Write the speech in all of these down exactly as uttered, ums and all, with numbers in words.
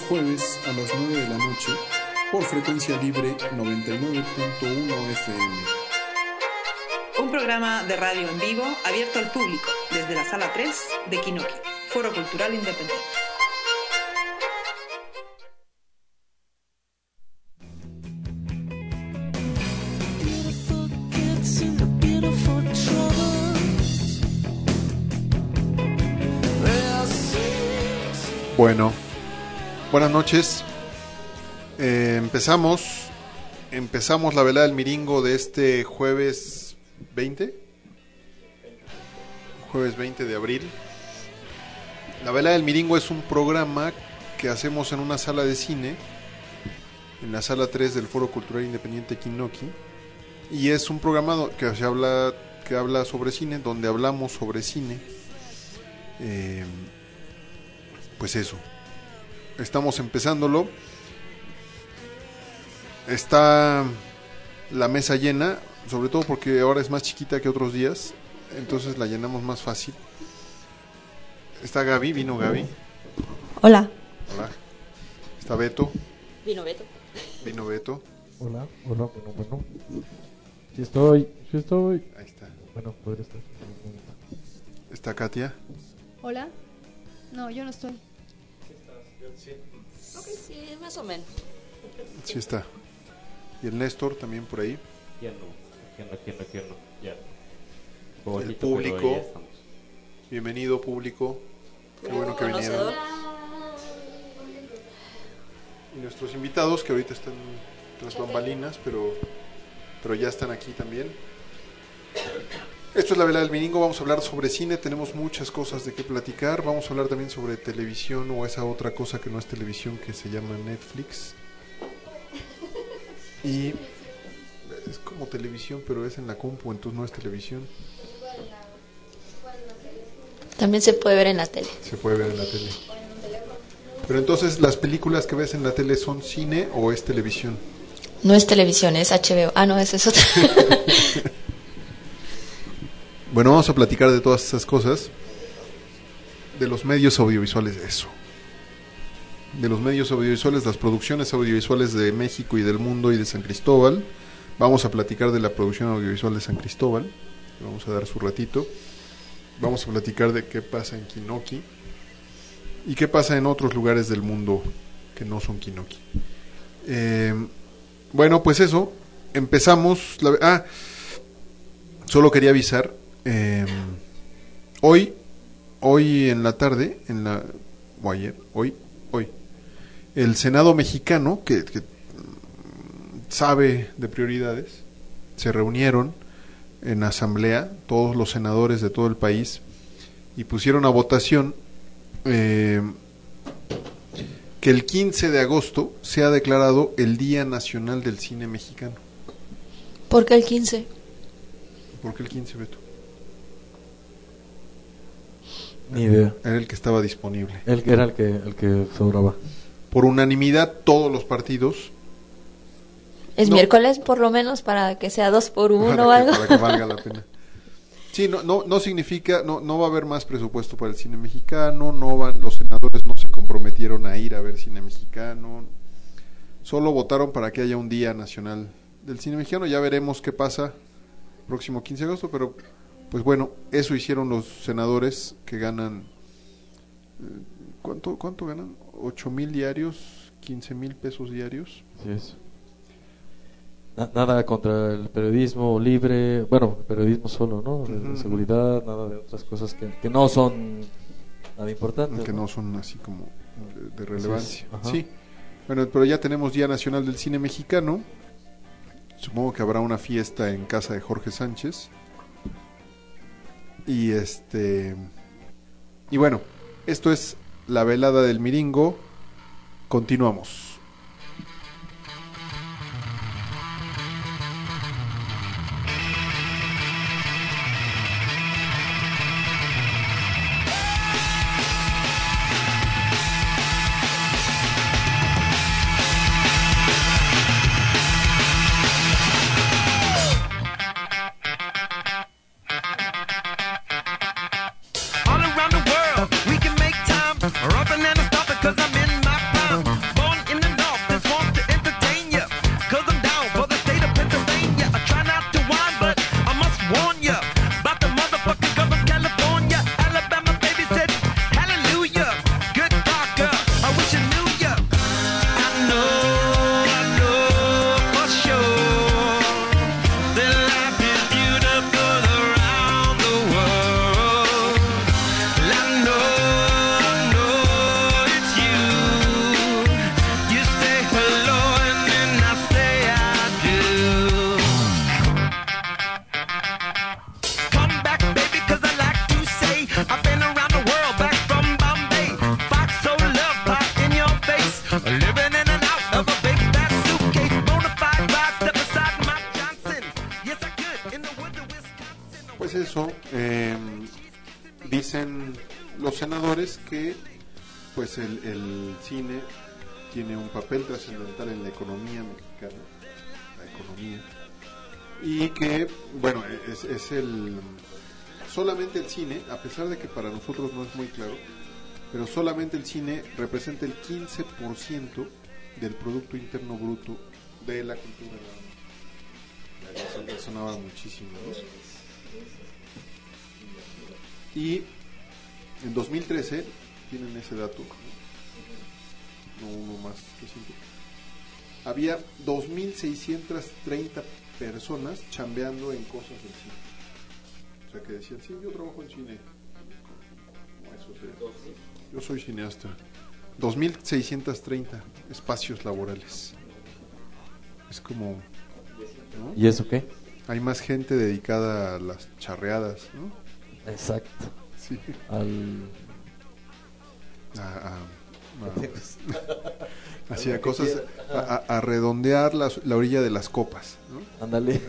jueves a las nueve de la noche por frecuencia libre noventa y nueve punto uno F M. Un programa de radio en vivo abierto al público desde la sala tres de Kinoki, Foro Cultural Independiente. Bueno, buenas noches. Eh, empezamos, empezamos la velada del Miringo de este jueves veinte, jueves veinte de abril. La velada del Miringo es un programa que hacemos en una sala de cine, en la sala tres del Foro Cultural Independiente Kinoki, y es un programa que se habla, que habla sobre cine, donde hablamos sobre cine. Eh, Pues eso, estamos empezándolo. Está la mesa llena, sobre todo porque ahora es más chiquita que otros días, entonces la llenamos más fácil. Está Gaby, vino Gaby. Hola. Hola. Está Beto. Vino Beto. Vino Beto. Hola, hola, bueno, bueno. Sí estoy, sí estoy. Ahí está. Bueno, podría estar. Está Katia. Hola. No, yo no estoy. Sí. Ok, sí, más o menos. Sí está. Y el Néstor también por ahí. Ya no, ya no, ya no, ya no, ya. El Poquito, público. pero ya estamos. Bienvenido, público. Qué bueno que vinieron. Y nuestros invitados que ahorita están tras bambalinas, pero, pero ya están aquí también. Esto es la velada del Miringo, vamos a hablar sobre cine, tenemos muchas cosas de qué platicar, vamos a hablar también sobre televisión o esa otra cosa que no es televisión que se llama Netflix. Y es como televisión, pero es en la compu, entonces no es televisión. También se puede ver en la tele. Se puede ver en la tele. Pero entonces, ¿las películas que ves en la tele son cine o es televisión? No es televisión, es H B O. Ah, no, eso es otra. Bueno, vamos a platicar de todas esas cosas, de los medios audiovisuales, eso, de los medios audiovisuales, las producciones audiovisuales de México y del mundo y de San Cristóbal. Vamos a platicar de la producción audiovisual de San Cristóbal, vamos a dar su ratito. Vamos a platicar de qué pasa en Kinoki y qué pasa en otros lugares del mundo que no son Kinoki. Eh, bueno, pues eso, empezamos. La, ah, solo quería avisar. Eh, hoy, hoy en la tarde, en la o ayer, hoy, hoy, el Senado mexicano que, que sabe de prioridades se reunieron en asamblea todos los senadores de todo el país y pusieron a votación eh, que el quince de agosto sea declarado el Día Nacional del Cine Mexicano. ¿Por qué el quince? ¿Por qué el quince, Beto? Ni idea. Era el que estaba disponible. Él era el que, el que sobraba. Por unanimidad, todos los partidos. ¿Es no, miércoles por lo menos para que sea dos por uno para o que, algo? para que valga la pena. Sí, no, no, no significa, no, no va a haber más presupuesto para el cine mexicano, no van, los senadores no se comprometieron a ir a ver cine mexicano, solo votaron para que haya un Día Nacional del Cine Mexicano. Ya veremos qué pasa próximo quince de agosto, pero pues bueno, eso hicieron los senadores que ganan, eh, ¿cuánto, cuánto ganan? ocho mil diarios, quince mil pesos diarios. Así es. Na- nada contra el periodismo libre, bueno, periodismo solo, ¿no? De, Uh-huh. de seguridad, nada de otras cosas que, que no son nada importantes. Que ¿no? no son así como de, de relevancia. Ajá. Sí, bueno, pero ya tenemos Día Nacional del Cine Mexicano. Supongo que habrá una fiesta en casa de Jorge Sánchez. Y este y bueno, esto es la velada del Miringo. Continuamos. All around the world, we can make time. Or up and stop it, cause I'm in my prime. pues eso, eh, dicen los senadores que pues el, el cine tiene un papel trascendental en la economía mexicana, la economía, y que, bueno, es, es el solamente el cine, a pesar de que para nosotros no es muy claro, pero solamente el cine representa el quince por ciento del Producto Interno Bruto de la cultura. Eso me sonaba muchísimo, ¿no? Y en dos mil trece, tienen ese dato, no uno más reciente, había dos mil seiscientas treinta personas chambeando en cosas del cine. O sea, que decían, sí, yo trabajo en cine. Eso sí. Yo soy cineasta. dos mil seiscientos treinta espacios laborales. Es como... ¿no? ¿Y eso qué? Hay más gente dedicada a las charreadas, ¿no? Exacto. Sí. Al... A, a, a, hacia cosas, a, a, a redondear la, la orilla de las copas, ¿no? Ándale.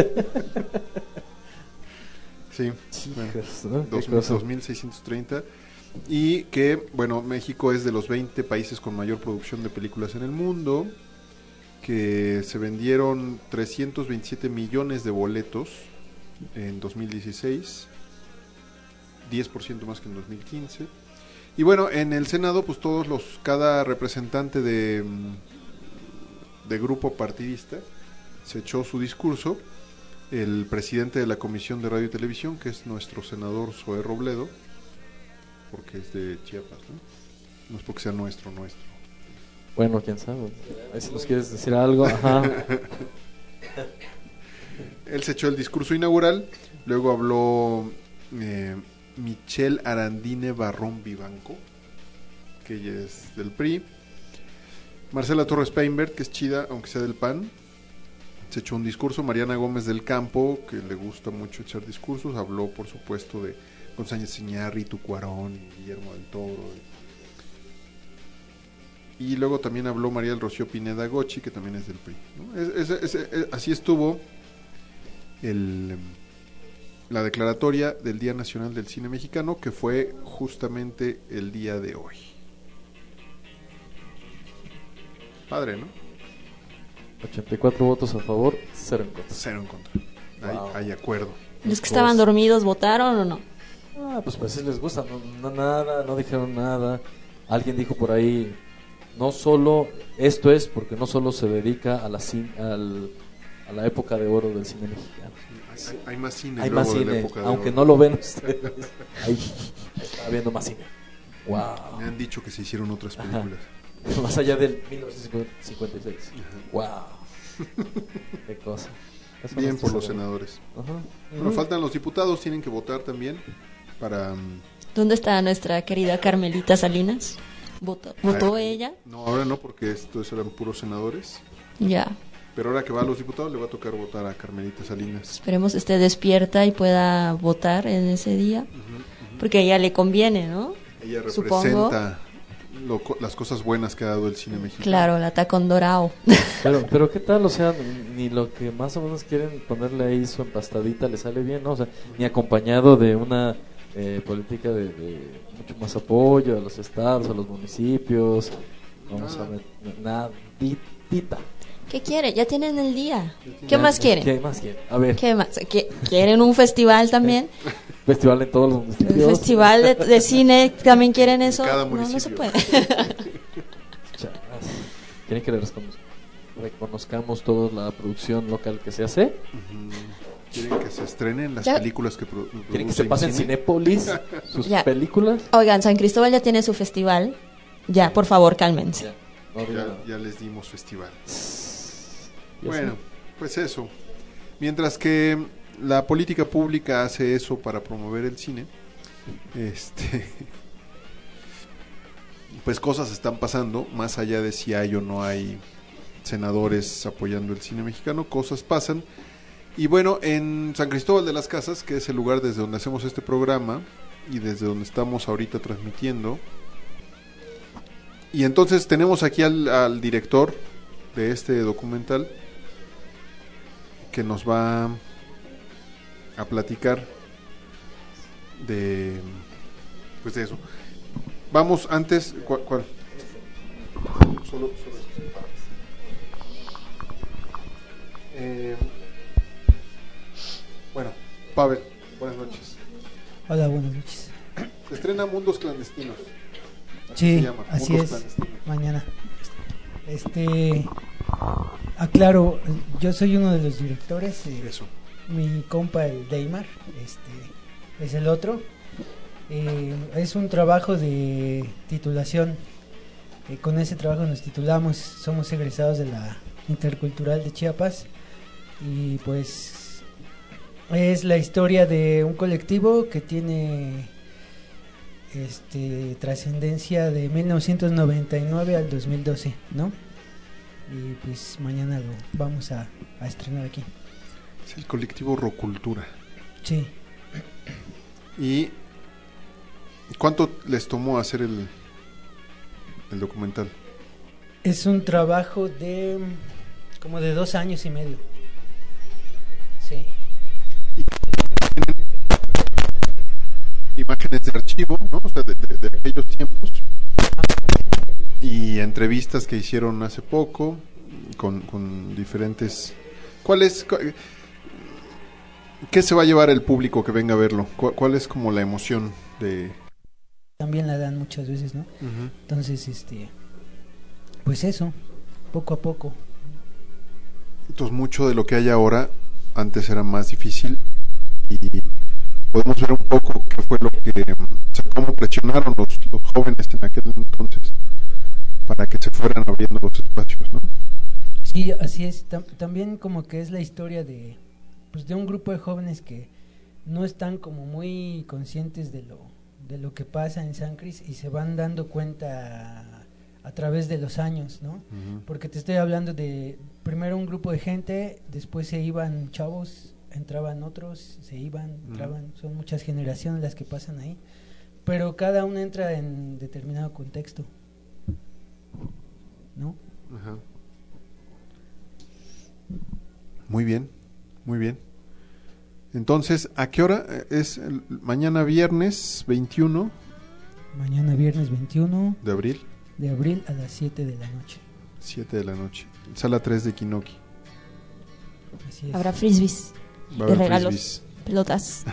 Sí, bueno, ¿no? dos mil seiscientos treinta. Y que, bueno, México es de los veinte países con mayor producción de películas en el mundo, que se vendieron trescientos veintisiete millones de boletos en dos mil dieciséis, diez por ciento más que en dos mil quince. Y bueno, en el Senado, pues todos los, cada representante de, de grupo partidista se echó su discurso. El presidente de la Comisión de Radio y Televisión, que es nuestro senador Zoé Robledo, porque es de Chiapas, ¿no? No es porque sea nuestro, nuestro. Bueno, quién sabe. Ahí si nos quieres decir algo, ajá. Él se echó el discurso inaugural, luego habló eh, Michelle Arandine Barrón Vivanco, que ella es del P R I, Marcela Torres Peinbert, que es chida, aunque sea del P A N, se echó un discurso, Mariana Gómez del Campo, que le gusta mucho echar discursos, habló por supuesto de González Iñárritu, Cuarón, Guillermo del Toro, y luego también habló María del Rocío Pineda Gochi, que también es del P R I, ¿no? Es, es, es, es, así estuvo el, la declaratoria del Día Nacional del Cine Mexicano, que fue justamente el día de hoy. Padre, ¿no? ochenta y cuatro votos a favor, cero en contra. Cero en contra. Hay, Wow. hay acuerdo. ¿Los que estaban dormidos votaron o no? Ah, pues pues sí les gusta, no, no nada, no dijeron nada. Alguien dijo por ahí, no solo, esto es porque no solo se dedica a la, cin, al, a la época de oro del cine mexicano. Hay, hay más cine, hay luego más de la cine, época de aunque oro. no lo ven ustedes. Ahí está habiendo más cine. Wow. Me han dicho que se hicieron otras películas. Ajá. Más allá del mil novecientos cincuenta y seis. Wow. Qué cosa. Eso Bien no por se los sabe. senadores. Ajá. Bueno, Ujú. faltan los diputados, tienen que votar también para... um, ¿Dónde está nuestra querida Carmelita Salinas? ¿Votó, ¿votó ah, ella? No, ahora no, porque estos eran puros senadores. Ya. Pero ahora que va a los diputados le va a tocar votar a Carmelita Salinas. Esperemos esté despierta y pueda votar en ese día. Uh-huh, uh-huh. Porque a ella le conviene, ¿no? Ella Supongo. representa lo, las cosas buenas que ha dado el cine mexicano. Claro, la tacón dorado. Pero, pero qué tal, o sea, ni lo que más o menos quieren ponerle ahí su empastadita le sale bien, ¿no? O sea, ni acompañado de una eh, política de, de mucho más apoyo a los estados, a los municipios. Vamos a ver, naditita. ¿Qué quiere? Ya tienen el día. ¿Qué Ya, más quieren? ¿Qué más quieren? A ver, ¿Qué más? ¿Qué- ¿Quieren un festival también? festival en todos los ¿El municipios. festival de, de cine también quieren eso? cada No, no se municipio. puede. Chas. Quieren que le reconozcamos, reconozcamos toda la producción local que se hace. Uh-huh. Quieren que se estrenen las Ya. películas que pro- Quieren que se producen pasen en cine. Cinépolis sus Ya. películas. Oigan, San Cristóbal ya tiene su festival. Ya, por favor, cálmense. Ya, no digo Ya, nada. ya les dimos festival. Ya Bueno, sé. pues eso. Mientras que la política pública hace eso para promover el cine, este, pues cosas están pasando, más allá de si hay o no hay senadores apoyando el cine mexicano, cosas pasan. Y bueno, en San Cristóbal de las Casas, que es el lugar desde donde hacemos este programa y desde donde estamos ahorita transmitiendo, y entonces tenemos aquí al, al director de este documental que nos va a platicar de pues de eso. Vamos antes, ¿cuál? cuál? Solo, solo esto. Eh, bueno, Pavel, buenas noches. Hola, buenas noches. Se estrena Mundos Clandestinos. Sí, se llama, así Mundos es. Clandestinos. Mañana. Este, aclaro, yo soy uno de los directores. Eh, Eso. Mi compa, el Deimar, este, es el otro. Eh, es un trabajo de titulación. Eh, con ese trabajo nos titulamos, somos egresados de la Intercultural de Chiapas. Y pues es la historia de un colectivo que tiene este trascendencia de mil novecientos noventa y nueve al dos mil doce, ¿no? Y pues mañana lo vamos a, a estrenar aquí. Es el colectivo Rocultura. Sí. ¿Y cuánto les tomó hacer el, el documental? Es un trabajo de como de dos años y medio. Sí. Imágenes de archivo, ¿no? O sea, de, de, de aquellos tiempos. Y entrevistas que hicieron hace poco con, con diferentes... ¿Cuál es... ¿Qué se va a llevar el público que venga a verlo? ¿Cuál, cuál es como la emoción de...? También la dan muchas veces, ¿no? Uh-huh. Entonces, este... pues eso, poco a poco. Entonces, mucho de lo que hay ahora, antes era más difícil y podemos ver un poco qué fue lo que... O sea, cómo presionaron los, los jóvenes en aquel entonces para que se fueran abriendo los espacios, ¿no? Sí, así es. Tam- también como que es la historia de... pues de un grupo de jóvenes que no están como muy conscientes de lo de lo que pasa en San Cris y se van dando cuenta a, a través de los años, ¿no? Uh-huh. Porque te estoy hablando de primero un grupo de gente, después se iban chavos, entraban otros, se iban, uh-huh. entraban, son muchas generaciones las que pasan ahí, pero cada uno entra en determinado contexto, ¿no? Uh-huh. Muy bien. Muy bien. Entonces, ¿a qué hora? Es el, mañana viernes veintiuno. Mañana viernes veintiuno. De abril. De abril a las siete de la noche. siete de la noche. Sala tres de Kinoki. Así es. Habrá frisbees. Va a haber regalos. Frisbees. Pelotas.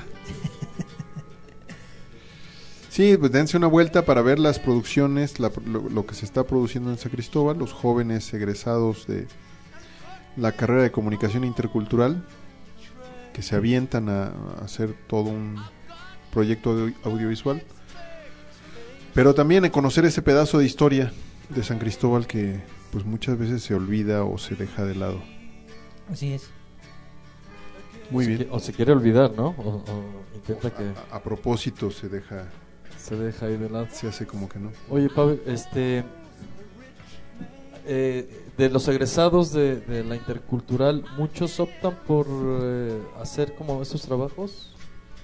Sí, pues dense una vuelta para ver las producciones, la, lo, lo que se está produciendo en San Cristóbal, los jóvenes egresados de la carrera de comunicación intercultural que se avientan a, a hacer todo un proyecto audio, audiovisual, pero también a conocer ese pedazo de historia de San Cristóbal que pues muchas veces se olvida o se deja de lado. Así es. Muy o bien. Se, o se quiere olvidar, ¿no? O, o intenta que a, a propósito se deja se deja ahí de lado. Se hace como que no. Oye, Pablo, este Eh, de los egresados de, de la intercultural, muchos optan por eh, hacer como esos trabajos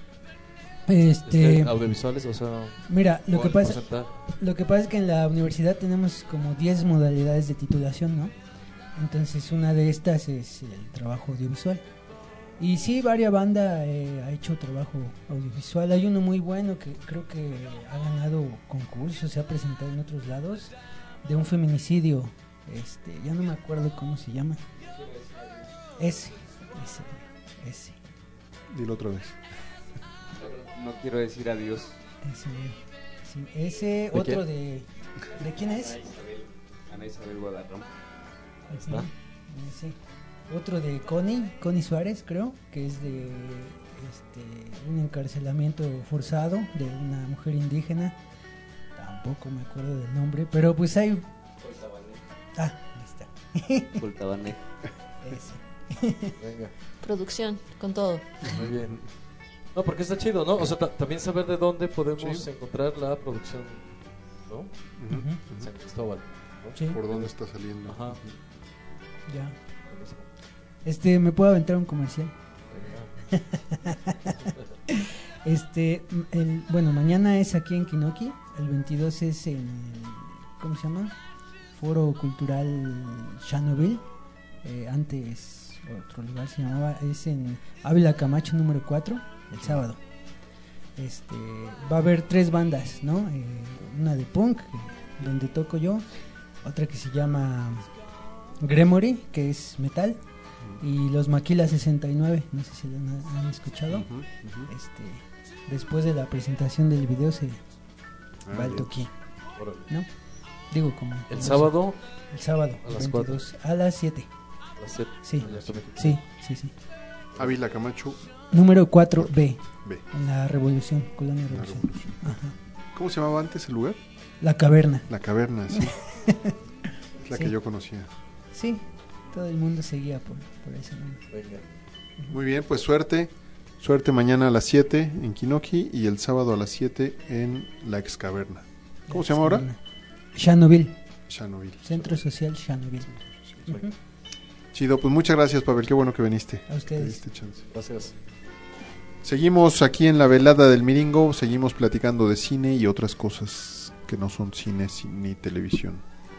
este, este, audiovisuales, o sea, mira, lo que pasa lo que pasa es que en la universidad tenemos como diez modalidades de titulación, ¿no? Entonces una de estas es el trabajo audiovisual. Y sí, varias bandas eh, ha hecho trabajo audiovisual. Hay uno muy bueno que creo que ha ganado concursos, se ha presentado en otros lados, de un feminicidio. Este, ya no me acuerdo cómo se llama. Ese, ese, ese. Dilo otra vez. No quiero decir adiós. Ese, sí, ese ¿De otro quién? de... ¿De quién es? Ana Isabel, Ana Isabel Guadarrón. Sí, ese. Otro de Connie, Connie Suárez, creo, que es de este, un encarcelamiento forzado de una mujer indígena. Tampoco me acuerdo del nombre, pero pues hay... Ah, ahí está. Cultabané. Venga. Producción, con todo. Muy bien. No, porque está chido, ¿no? O sea, ta- también saber de dónde podemos sí. encontrar la producción, ¿no? Uh-huh. En San Cristóbal, ¿no? Sí. Por dónde está saliendo. Ajá. Ya. Este, ¿me puedo aventar un comercial? este, el, bueno, mañana es aquí en Kinoki, el veintidós es en el, ¿cómo se llama? Foro Cultural Chernobyl, eh, antes otro lugar se llamaba, es en Ávila Camacho número cuatro, el sábado. este, va a haber tres bandas, ¿no? Eh, una de punk, donde toco yo, otra que se llama Gremory, que es metal, y los Maquila sesenta y nueve, no sé si lo han, han escuchado. Uh-huh, uh-huh. Este, después de la presentación del video se ah, va el toquín, ¿no? Digo como el sábado, el sábado a las cuatro, a las siete. A las siete. Sí. Sí, sí, sí. Ávila Camacho. Número cuatro B. B. En la Revolución, Colonia Revolución. Revolución. Ajá. ¿Cómo se llamaba antes el lugar? La Caverna. La Caverna, sí. Es la sí. que yo conocía. Sí, todo el mundo seguía por, por ese nombre. Venga. Muy bien, pues suerte. Suerte mañana a las siete en Kinoki y el sábado a las siete en la Ex Caverna. ¿Cómo se llama ahora? Shanoville. Shanoville. Centro Social Shanoville. Sí, uh-huh. Chido, pues muchas gracias, Pavel, qué bueno que viniste. A ustedes. Gracias. Seguimos aquí en la velada del Miringo, seguimos platicando de cine y otras cosas que no son cine ni televisión.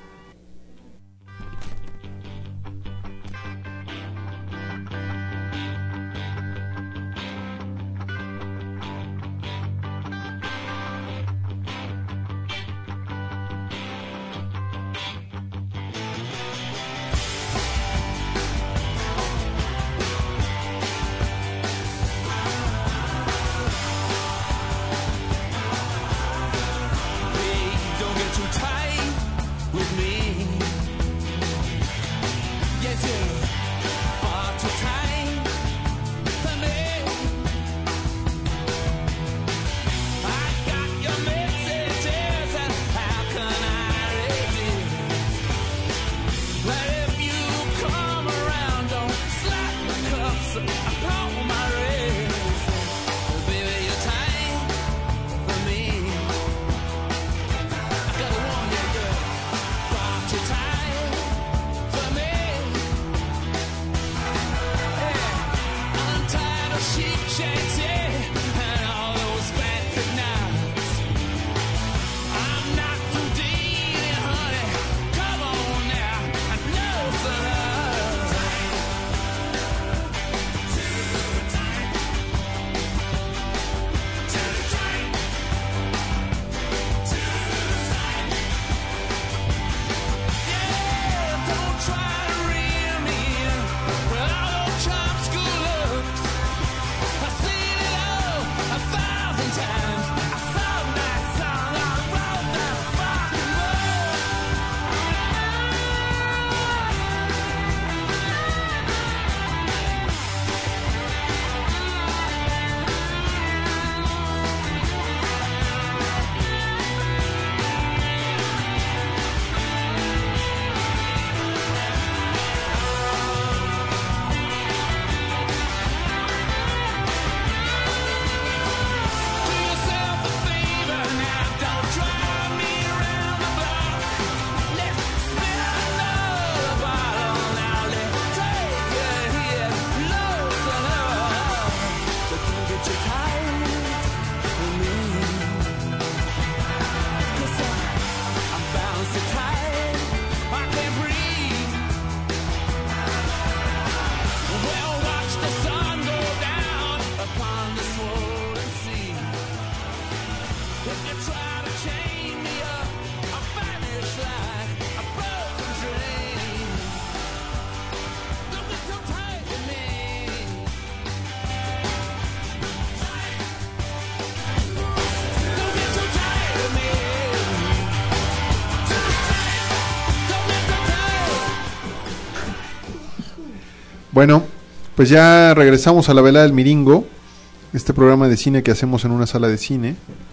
Bueno, pues ya regresamos a la velada del Miringo, este programa de cine que hacemos en una sala de cine,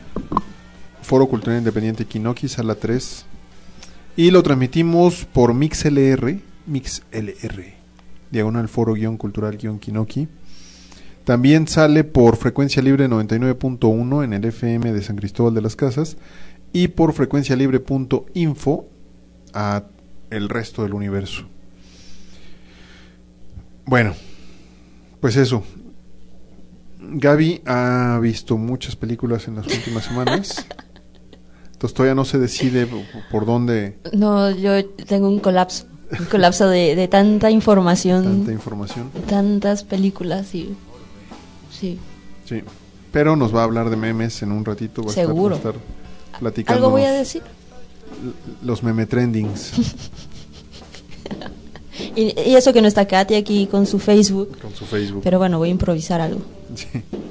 Foro Cultural Independiente Kinoki, sala tres, y lo transmitimos por MixLR, MixLR, diagonal foro guión cultural guión Kinoki. También sale por Frecuencia Libre noventa y nueve punto uno en el F M de San Cristóbal de las Casas y por frecuencia libre punto info a el resto del universo. Bueno, pues eso. Gaby ha visto muchas películas en las últimas semanas. Entonces todavía no se decide por dónde. No, yo tengo un colapso. Un colapso de, de tanta información. Tanta información. Tantas películas y... Sí. Sí. pero nos va a hablar de memes en un ratito. Va Seguro. A estar, va a estar platicando. ¿Algo voy a decir? Los meme trendings. y, y eso que no está Katy aquí con su Facebook. Con su Facebook. Pero bueno, voy a improvisar algo. Sí.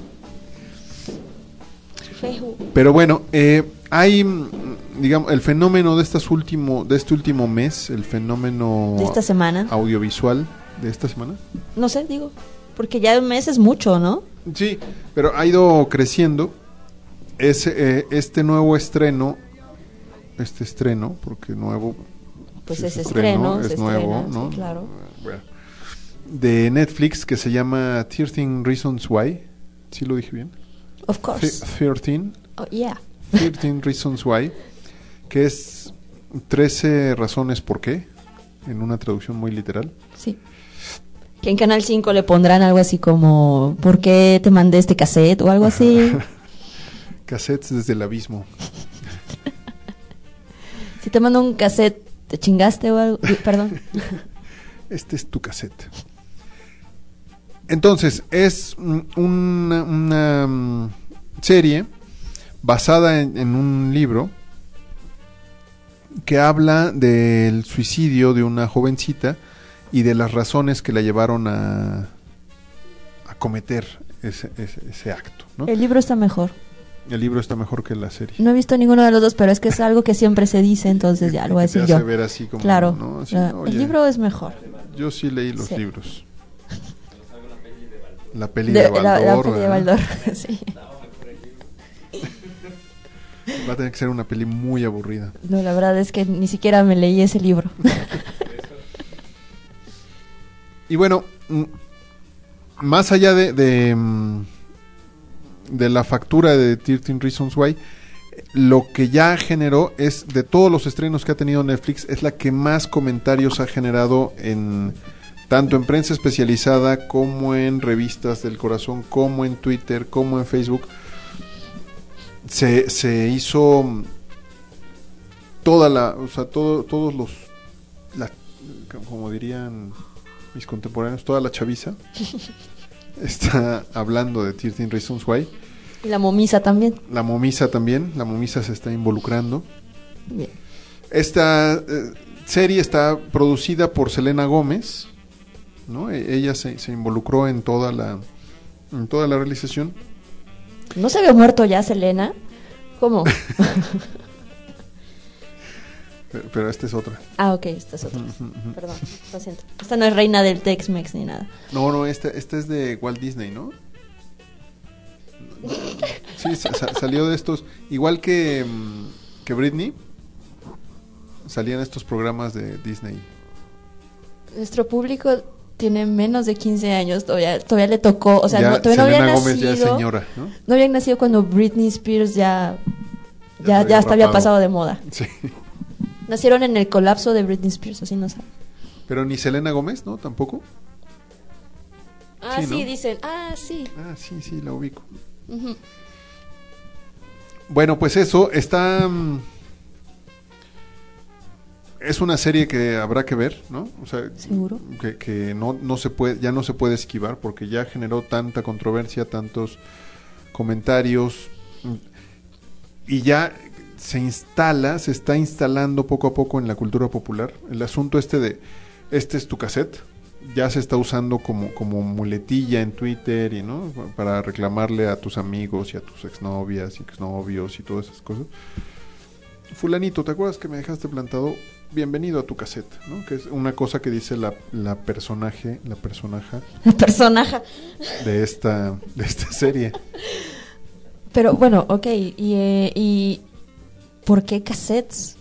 Su Facebook. Pero bueno, eh, hay, digamos, el fenómeno de estas último, de este último mes, el fenómeno de esta semana audiovisual de esta semana. No sé, digo, porque ya un mes es mucho, ¿no? Sí, pero ha ido creciendo. Es eh, este nuevo estreno, este estreno, porque nuevo. Pues si es, es estreno, estreno, es se nuevo, estrena, ¿no? Sí, claro. Bueno, de Netflix, que se llama thirteen Reasons Why. ¿Sí lo dije bien? Of course. thirteen Oh, yeah. thirteen Reasons Why, que es trece razones por qué, en una traducción muy literal. Sí. Que en Canal cinco le pondrán algo así como ¿por qué te mandé este cassette? O algo así. Cassettes desde el abismo. Si te mando un cassette, ¿te chingaste o algo? Perdón. Este es tu cassette. Entonces, es una, una serie basada en, en un libro que habla del suicidio de una jovencita y de las razones que la llevaron a, a cometer ese, ese, ese acto, ¿no? El libro está mejor. El libro está mejor que la serie. No he visto ninguno de los dos, pero es que es algo que siempre se dice, entonces ya lo voy a decir te hace yo. Ver así como, claro, ¿no? Así, la, oye, el libro es mejor. Yo sí leí los sí. libros. La peli de, de Baldor. La, la peli de Baldor, sí. Va a tener que ser una peli muy aburrida. No, la verdad es que ni siquiera me leí ese libro. Y bueno, más allá de, de, de la factura de thirteen Reasons Why, lo que ya generó es, de todos los estrenos que ha tenido Netflix, es la que más comentarios ha generado en tanto en prensa especializada como en revistas del corazón, como en Twitter, como en Facebook. Se, se hizo toda la, o sea, todo, todos los, la, como dirían mis contemporáneos, toda la chaviza está hablando de thirteen Reasons Why. Y la momisa también. La momisa también, la momisa se está involucrando. Bien. Esta eh, serie está producida por Selena Gómez, ¿no? E- ella se, se involucró en toda la, en toda la realización. ¿No se había muerto ya Selena? ¿Cómo? pero, pero esta es otra. Ah, ok, esta es otra. Perdón, lo siento. Esta no es reina del Tex-Mex ni nada. No, no, esta, esta es de Walt Disney, ¿no? Sí, sa- salió de estos, igual que, que Britney, salían estos programas de Disney. Nuestro público tiene menos de quince años, todavía todavía le tocó, o sea, ya, no, todavía Selena no había Gómez nacido. ya es señora, ¿no? No habían nacido cuando Britney Spears ya Ya ya, se ya había hasta había rapado. pasado de moda. Sí. Nacieron en el colapso de Britney Spears, así no saben. Pero ni Selena Gómez, ¿no? Tampoco. Ah, Sí, sí, ¿no? dicen. Ah, sí. Ah, sí, sí, la ubico. Ujú. Bueno, pues eso, está... mm, es una serie que habrá que ver, ¿no? O sea, Seguro. que, que no, no se puede, ya no se puede esquivar porque ya generó tanta controversia, tantos comentarios mm, y ya se instala, se está instalando poco a poco en la cultura popular. El asunto este de, este es tu cassette, ya se está usando como, como muletilla en Twitter y no para reclamarle a tus amigos y a tus exnovias y exnovios y todas esas cosas. Fulanito, ¿te acuerdas que me dejaste plantado? Bienvenido a tu cassette, ¿no? Que es una cosa que dice la, la personaje, la personaja El personaje. de esta, de esta serie. Pero bueno, ok, y, eh, y ¿por qué cassettes?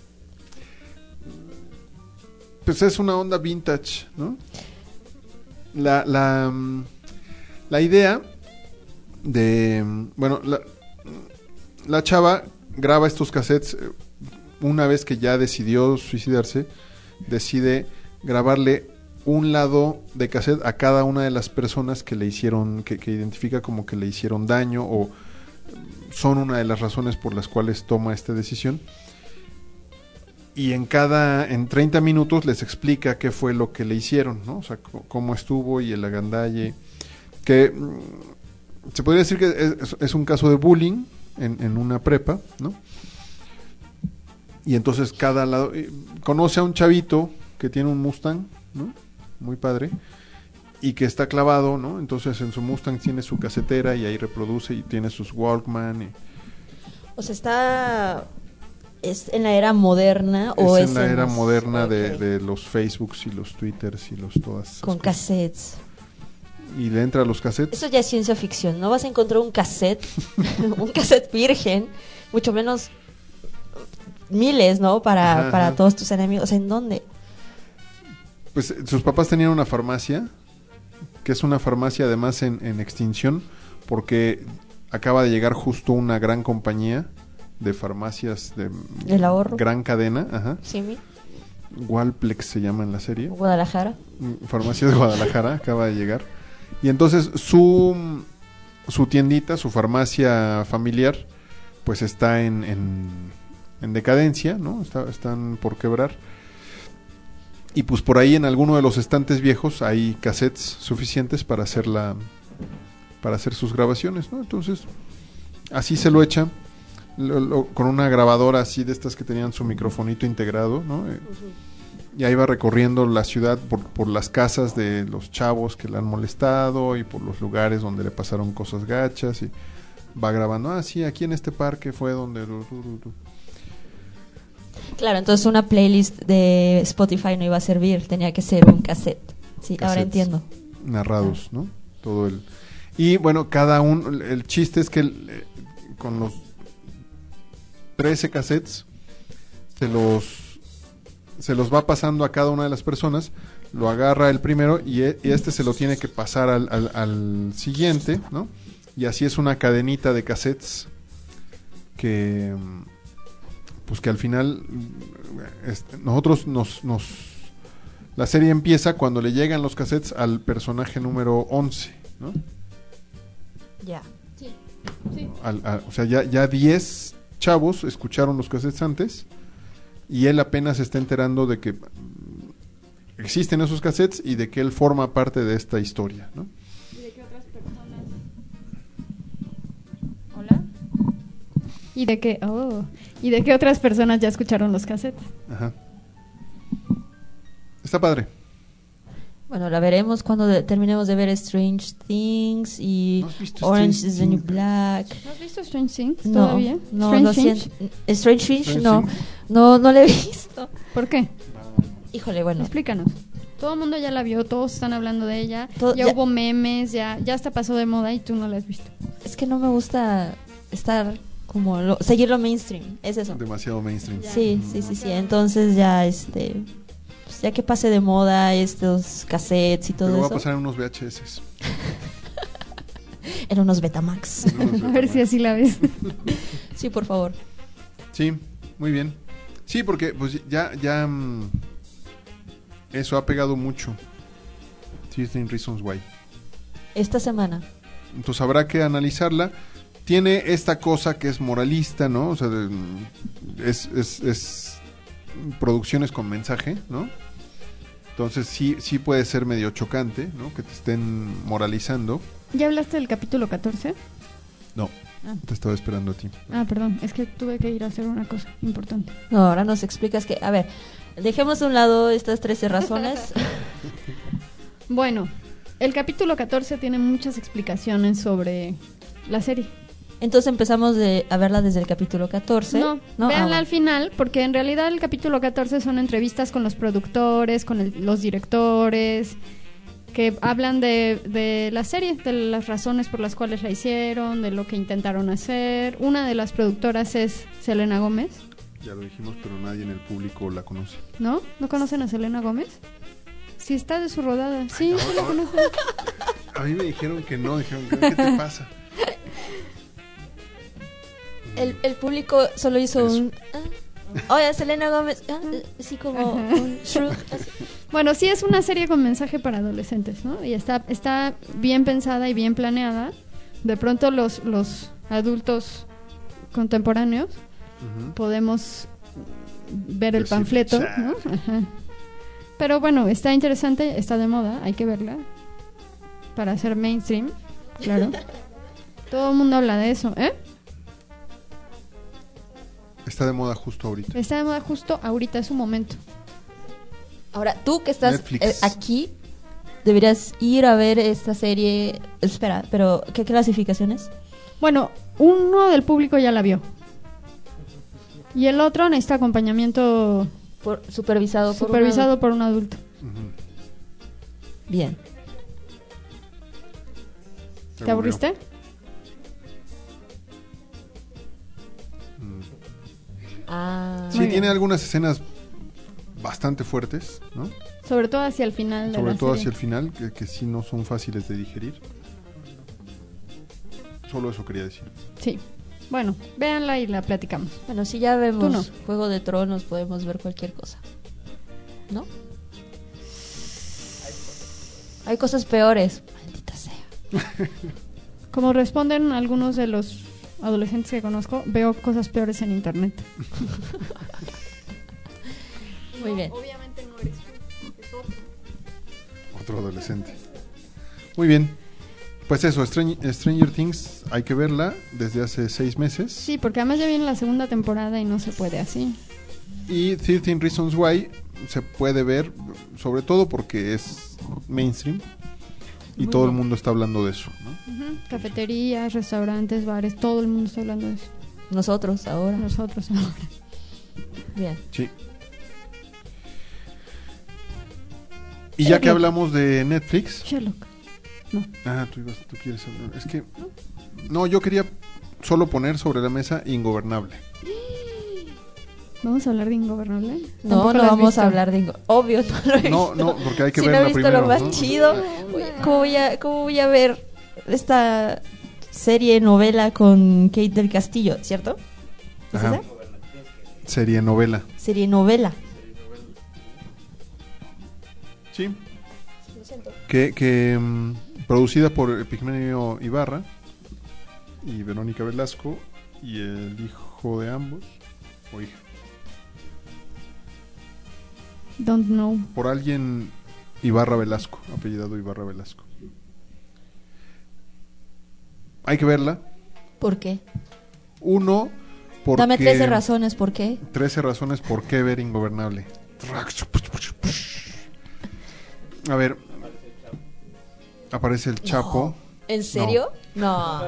Pues es una onda vintage, ¿no? La, la, mm, la idea de, mm, bueno, la, la chava graba estos cassettes eh, una vez que ya decidió suicidarse, decide grabarle un lado de cassette a cada una de las personas que le hicieron, que, que identifica como que le hicieron daño o son una de las razones por las cuales toma esta decisión. Y en cada, en treinta minutos les explica qué fue lo que le hicieron, ¿no? O sea, c- cómo estuvo y el agandalle. Que, se podría decir que es, es un caso de bullying en, en una prepa, ¿no? Y entonces cada lado eh, conoce a un chavito que tiene un Mustang, ¿no? Muy padre, y que está clavado, ¿no? Entonces en su Mustang tiene su casetera y ahí reproduce y tiene sus Walkman. Y... O sea, está... ¿Es en la era moderna o es, es en la era los... moderna okay. de, de los Facebooks y los Twitters y los todas esas con cosas. cassettes? Y le entra a los cassettes. Eso ya es ciencia ficción. No vas a encontrar un cassette, un cassette virgen, mucho menos miles, ¿no? Para, Ajá, para ajá. todos tus enemigos. ¿En dónde? Pues sus papás tenían una farmacia, que es una farmacia además en, en extinción, porque acaba de llegar justo una gran compañía de farmacias de ¿El ahorro? gran cadena, ajá. Sí, mi. Walplex se llama en la serie. Guadalajara. Farmacias de Guadalajara acaba de llegar. Y entonces su su tiendita, su farmacia familiar, pues está en, en, en decadencia, ¿no? Está, están por quebrar. Y pues por ahí en alguno de los estantes viejos hay cassettes suficientes para hacer la para hacer sus grabaciones, ¿no? Entonces así se lo echa lo, lo, con una grabadora así de estas que tenían su microfonito integrado, ¿no? Eh, y ahí va recorriendo la ciudad por, por las casas de los chavos que le han molestado y por los lugares donde le pasaron cosas gachas y va grabando, ah sí, aquí en este parque fue donde... Claro, entonces una playlist de Spotify no iba a servir, tenía que ser un cassette. Sí, Cassettes ahora entiendo. Narrados, ¿no? Todo el... Y bueno, cada uno, el chiste es que el, eh, con los trece cassettes se los se los va pasando a cada una de las personas, lo agarra el primero y, e, y este se lo tiene que pasar al, al, al siguiente, ¿no? Y así es una cadenita de cassettes que pues que al final este, nosotros nos, nos la serie empieza cuando le llegan los cassettes al personaje número once, ¿no? Ya. Sí, sí. Al, a, o sea, ya, ya diez chavos escucharon los cassettes antes y él apenas se está enterando de que mm, existen esos cassettes y de que él forma parte de esta historia, ¿no? ¿Y de qué otras personas? ¿Hola? ¿Y de qué? Oh. ¿Y de qué otras personas ya escucharon los cassettes? Ajá. Está padre. Bueno, la veremos cuando de- terminemos de ver Strange Things y ¿No has visto Orange Strange is the New Things? Black. ¿No has visto Strange Things No, todavía? no, Strange lo Things. siento. Strange Things, Strange no, Things. no, no la he visto. ¿Por qué? Híjole, bueno. Explícanos. Todo el mundo ya la vio, todos están hablando de ella. Todo- ya, ya- hubo memes, ya, ya hasta pasó de moda y tú no la has visto. Es que no me gusta estar como lo, seguir lo mainstream, es eso. Demasiado mainstream. Sí, sí, sí, sí. Entonces ya este pues ya que pase de moda estos cassettes y todo Pero va a eso. pasar en unos V H S. En unos Betamax. En unos A ver si así la ves. Sí, por favor. Sí, muy bien. Sí, porque pues ya ya mm, eso ha pegado mucho. thirteen Reasons Why. Esta semana. Entonces habrá que analizarla. Tiene esta cosa que es moralista, ¿no? O sea, de- es, es, es producciones con mensaje, ¿no? Entonces sí, sí puede ser medio chocante, ¿no? Que te estén moralizando. ¿Ya hablaste del capítulo catorce? No, Ah. te estaba esperando a ti. Ah, perdón, es que tuve que ir a hacer una cosa importante. No, ahora nos explicas que, a ver, dejemos de un lado estas trece razones. Bueno, el capítulo catorce tiene muchas explicaciones sobre la serie. Entonces empezamos de, a verla desde el capítulo catorce. No, Ah, véanla bueno. al final, porque en realidad el capítulo catorce son entrevistas con los productores, con el- los directores, que hablan de, de la serie, de las razones por las cuales la hicieron, de lo que intentaron hacer. Una de las productoras es Selena Gómez, Ya lo dijimos, pero nadie en el público la conoce. ¿no? ¿No conocen a Selena Gómez? Sí, está de su rodada. Sí, sí la conocen. A mí me dijeron que no, dijeron, ¿qué te pasa? El, el público solo hizo Eso. un... ah, oye, Selena Gómez, ah, así como Ajá. un shrug, así. Bueno, sí es una serie con mensaje para adolescentes, ¿no? Y está, está bien pensada y bien planeada. De pronto los, los adultos contemporáneos Ujú. podemos ver el Decir, panfleto, "Cha". ¿no? Ajá. Pero bueno, está interesante, está de moda, hay que verla para hacer mainstream, claro. Todo el mundo habla de eso, ¿eh? Está de moda justo ahorita. Está de moda justo ahorita, es su momento. Ahora, tú que estás Netflix. eh, aquí, deberías ir a ver esta serie. Espera, pero ¿qué clasificación es? Bueno, uno del público ya la vio. Y el otro necesita acompañamiento Por, supervisado por supervisado una- por un adulto. Ujú. Bien. ¿Te aburriste? Mm. Ah, Sí, tiene algunas escenas bastante fuertes, ¿no? Sobre todo hacia el final de Sobre la todo serie. hacia el final, que, que sí no son fáciles de digerir. Solo eso quería decir. Sí. Bueno, véanla y la platicamos. bueno, si ya vemos Tú no. Juego de Tronos, podemos ver cualquier cosa. ¿No? Hay cosas peores. Maldita sea. Como responden algunos de los adolescentes que conozco, veo cosas peores en internet. Muy bien. Obviamente no eres tú, es otro. Otro adolescente. Muy bien. Pues eso, Stran- Stranger Things, hay que verla desde hace seis meses. Sí, porque además ya viene la segunda temporada y no se puede así. Y thirteen Reasons Why se puede ver, sobre todo porque es mainstream y Muy todo el bien. mundo está hablando de eso, ¿no? Ujú. Cafeterías, restaurantes, bares, todo el mundo está hablando de eso. Nosotros ahora. Nosotros ahora. Bien. Sí. Y ya que hablamos de Netflix, Sherlock. No. ah, tú, ibas, tú quieres hablar, es que no, yo quería solo poner sobre la mesa Ingobernable. ¿Vamos a hablar de Ingobernable? No, Tampoco no la has vamos visto. a hablar de Ingo. Obvio, no lo he No, visto. no, porque hay que si no verla he visto primero, lo más ¿no? chido. ¿Cómo voy, a, ¿Cómo voy a ver esta serie novela con Kate del Castillo, cierto? ¿Es Ajá. esa? Serie novela. Serie novela. Sí. Que, que mm, producida por Epigmenio Ibarra y Verónica Velasco y el hijo de ambos, o hija, Don't know. por alguien Ibarra Velasco, apellidado Ibarra Velasco. Hay que verla. ¿Por qué? Uno, porque... Dame trece razones por qué. trece razones por qué ver Ingobernable. A ver, aparece el Chapo. ¿En serio? No. Ah.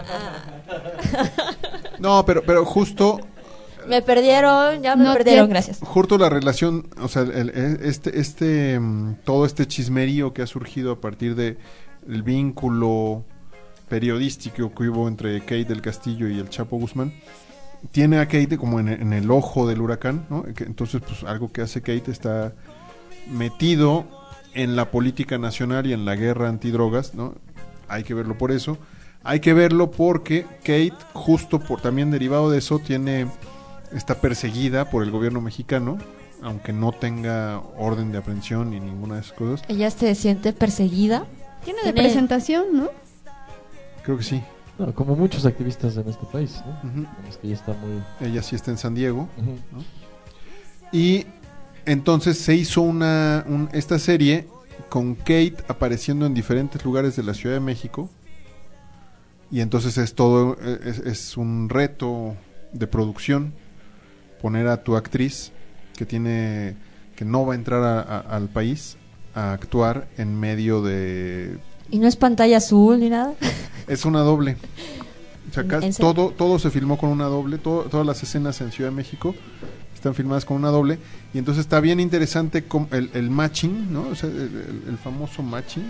No, pero, pero justo, Me perdieron, ya me Not perdieron, yet. gracias. justo la relación, o sea, el- el- este, este, mm, todo este chismerío que ha surgido a partir de el vínculo periodístico que hubo entre Kate del Castillo y el Chapo Guzmán, tiene a Kate como en, en el ojo del huracán, ¿no? Que entonces, pues algo que hace Kate está metido en la política nacional y en la guerra antidrogas, ¿no? Hay que verlo por eso. Hay que verlo porque Kate, justo por también derivado de eso, tiene está perseguida por el gobierno mexicano, aunque no tenga orden de aprehensión ni ninguna de esas cosas. Ella se siente perseguida. Tiene de Tiene- presentación, ¿no? Creo que sí. No, como muchos activistas en este país, ¿no? Ujú. Es que ya está muy... Ella sí está en San Diego. Ujú. ¿no? Y entonces se hizo una un- esta serie con Kate apareciendo en diferentes lugares de la Ciudad de México. Y entonces es todo es, es un reto de producción poner a tu actriz que tiene que no va a entrar a- a- al país a actuar en medio de Y no es pantalla azul ni nada. es una doble. O sea, ca- ¿En serio? todo todo se filmó con una doble, todo- todas las escenas en Ciudad de México están filmadas con una doble y entonces está bien interesante com- el, el matching, ¿no? O sea, el, el- el famoso matching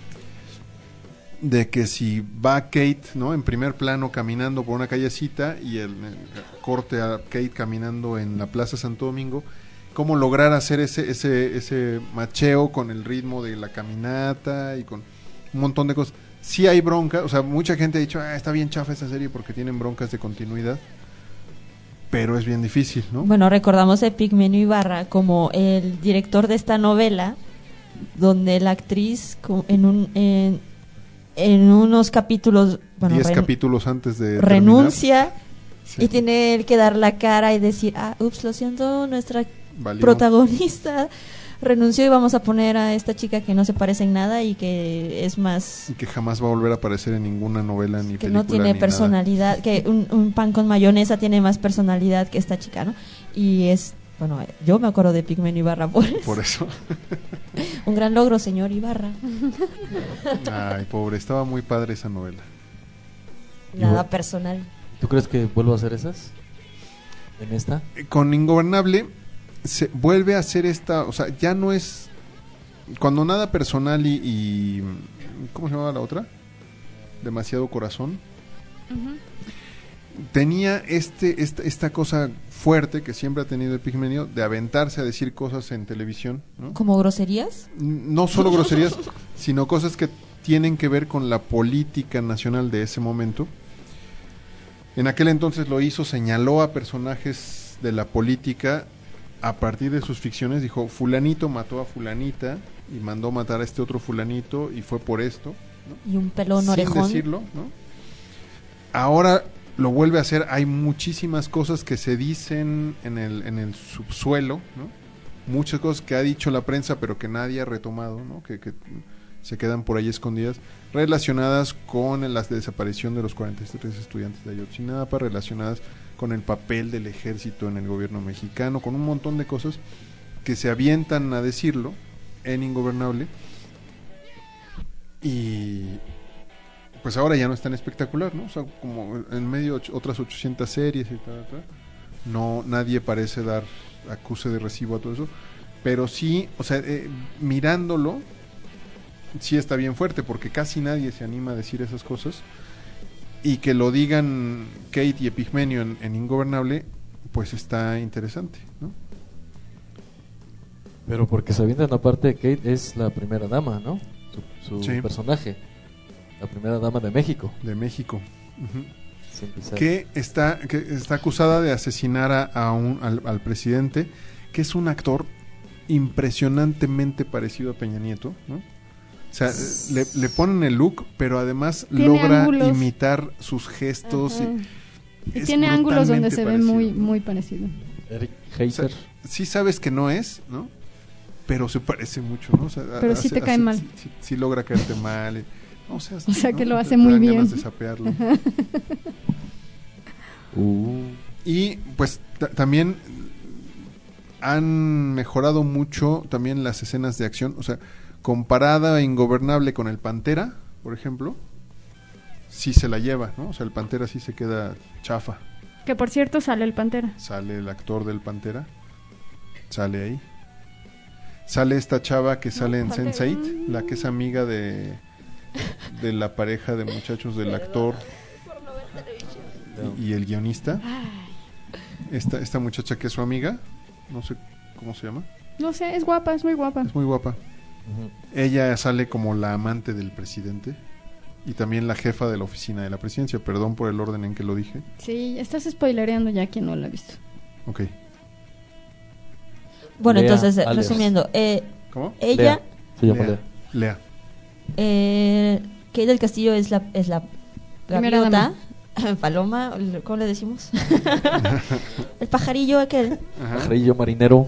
de que si va Kate, ¿no? En primer plano caminando por una callecita y el, el corte a Kate caminando en la Plaza Santo Domingo, cómo lograr hacer ese ese ese macheo con el ritmo de la caminata y con un montón de cosas. Sí hay bronca, o sea, mucha gente ha dicho, ah, está bien chafa esa serie porque tienen broncas de continuidad, pero es bien difícil, ¿no? Bueno, recordamos a Epigmenio Ibarra como el director de esta novela, donde la actriz co- en un en, en unos capítulos, bueno, Diez ren- capítulos antes de renuncia Sí. y tiene él que dar la cara y decir, ah, ups, lo siento, nuestra terminar, valimos. protagonista renunció y vamos a poner a esta chica que no se parece en nada y que es más... Y que jamás va a volver a aparecer en ninguna novela ni que película no tiene ni personalidad, que un, un pan con mayonesa tiene más personalidad que esta chica, ¿no? Y es, bueno, yo me acuerdo de Pigmenio Ibarra por eso. Por eso. Un gran logro, señor Ibarra. Ay, pobre, estaba muy padre esa novela. Nada personal. ¿Tú crees que vuelvo a hacer esas? ¿En esta? Con Ingobernable se vuelve a hacer esta, o sea, ya no es cuando nada personal y, y ¿cómo se llamaba la otra? Demasiado corazón. Ujú. Tenía este esta, esta cosa fuerte que siempre ha tenido Epigmenio de aventarse a decir cosas en televisión, ¿no? ¿Como groserías? No solo groserías, sino cosas que tienen que ver con la política nacional de ese momento. En aquel entonces lo hizo, señaló a personajes de la política a partir de sus ficciones, dijo, fulanito mató a fulanita y mandó matar a este otro fulanito y fue por esto, ¿no? Y un pelón Sin orejón. decirlo, ¿no? Ahora lo vuelve a hacer, hay muchísimas cosas que se dicen en el, en el subsuelo, ¿no? Muchas cosas que ha dicho la prensa pero que nadie ha retomado, ¿no? Que, que se quedan por ahí escondidas, relacionadas con la desaparición de los cuarenta y tres estudiantes de Ayotzinapa, relacionadas con el papel del ejército en el gobierno mexicano, con un montón de cosas que se avientan a decirlo en Ingobernable, y pues ahora ya no es tan espectacular, ¿no? O sea, como en medio de otras ochocientas series y tal, tal, no, nadie parece dar acuse de recibo a todo eso, pero sí, o sea, eh, mirándolo, sí está bien fuerte, porque casi nadie se anima a decir esas cosas, y que lo digan Kate y Epigmenio en, en Ingobernable, pues está interesante, ¿no? Pero porque se avientan, aparte de Kate, es la primera dama, ¿no? Su, su Sí. personaje, la primera dama de México. De México. Ujú. Sin pisar. Que está, que está acusada de asesinar a, a un, al, al presidente, que es un actor impresionantemente parecido a Peña Nieto, ¿no? O sea, le, le ponen el look, pero además Tiene logra ángulos. imitar sus gestos. Ajá. Y, Y es tiene ángulos donde brutalmente se ve parecido, muy, ¿no? muy parecido. Eric O sea, Heiser. sí sabes que no es, ¿no? Pero se parece mucho, ¿no? O sea, Pero sí te cae mal. Sí, sí- sí logra caerte mal. y- no, o sea, O sea, ¿no? que lo Te- hace te muy dan bien. ganas de sapearlo. Ajá. Uh. Y pues ta- también han mejorado mucho también las escenas de acción, o sea, comparada a Ingobernable con el Pantera, por ejemplo, sí se la lleva, ¿no? O sea, el Pantera sí se queda chafa. Que por cierto sale el Pantera. Sale el actor del Pantera, sale ahí. Sale esta chava que sale en Pantera. sense eight, la que es amiga de de la pareja de muchachos del actor y, y el guionista. Esta, esta muchacha que es su amiga, no sé cómo se llama, No sé, es guapa, es muy guapa. es muy guapa. Ujú. Ella sale como la amante del presidente y también la jefa de la oficina de la presidencia. Perdón por el orden en que lo dije. Sí, estás spoilereando ya quien no lo ha visto. Ok. Bueno, Lea entonces, eh, Allers. resumiendo, eh, ¿Cómo? ella, Lea. Se llama Lea. Lea. Lea. eh, Kate del Castillo es la, es la Primera gaviota, paloma, ¿cómo le decimos? El pajarillo aquel. Ajá. Pajarillo marinero.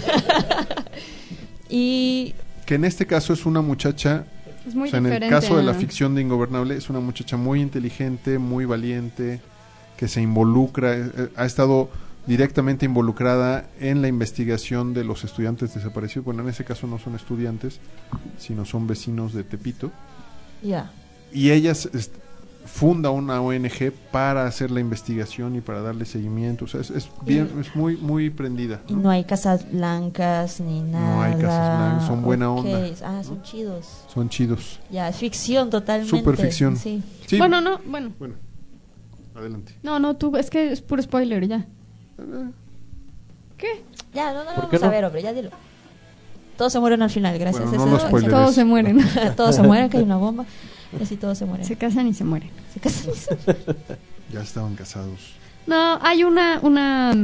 Y Que en este caso es una muchacha, Es muy o sea, en el diferente. caso de la a- ficción de Ingobernable, es una muchacha muy inteligente, muy valiente, que se involucra, eh, eh, ha estado directamente involucrada en la investigación de los estudiantes desaparecidos. Bueno, en ese caso no son estudiantes, sino son vecinos de Tepito. ya. Y ella s- est- funda una O N G para hacer la investigación y para darle seguimiento. O sea, es, es bien, es muy, muy prendida, Y ¿no? no hay casas blancas ni nada. No hay casas blancas, son buena Ok, onda, Ah, son ¿no? chidos. Son chidos. Ya, es ficción totalmente. Super ficción. Sí. Sí, Bueno, no, bueno. bueno, adelante. No, no, tú, es que es puro spoiler ya. Eh, ¿Qué? Ya, no, no, ¿Por qué vamos a no? ver, hombre, ya dilo. Todos se mueren al final, gracias. Bueno, no Eso- lo spoileres. Todos se mueren. todos se mueren, que hay una bomba. Y así todos se mueren. Se casan y se mueren. Se casan y se- Ya estaban casados. No, hay una, una,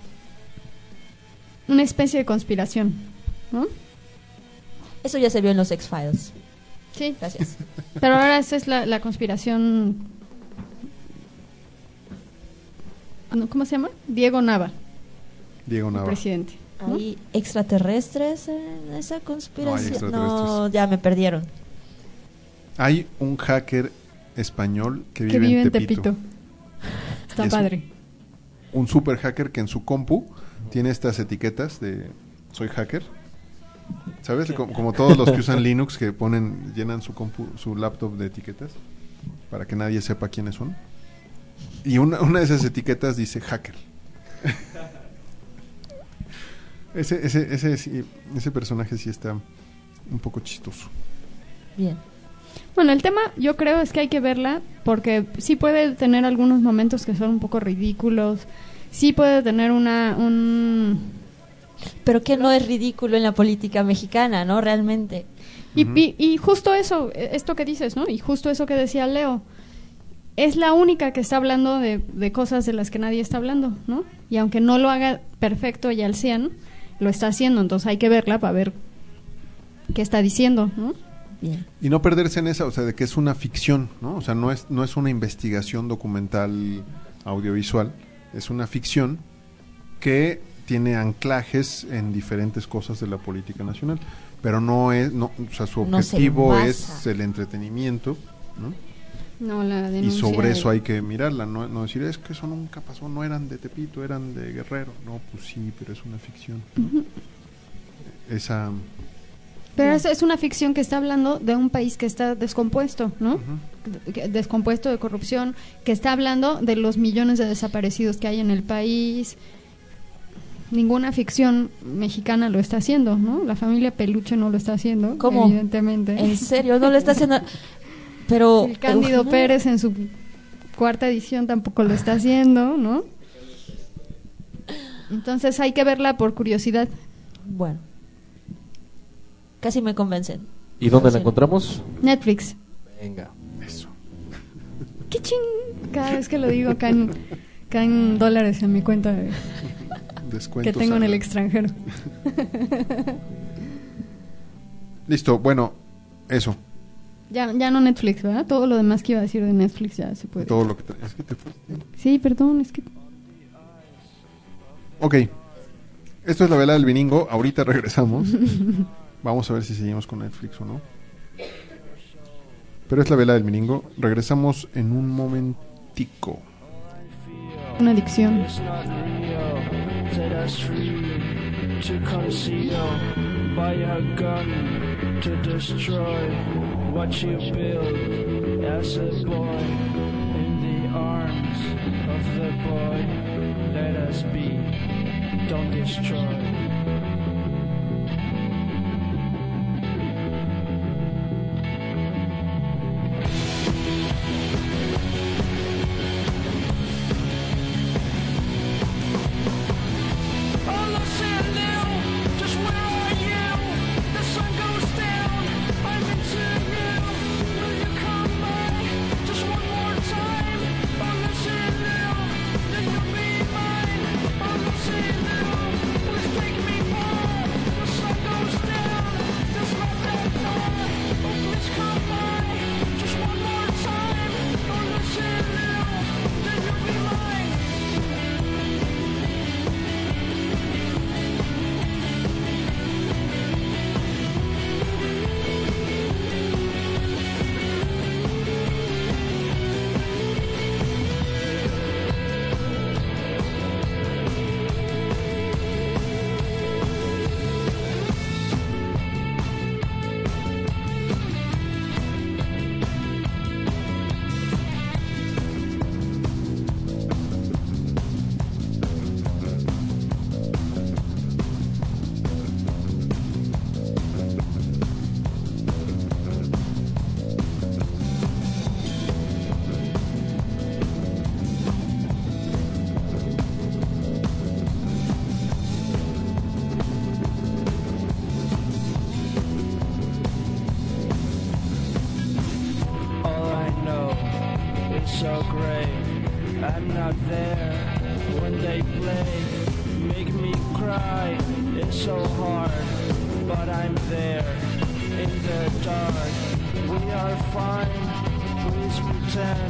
una especie de conspiración, ¿no? Eso ya se vio en los X-Files. Sí. Gracias. Pero ahora esa es la, la conspiración. No, ¿cómo se llama? Diego Nava, Diego el Nava. presidente. ¿Hay extraterrestres en esa conspiración? No, no, ya me perdieron. Hay un hacker español que vive, que vive en en Tepito. Tepito. Está es padre. Un, un super hacker que en su compu tiene estas etiquetas de soy hacker. ¿Sabes? Como, como todos los que usan Linux que ponen, llenan su compu, su laptop de etiquetas para que nadie sepa quiénes son. Y una, una de esas etiquetas dice hacker. ese, ese, ese, sí, ese personaje sí está un poco chistoso. Bien. Bueno, el tema yo creo es que hay que verla porque sí puede tener algunos momentos que son un poco ridículos, sí puede tener una un pero que no es ridículo en la política mexicana, ¿no? Realmente. Y, uh-huh. y, y justo eso, esto que dices, ¿no? Y justo eso que decía Leo, es la única que está hablando de, de cosas de las que nadie está hablando, ¿no? Y aunque no lo haga perfecto y al cien, lo está haciendo, entonces hay que verla para ver qué está diciendo, ¿no? Bien. Y no perderse en esa, o sea, de que es una ficción, ¿no? O sea, no es, no es una investigación documental audiovisual, es una ficción que tiene anclajes en diferentes cosas de la política nacional, pero no es, no, o sea, su objetivo no es el entretenimiento, ¿no? No, la y sobre eso hay que mirarla, no, no decir, es que eso nunca pasó, no eran de Tepito, eran de Guerrero. No, pues sí, pero es una ficción, ¿no? Uh-huh. Esa... Pero es, es una ficción que está hablando de un país que está descompuesto, ¿no? Uh-huh. Descompuesto de corrupción, que está hablando de los millones de desaparecidos que hay en el país. Ninguna ficción mexicana lo está haciendo, ¿no? La familia Peluche no lo está haciendo, ¿cómo? Evidentemente. ¿En serio? No lo está haciendo... Pero el Cándido uh, Pérez en su cuarta edición tampoco lo está haciendo, ¿no? Entonces hay que verla por curiosidad. Bueno, casi me convencen. ¿Y dónde la encontramos? Netflix. Venga, eso. ¡Qué ching! Cada vez que lo digo caen, caen dólares en mi cuenta de, que tengo en el extranjero. Listo, bueno, eso. Ya, ya no Netflix, ¿verdad? Todo lo demás que iba a decir de Netflix ya se puede. Todo lo que te, es que te fuiste. Sí, perdón, es que... Ok. Esto es la vela del viningo. Ahorita regresamos. Vamos a ver si seguimos con Netflix o no. Pero es la vela del viningo. Regresamos en un momentico. Una adicción. To destroy what you build as a boy in the arms of the boy. Let us be, don't destroy.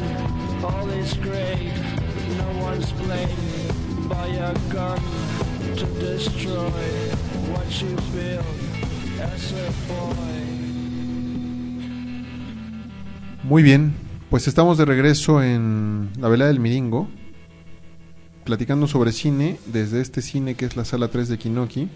All is great, no one's blamed by a gun to destroy what you build as a boy. Muy bien, pues estamos de regreso en la velada del Miringo, platicando sobre cine, desde este cine que es la sala tres de Kinoki.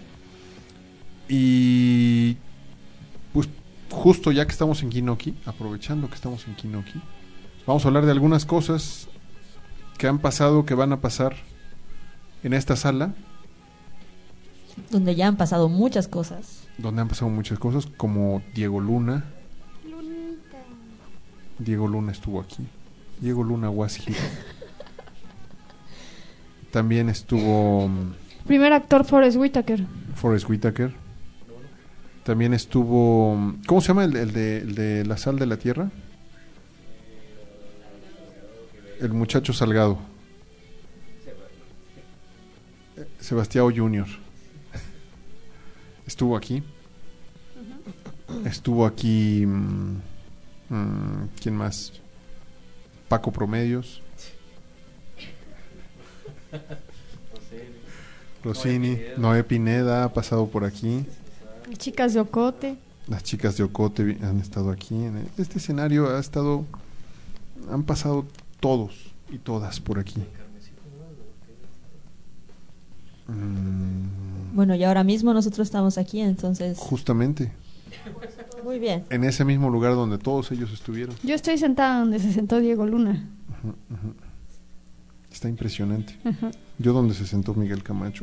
Y pues justo ya que estamos en Kinoki, aprovechando que estamos en Kinoki, vamos a hablar de algunas cosas que han pasado, que van a pasar en esta sala. Donde ya han pasado muchas cosas. Donde han pasado muchas cosas, como Diego Luna. Lunita. Diego Luna estuvo aquí. Diego Luna was here. También estuvo Primer actor Forrest Whitaker. Forrest Whitaker. También estuvo, ¿cómo se llama el, el, de, el de La Sal de la Tierra? El muchacho Salgado. Sebastião Junior Estuvo aquí. Estuvo aquí. Mmm, mmm, ¿quién más? Paco Promedios. Rossini. Noé Pineda ha pasado por aquí. Las chicas de Ocote. Las chicas de Ocote han estado aquí. En este escenario ha estado. Han pasado todos y todas por aquí. Mm. Bueno, y ahora mismo nosotros estamos aquí, entonces. Justamente. Muy bien. En ese mismo lugar donde todos ellos estuvieron. Yo estoy sentada donde se sentó Diego Luna. Uh-huh, uh-huh. Está impresionante. Uh-huh. Yo donde se sentó Miguel Camacho.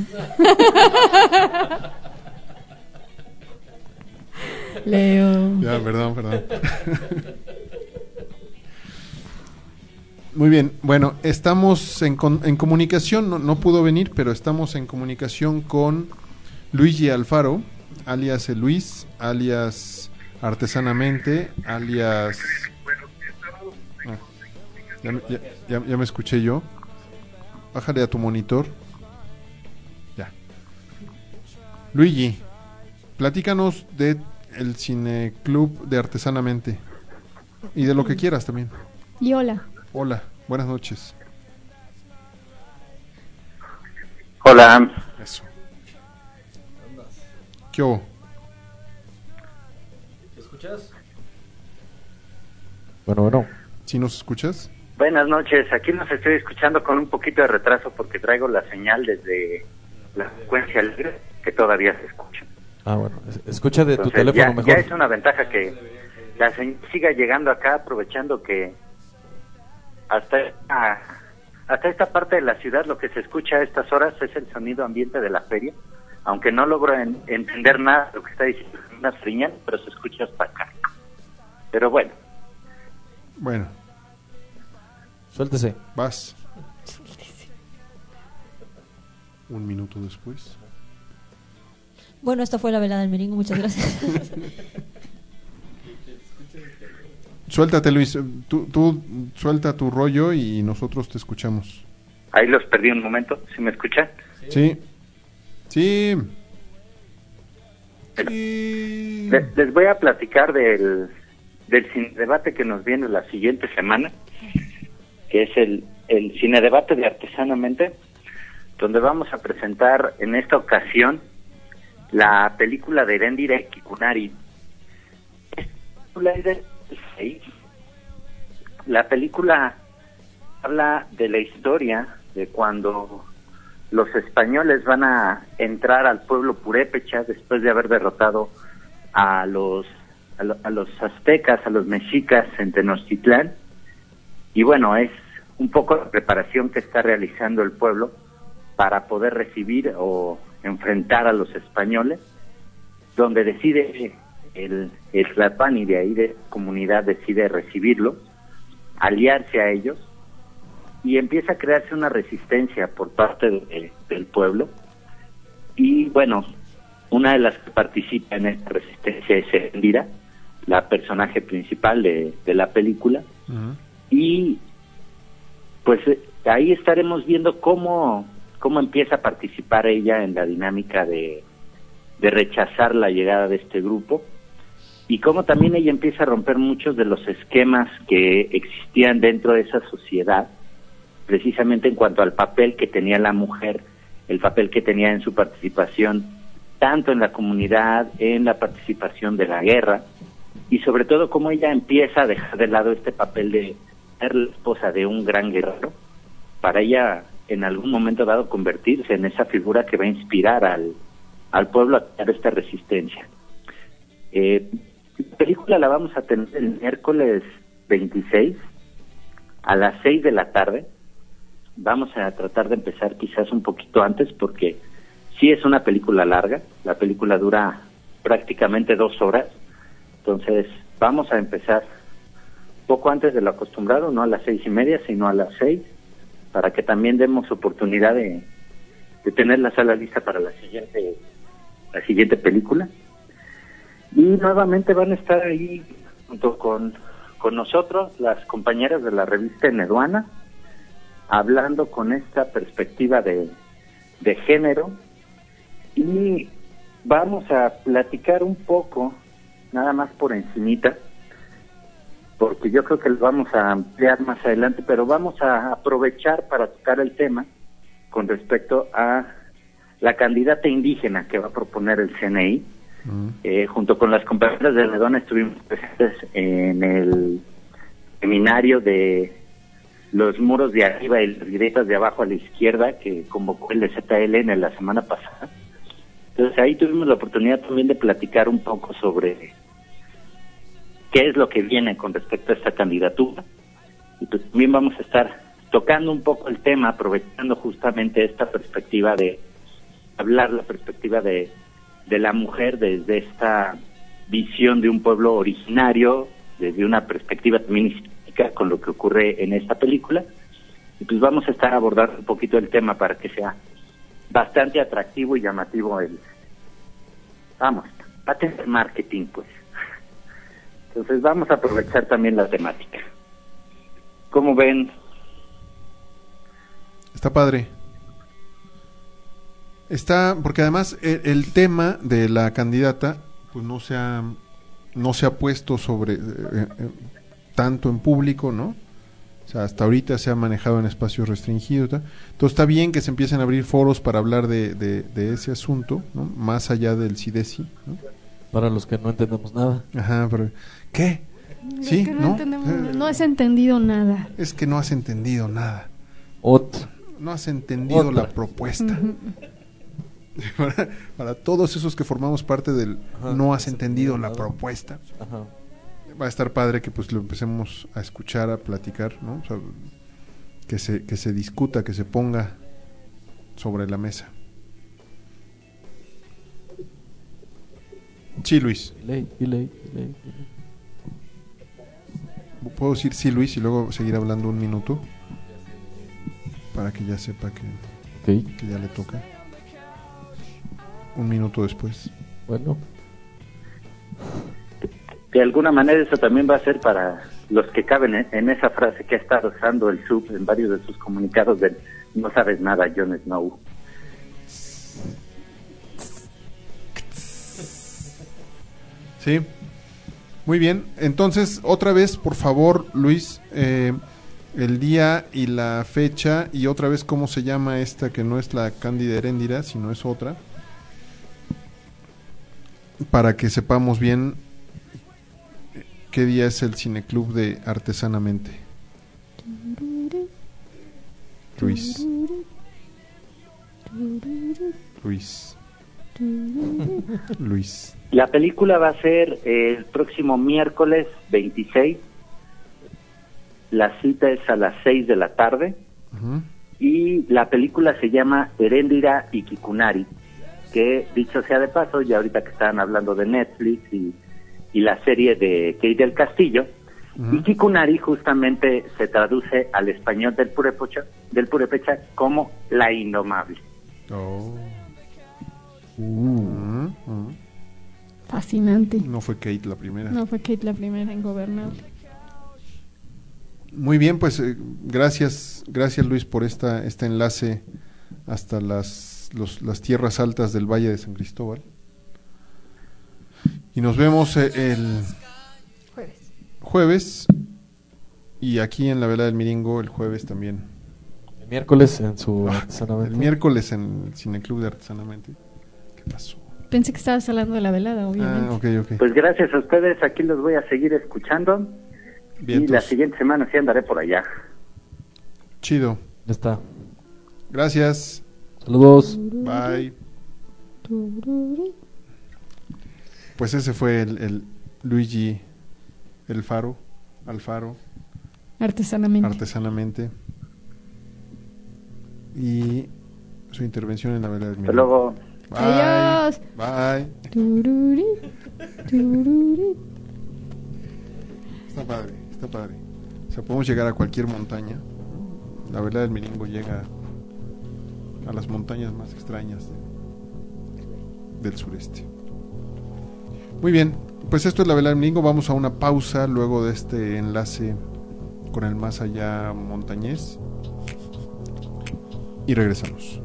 Leo. Ya, perdón, perdón. Muy bien, bueno, estamos en, con, en comunicación, no, no pudo venir, pero estamos en comunicación con Luigi Alfaro, alias El Luis, alias Artesanamente, alias... Ah, ya, ya, ya, ya me escuché yo. Bájale a tu monitor. Ya. Luigi, platícanos de el Cineclub de Artesanamente y de lo que quieras también. Y hola. Hola, buenas noches. Hola. Eso. ¿Qué hubo? ¿Me escuchas? Bueno, bueno. ¿Sí nos escuchas? Buenas noches, aquí nos estoy escuchando con un poquito de retraso porque traigo la señal desde la frecuencia libre que todavía se escucha. Ah, bueno, escucha de Entonces, tu teléfono ya, mejor. Ya es una ventaja que la señal siga llegando acá, aprovechando que hasta esta, hasta esta parte de la ciudad lo que se escucha a estas horas es el sonido ambiente de la feria, aunque no logro en, entender nada de lo que está diciendo una señal, pero se escucha hasta acá. Pero bueno. Bueno. Suéltese. Vas. Un minuto después. Bueno, esto fue la velada del Miringo, muchas gracias. Suéltate, Luis, tú, tú suelta tu rollo y nosotros te escuchamos. Ahí los perdí un momento, ¿sí me escuchan? Sí. Sí. sí. Les, les voy a platicar del, del cine debate que nos viene la siguiente semana, que es el, el cine debate de Artesanamente, donde vamos a presentar en esta ocasión la película de Erendira Kikunari. La película habla de la historia de cuando los españoles van a entrar al pueblo purépecha después de haber derrotado a los a, lo, a los aztecas, a los mexicas en Tenochtitlán. Y bueno, es un poco la preparación que está realizando el pueblo para poder recibir o enfrentar a los españoles, donde decide el, el Tlalpan y de ahí de comunidad decide recibirlos, aliarse a ellos, y empieza a crearse una resistencia por parte de, del pueblo. Y bueno, una de las que participa en esta resistencia es Erendira, la personaje principal de, de la película. Uh-huh. Y pues ahí estaremos viendo cómo cómo empieza a participar ella en la dinámica de, de rechazar la llegada de este grupo, y cómo también ella empieza a romper muchos de los esquemas que existían dentro de esa sociedad, precisamente en cuanto al papel que tenía la mujer el papel que tenía en su participación, tanto en la comunidad, en la participación de la guerra, y sobre todo cómo ella empieza a dejar de lado este papel de ser la esposa de un gran guerrero, para ella en algún momento dado convertirse en esa figura que va a inspirar al, al pueblo a crear esta resistencia. Eh, la película la vamos a tener el miércoles veintiséis a las seis de la tarde. Vamos a tratar de empezar quizás un poquito antes porque sí es una película larga, la película dura prácticamente dos horas, entonces vamos a empezar poco antes de lo acostumbrado, no a las seis y media, sino a las seis, para que también demos oportunidad de, de tener la sala lista para la siguiente, la siguiente película. Y nuevamente van a estar ahí junto con, con nosotros las compañeras de la revista Eneduana, hablando con esta perspectiva de, de género, y vamos a platicar un poco, nada más por encimita, porque yo creo que lo vamos a ampliar más adelante, pero vamos a aprovechar para tocar el tema con respecto a la candidata indígena que va a proponer el C N I. Mm. Eh, junto con las compañeras de Eneduana estuvimos presentes en el seminario de los muros de arriba y las grietas de abajo a la izquierda que convocó el Z L N la semana pasada. Entonces ahí tuvimos la oportunidad también de platicar un poco sobre qué es lo que viene con respecto a esta candidatura, y pues también vamos a estar tocando un poco el tema, aprovechando justamente esta perspectiva de hablar, la perspectiva de, de la mujer desde esta visión de un pueblo originario, desde una perspectiva también histórica con lo que ocurre en esta película, y pues vamos a estar abordando un poquito el tema para que sea bastante atractivo y llamativo el, vamos, va a tener marketing pues. Entonces vamos a aprovechar también la temática. ¿Cómo ven? Está padre. Está, porque además el, el tema de la candidata pues no se ha, no se ha puesto sobre eh, eh, tanto en público, ¿no? O sea, hasta ahorita se ha manejado en espacios restringidos, ¿tá? Entonces está bien que se empiecen a abrir foros para hablar de, de, de ese asunto, ¿no? Más allá del CIDESI, ¿no? Para los que no entendemos nada. Ajá, pero ¿qué? ¿Sí? Que no, ¿no? entendemos, no has entendido nada. Es que no has entendido nada. Otra. No has entendido Otra. la propuesta. Uh-huh. para, para todos esos que formamos parte del Ajá, no has entendido la propuesta. Ajá. Va a estar padre que pues lo empecemos a escuchar, a platicar, ¿no? O sea, que se que se discuta, que se ponga sobre la mesa. Sí, Luis. Ley, ley, ley. ¿Puedo decir sí, Luis, y luego seguir hablando un minuto? Para que ya sepa que, okay. que ya le toca. Un minuto después. Bueno. De alguna manera eso también va a ser para los que caben en, en esa frase que ha estado usando el sub en varios de sus comunicados del no sabes nada, Jon Snow. Sí, muy bien. Entonces, otra vez, por favor, Luis, eh, el día y la fecha, y otra vez cómo se llama esta, que no es la Cándida Heréndira, sino es otra, para que sepamos bien qué día es el Cineclub de Artesanamente. Luis. Luis. Luis. La película va a ser el próximo miércoles veintiséis. La cita es a las seis de la tarde. Uh-huh. Y la película se llama Heréndira y Kikunari, que dicho sea de paso, ya ahorita que estaban hablando de Netflix y, y la serie de Kate del Castillo, uh-huh. y Kikunari justamente se traduce al español del purépecha, del purépecha como La Indomable. Oh. Uh, uh. Fascinante. No fue Kate la primera. No fue Kate la primera, ingobernable. Muy bien, pues eh, gracias, gracias Luis por esta este enlace hasta las los, las tierras altas del Valle de San Cristóbal. Y nos vemos eh, el jueves. Jueves y aquí en la Vela del Miringo el jueves también. miércoles en su Artesanamente. El miércoles en el Cineclub de Artesanamente. ¿Qué pasó? Pensé que estabas hablando de la velada, obviamente. Ah, ok, ok. Pues gracias a ustedes, aquí los voy a seguir escuchando. Vientos. Y la siguiente semana sí andaré por allá. Chido. Ya está. Gracias. Saludos. Bye. Pues ese fue el, el Luigi El Faro, Alfaro. Artesanamente. Artesanamente. Y su intervención en la velada del Hasta luego. Bye. Adiós. Bye. Tururi, tururi. Está padre, está padre. O sea, podemos llegar a cualquier montaña. La velada del Miringo llega a las montañas más extrañas de, del sureste. Muy bien, pues esto es la velada del Miringo. Vamos a una pausa luego de este enlace con el más allá montañés y regresamos.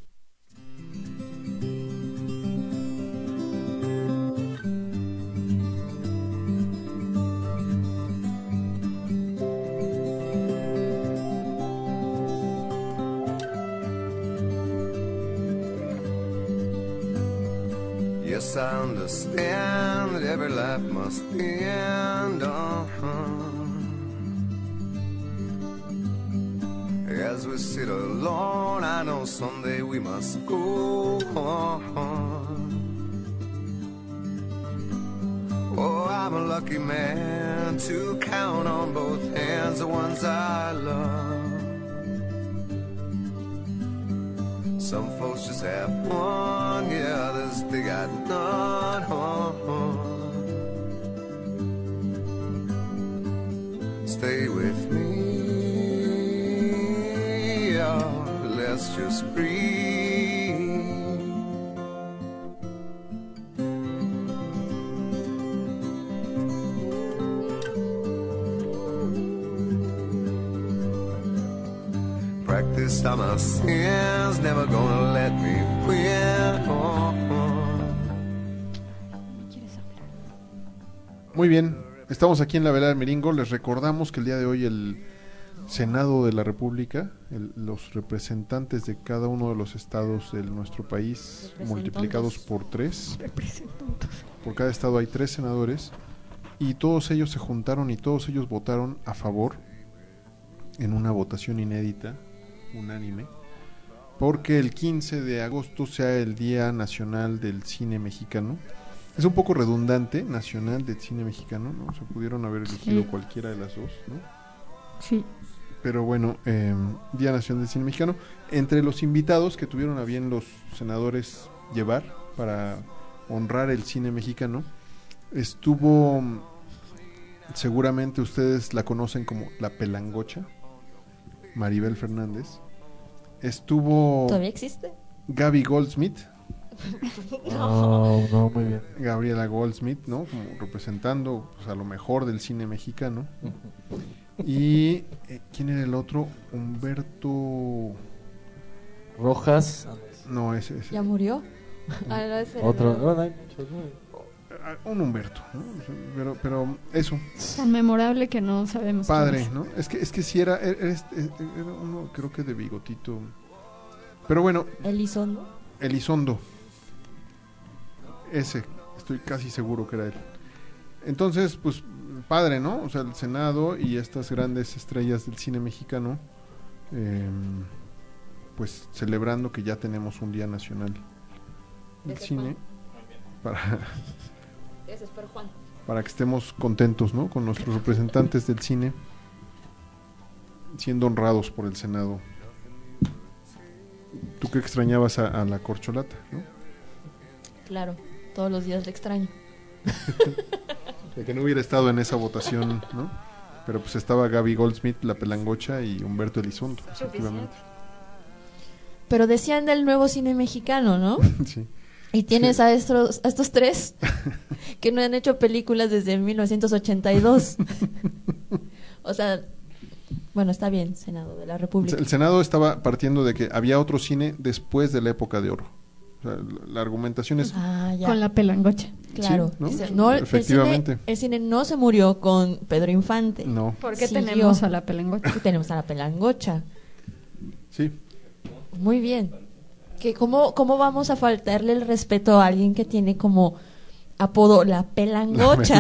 Yes, I understand that every life must end. Uh-huh. As we sit alone, I know someday we must go on. Oh, I'm a lucky man to count on both hands the ones I love. Some folks just have one, yeah, others they got none. Stay with me, oh, let's just breathe. Practice on my sins, never gonna let me win. Oh, oh. Muy bien, estamos aquí en la velada del Miringo. Les recordamos que el día de hoy el Senado de la República, el, los representantes de cada uno de los estados de nuestro país, multiplicados por tres, por cada estado hay tres senadores, y todos ellos se juntaron y todos ellos votaron a favor en una votación inédita, unánime, porque el quince de agosto sea el Día Nacional del Cine Mexicano. Es un poco redundante, Nacional del Cine Mexicano, ¿no? Se pudieron haber elegido sí. cualquiera de las dos, ¿no? Sí. Pero bueno, eh, Día Nacional del Cine Mexicano. Entre los invitados que tuvieron a bien los senadores llevar para honrar el cine mexicano, estuvo, seguramente ustedes la conocen como La Pelangocha, Maribel Fernández. Estuvo... ¿Todavía existe? Gaby Goldsmith. No, no, muy bien. Gabriela Goldsmith, ¿no? Como representando pues, a lo mejor del cine mexicano. Y eh, ¿quién era el otro? Humberto Rojas. No, ese, ese. ¿Ya murió? Ah, no, ese otro. No, no hay muchos, no. Un Humberto, ¿no? Pero, pero eso. Tan memorable que no sabemos. Padre, ¿no? Es que, es que si era, era, era uno, creo que de bigotito. Pero bueno. Elizondo. Elizondo. Ese, estoy casi seguro que era él. Entonces, pues, padre, ¿no? O sea, el Senado y estas grandes estrellas del cine mexicano, eh, pues, celebrando que ya tenemos un Día Nacional del Cine. Para... Gracias, pero Juan. Para que estemos contentos, ¿no? Con nuestros representantes del cine siendo honrados por el Senado. Tú que extrañabas a, a la corcholata, ¿no? Claro, todos los días le extraño. De que no hubiera estado en esa votación, ¿no? Pero pues estaba Gaby Goldsmith, La Pelangocha y Humberto Elizondo, efectivamente. Pero decían del nuevo cine mexicano, ¿no? Sí. Y tienes sí. a, estos, a estos tres que no han hecho películas desde mil novecientos ochenta y dos. O sea, bueno, está bien, Senado de la República. El Senado estaba partiendo de que había otro cine después de la época de oro. O sea, la argumentación es... Ah, ya. Con La Pelangocha. Claro. Sí, ¿no? Dice, no, efectivamente. El cine, el cine no se murió con Pedro Infante. No. ¿Por qué Siguió. tenemos a La Pelangocha? Tenemos a La Pelangocha. Sí. Muy bien. Que cómo, ¿Cómo vamos a faltarle el respeto a alguien que tiene como apodo la pelangocha?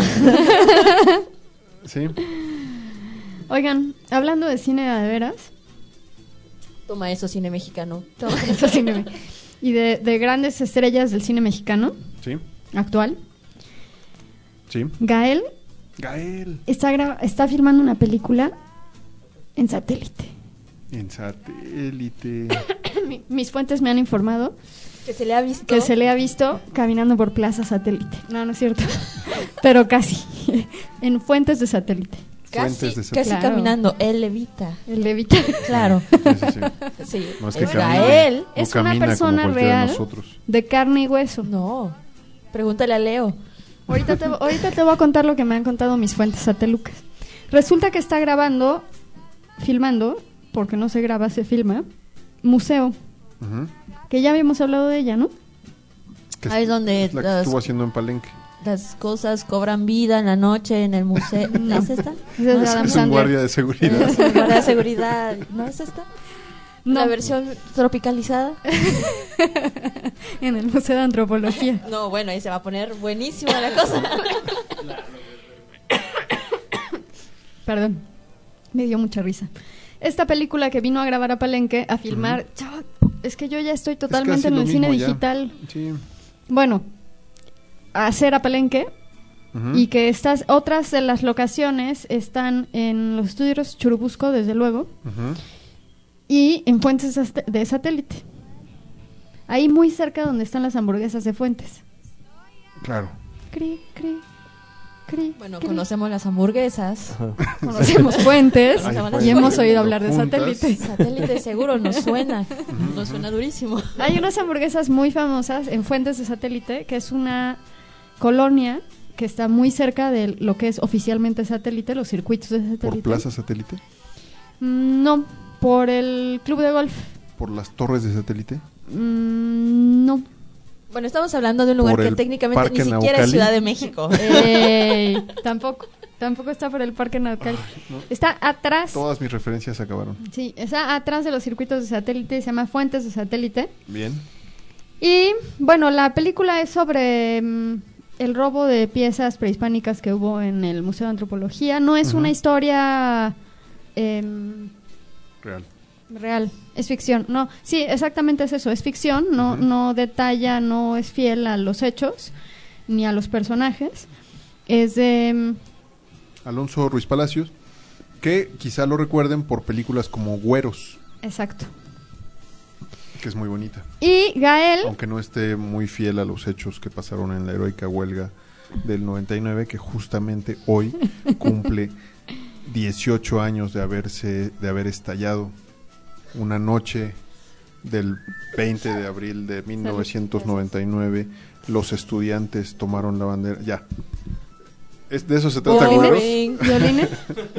Sí. Oigan, hablando de cine de veras. Toma eso, cine mexicano. Toma eso, cine me- Y de, de grandes estrellas del cine mexicano Sí. actual. Sí. Gael Gael. está, gra- está filmando una película en satélite. En satélite. Mi- Mis fuentes me han informado Que se le ha visto. que se le ha visto caminando por Plaza Satélite. No, no es cierto. Pero casi. En fuentes de satélite. Casi, Fuentes de casi satélite. Claro. caminando. Él levita. El levita. Claro. Sí, sí, sí. Sí. No es que Es camine, Gael. no Es una camina persona como cualquiera de real. nosotros. De carne y hueso. No. Pregúntale a Leo. Ahorita te, ahorita te voy a contar lo que me han contado mis fuentes satelucas. Resulta que está grabando, filmando, porque no se graba, se filma, Museo, Ujú. que ya habíamos hablado de ella, ¿no? Que Ahí es donde es la que las- estuvo haciendo en Palenque. Las cosas cobran vida en la noche en el museo. ¿No es esta? Esa es ¿No de Adam Es un Sandler. guardia de seguridad. Es un guardia de seguridad. ¿No es esta? No. ¿La versión tropicalizada? En el Museo de Antropología. No, bueno, ahí se va a poner buenísima la cosa. Perdón, me dio mucha risa. Esta película que vino a grabar a Palenque, a filmar, chava, es que yo ya estoy totalmente casi en lo el cine mismo ya. digital. Sí. Bueno, a hacer a Palenque. Ujú. Y que estas otras de las locaciones están en los estudios Churubusco, desde luego, Ujú. y en Fuentes de sat- de Satélite. Ahí muy cerca donde están las hamburguesas de Fuentes. Claro. Cri, cri, cri. Bueno, cri. conocemos las hamburguesas. Conocemos Fuentes Hay y fuentes. hemos oído hablar de Juntas. Satélite. Satélite seguro nos suena. Nos suena durísimo. Hay unas hamburguesas muy famosas en Fuentes de Satélite, que es una colonia que está muy cerca de lo que es oficialmente Satélite, los circuitos de Satélite. ¿Por Plaza Satélite? Mm, No, por el club de golf. ¿Por las torres de satélite? Mm, no. Bueno, estamos hablando de un lugar Por que el técnicamente Parque ni siquiera es Naucali. Ciudad de México. Ey, tampoco, tampoco está por el Parque Naucali. no. Está atrás, Todas mis referencias acabaron. sí, está atrás de los circuitos de Satélite, se llama Fuentes de Satélite. Bien. Y bueno, la película es sobre mm, el robo de piezas prehispánicas que hubo en el Museo de Antropología. No es Ujú. una historia em, Real. real, es ficción. No, sí, exactamente es eso, es ficción, no, Ujú. no detalla, no es fiel a los hechos ni a los personajes. Es de mm, Alonso Ruiz Palacios, que quizá lo recuerden por películas como Güeros, exacto. que es muy bonita. Y Gael, Aunque no esté muy fiel a los hechos que pasaron en la heroica huelga del noventa y nueve, que justamente hoy cumple dieciocho años de haberse de haber estallado una noche del veinte de abril de mil novecientos noventa y nueve. Los estudiantes tomaron la bandera. Ya. Es, de eso se trata ¿Violines? Güeros. ¿Violines?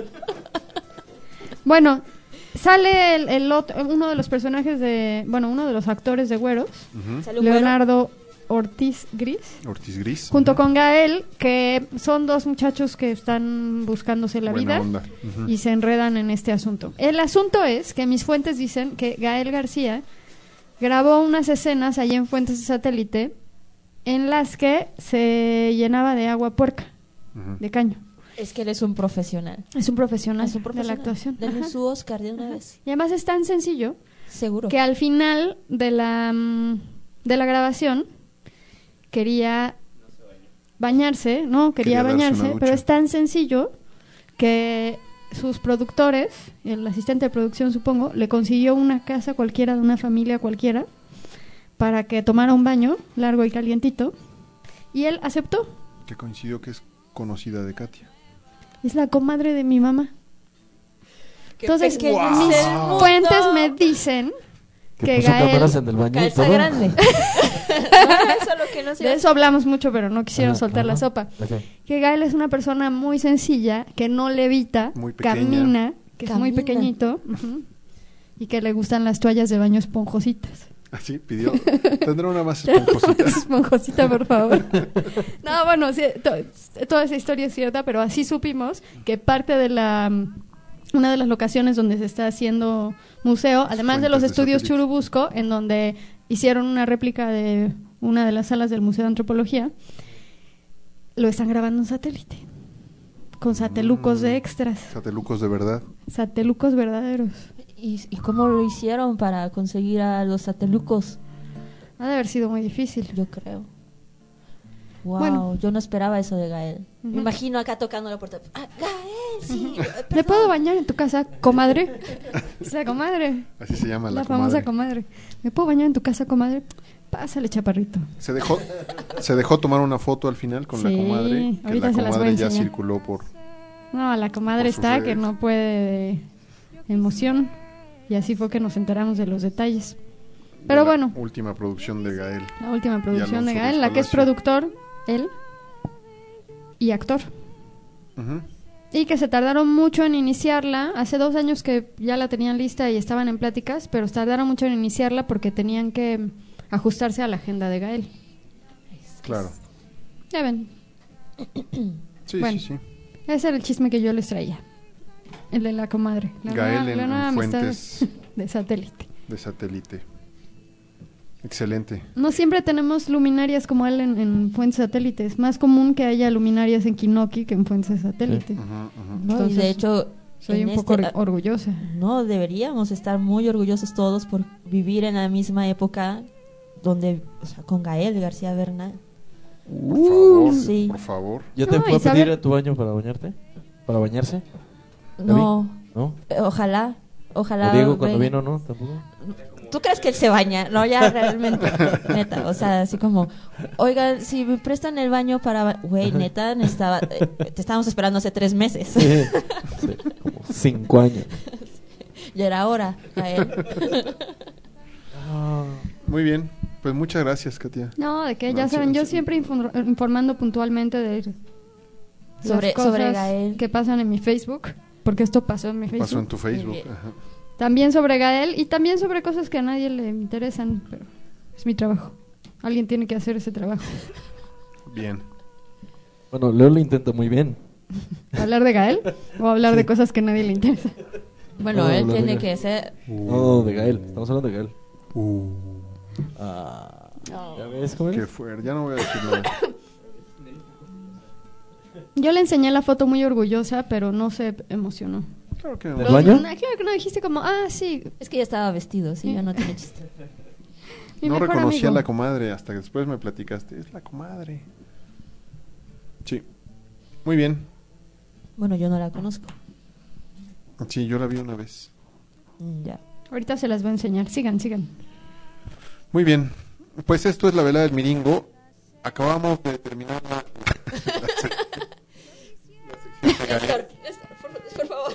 Bueno, sale el, el otro, uno de los personajes de, bueno, uno de los actores de Güeros, Ujú. Sale un güero. Leonardo Ortiz Gris, Ortiz Gris. junto Ujú. con Gael, que son dos muchachos que están buscándose la Buena vida onda. Ujú. y se enredan en este asunto. El asunto es que mis fuentes dicen que Gael García grabó unas escenas allí en Fuentes de Satélite en las que se llenaba de agua puerca, Ujú. de caño. Es que él es un profesional. Es un profesional, Es un de profesional. la actuación. Denle Ajá. su Oscar de una vez. Y además es tan sencillo Seguro. que al final de la mm, de la grabación quería bañarse, no, quería, Quería darse bañarse, una ducha. pero es tan sencillo que sus productores, el asistente de producción supongo, le consiguió una casa cualquiera de una familia cualquiera para que tomara un baño largo y calientito y él aceptó. Que coincidió que es conocida de Katia. Es la comadre de mi mamá. Qué Entonces, pequeño mis es el mundo. fuentes me dicen Que que puso Gael... cámaras en el baño y Calza todo. grande. No, eso es lo que no se De eso hablamos mucho, pero no quisieron Ajá, soltar la ajá. sopa. Ok. Que Gael es una persona muy sencilla, que no levita, Muy pequeña. camina, que es muy Camina. pequeñito, ujú, y que le gustan las toallas de baño esponjositas. Así pidió. Tendrá una más esponjosita. Esponjosita, por favor. No, bueno, sí, to- toda esa historia es cierta, pero así supimos que parte de la mm, una de las locaciones donde se está haciendo museo, además de los Fuentes de estudios satélites. Churubusco, en donde hicieron una réplica de una de las salas del Museo de Antropología, lo están grabando en satélite, con satelucos de extras, Satelucos de verdad. satelucos verdaderos. ¿Y, ¿Y cómo lo hicieron para conseguir a los satelucos? Ha de haber sido muy difícil. Yo creo. Wow, Bueno. yo no esperaba eso de Gael. Ujú. Me imagino acá tocando la puerta. Ah, Gael, sí. ¿Me puedo bañar en tu casa, comadre? La comadre. Así se llama la, La famosa comadre. comadre. ¿Me puedo bañar en tu casa, comadre? Pásale, chaparrito. Se dejó, se dejó tomar una foto al final con Sí, la comadre, que ahorita la se las voy a comadre ya enseñar. circuló por... No, la comadre Por sus está que redes. no puede de emoción. Y así fue que nos enteramos de los detalles. Pero de la bueno, última producción de Gael. la última producción de Alonso Gael, la que es Palacio. productor, él, y actor. Ujú. Y que se tardaron mucho en iniciarla. Hace dos años que ya la tenían lista y estaban en pláticas, pero tardaron mucho en iniciarla porque tenían que ajustarse a la agenda de Gael. Claro. Ya ven, Sí, Bueno. sí, sí. ese era el chisme que yo les traía. El de la comadre. La Gael nueva- en- la nueva en amistad fuentes de satélite. de satélite. Excelente. No siempre tenemos luminarias como él en, en fuentes satélites. Es más común que haya luminarias en Kinoki que en fuentes satélite. Ujú, ujú. No, y Entonces, de hecho, soy en un poco este- or- orgullosa. No, deberíamos estar muy orgullosos todos por vivir en la misma época donde, o sea, con Gael García Bernal. Por favor, sí. por favor. ¿Ya te No, fue a y saber- pedir a tu baño para bañarte? ¿Para bañarse? No, ¿No? eh, ojalá, ojalá. ¿O Diego cuando venga. vino no? ¿Tampoco? ¿Tú crees que él se baña? No, ya realmente, neta, o sea, así como, oigan, si me prestan el baño para, ba-". güey, neta, necesitaba, eh, te estábamos esperando hace tres meses. Sí, sí, como cinco años. Ya era hora, Gael. Muy bien. Pues muchas gracias, Katia. No, de que No, ya sí, saben, yo sí. siempre infor- informando puntualmente de Sobre- las cosas sobre Gael. que pasan en mi Facebook, porque esto pasó en mi Facebook. Pasó en tu Facebook. bien. Ajá. También sobre Gael y también sobre cosas que a nadie le interesan, pero es mi trabajo. Alguien tiene que hacer ese trabajo. Bien. Bueno, Leo lo intenta muy bien. ¿Hablar de Gael o hablar de cosas que a nadie le interesan? Bueno, No, él no, tiene no. que ser, No, de Gael. Estamos hablando de Gael. Uh, Ah, ¿ya ves cómo qué es? fuerte. Ya no voy a decir nada. Yo le enseñé la foto muy orgullosa, pero no se emocionó. Claro que ¿Del no. baño? No, claro que no dijiste como, ah, sí. es que ya estaba vestido, sí, ya no tiene chiste. Mi No mejor reconocí amigo. a la comadre hasta que después me platicaste. Es la comadre. Sí. Muy bien. Bueno, yo no la conozco. Sí, yo la vi una vez. Mm, Ya. Ahorita se las voy a enseñar. Sigan, sigan. Muy bien. Pues esto es la velada del Miringo. Acabamos de terminar la, la sec- la sección de Gael. Por favor.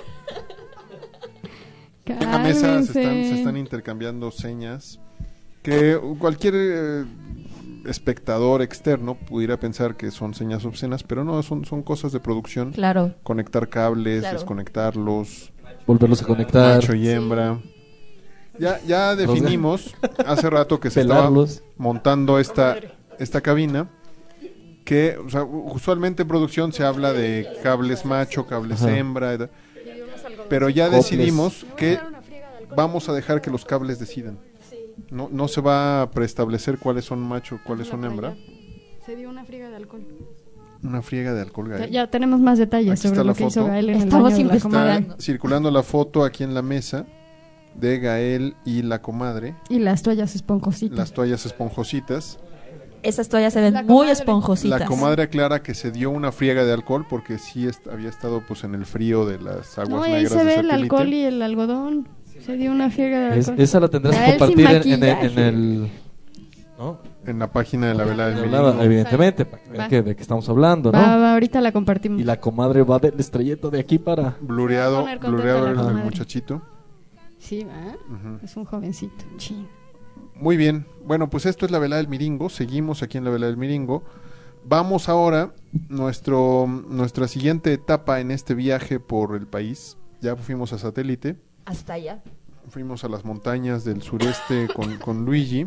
En la mesa se están, Cálmense. se están intercambiando señas que cualquier eh, espectador externo pudiera pensar que son señas obscenas, pero no, son, son cosas de producción. Claro. Conectar cables, Claro. desconectarlos, Volverlos a conectar. macho y hembra. Ya, ya definimos hace rato que se Pelarlos. estaba montando esta, esta cabina, que o sea, usualmente en producción se habla de cables macho, cables Ajá. hembra, edad- pero ya Coples. decidimos que vamos a dejar que los cables decidan. No, no se va a preestablecer cuáles son macho, cuáles son hembra. Se dio una friega de alcohol. Una friega de alcohol, Gael. Ya tenemos más detalles Aquí sobre está lo la que hizo foto. Gael en Estamos el baño de la investigando. comadre. Está circulando la foto aquí en la mesa de Gael y la comadre, Y las toallas esponjositas. las toallas esponjositas. Esas toallas se ven La muy comadre. esponjositas. La comadre aclara que se dio una friega de alcohol porque sí est- había estado pues en el frío de las aguas No, y ahí negras se de ve el satélite. alcohol y el algodón. Se dio una friega de Es- alcohol. esa la tendrás que Gael sin compartir en, en el, en maquillaje. el- ¿no? En la página de la vela del No, Miringo. nada, evidentemente, para que vean Va. que- de qué estamos hablando, ¿no? Va, va, ahorita la compartimos. Y la comadre va del estrellito de aquí para... Blureado, Se va a poner contenta blureado la el, el comadre. muchachito. Sí, ¿va? Ujú. Es un jovencito. Chin. Muy bien. Bueno, pues esto es la vela del Miringo. Seguimos aquí en la vela del Miringo. Vamos ahora nuestro nuestra siguiente etapa en este viaje por el país. Ya fuimos a satélite. Hasta allá. Fuimos a las montañas del sureste con, con Luigi.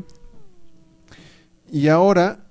Y ahora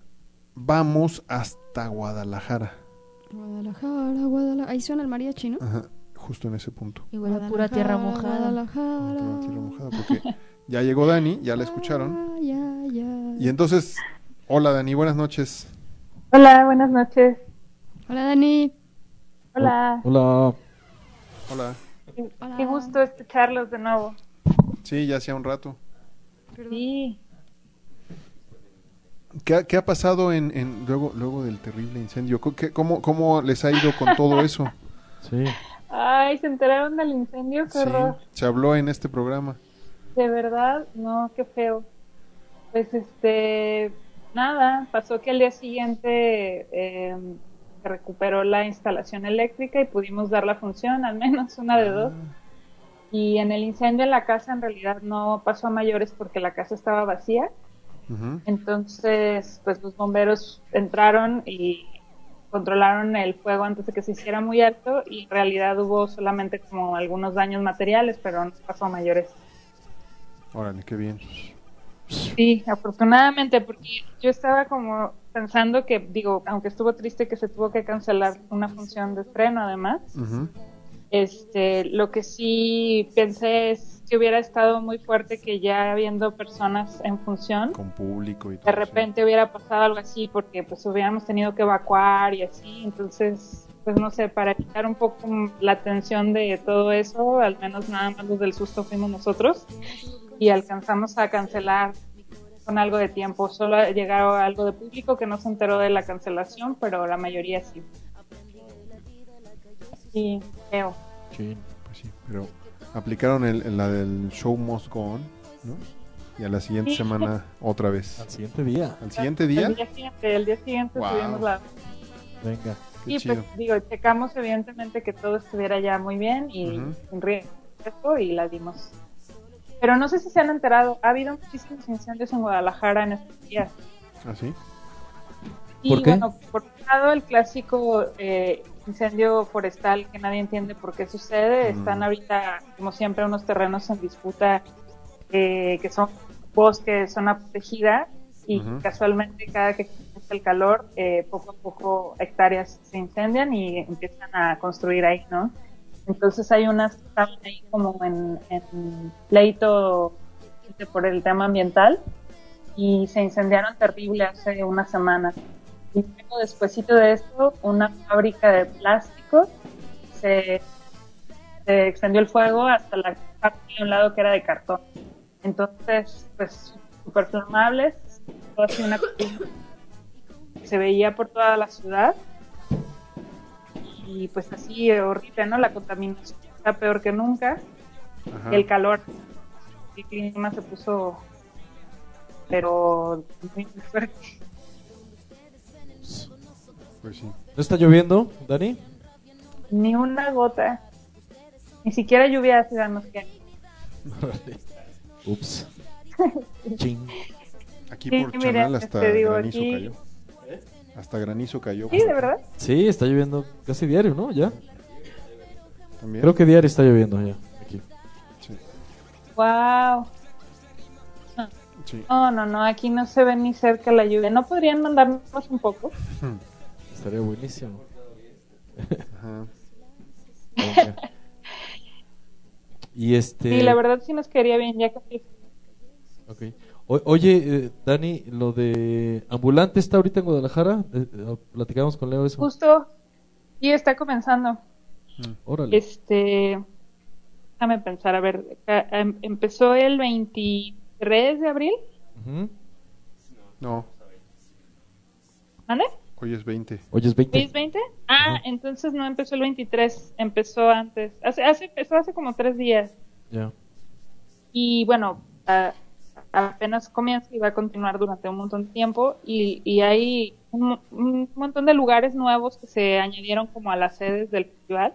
vamos hasta Guadalajara. Guadalajara, Guadalajara. Ahí suena el mariachi, ¿no? Ajá. justo en ese punto. Y huele a pura tierra mojada. Pura tierra mojada, porque ya llegó Dani, ya la escucharon. Y entonces, hola Dani, buenas noches. Hola, buenas noches. Hola Dani. Hola. Hola. Hola. Qué, qué gusto escucharlos de nuevo. Sí, ya hacía un rato. Sí. ¿Qué ha, qué ha pasado en, en luego luego del terrible incendio? ¿Qué, cómo, ¿Cómo les ha ido con todo eso? Sí. Ay, ¿se enteraron del incendio? Qué Sí, horror. se habló en este programa. De verdad, no, qué feo. Pues este, nada, pasó que al día siguiente eh, se recuperó la instalación eléctrica y pudimos dar la función, al menos una de dos. Y en el incendio en la casa en realidad no pasó a mayores porque la casa estaba vacía. Uh-huh. Entonces, pues los bomberos entraron y controlaron el fuego antes de que se hiciera muy alto y en realidad hubo solamente como algunos daños materiales, pero no pasó a mayores. Órale, qué bien. Sí, afortunadamente, porque yo estaba como pensando que, digo, aunque estuvo triste que se tuvo que cancelar una función de estreno además, Uh-huh. este, lo que sí pensé es que hubiera estado muy fuerte que ya habiendo personas en función, Con público y todo. de repente hubiera pasado algo así, porque pues hubiéramos tenido que evacuar y así, entonces, pues no sé, para evitar un poco la tensión de todo eso, al menos nada más los del susto fuimos nosotros, y alcanzamos a cancelar con algo de tiempo. Solo llegaron algo de público que no se enteró de la cancelación, pero la mayoría sí. Sí, feo. Sí, pues sí, pero aplicaron el, el- la del show must go on, ¿no? Y a la siguiente Sí. semana otra vez. Al siguiente día. ¿Al siguiente día? El día siguiente, el día siguiente Wow. tuvimos la... Venga. Qué Y chido. pues digo, checamos evidentemente que todo estuviera ya muy bien y Ujú. sin riesgo y la dimos. Pero no sé si se han enterado, ha habido muchísimos incendios en Guadalajara en estos días. ¿Ah, sí? Y ¿Por qué? bueno, por un lado el clásico eh, incendio forestal que nadie entiende por qué sucede. Mm. Están ahorita, como siempre, unos terrenos en disputa eh, que son bosques, zona protegida y Ujú. casualmente cada que comienza el calor, eh, poco a poco hectáreas se incendian y empiezan a construir ahí, ¿no? Entonces hay unas que están ahí como en, en pleito por el tema ambiental y se incendiaron terrible hace una semana. Y luego, despuesito de esto, una fábrica de plástico se, se extendió el fuego hasta la parte de un lado que era de cartón. Entonces, pues, súper flamables, todo así una columna que se veía por toda la ciudad. Y pues así, horrible, ¿no? La contaminación está peor que nunca. Ajá. Y el calor, el clima se puso, pero muy muy fuerte. Pues sí. ¿No está lloviendo, Dani? Ni una gota. Ni siquiera lluvia ácida nos queda. Ups. Ching. Aquí Sí, por mira, Chanal hasta te digo, granizo aquí- cayó. Hasta granizo cayó. Sí, de verdad. Sí, está lloviendo casi diario, ¿no? Ya. ¿También? Creo que diario está lloviendo ya. Aquí. Sí. Wow. Sí. No, no, no, aquí no se ve ni cerca la lluvia. ¿No podrían mandarnos un poco? Estaría buenísimo. Ajá. Venga. Y este. Sí, la verdad sí nos quedaría bien, ya que Ok. O- oye, eh, Dani, lo de Ambulante está ahorita en Guadalajara. Eh, eh, platicamos con Leo eso. justo sí está comenzando. Órale. Este, déjame pensar, a ver, ca- em- empezó el veintitrés de abril, Ujú. No, ¿vale? hoy es veinte. Hoy es veinte. ¿Hoy es veinte? Ah, entonces no empezó el veintitrés, empezó antes, hace, hace, empezó hace como tres días. Ya. Y bueno, a- apenas comienza y va a continuar durante un montón de tiempo y, y hay un, mo- un montón de lugares nuevos que se añadieron como a las sedes del festival.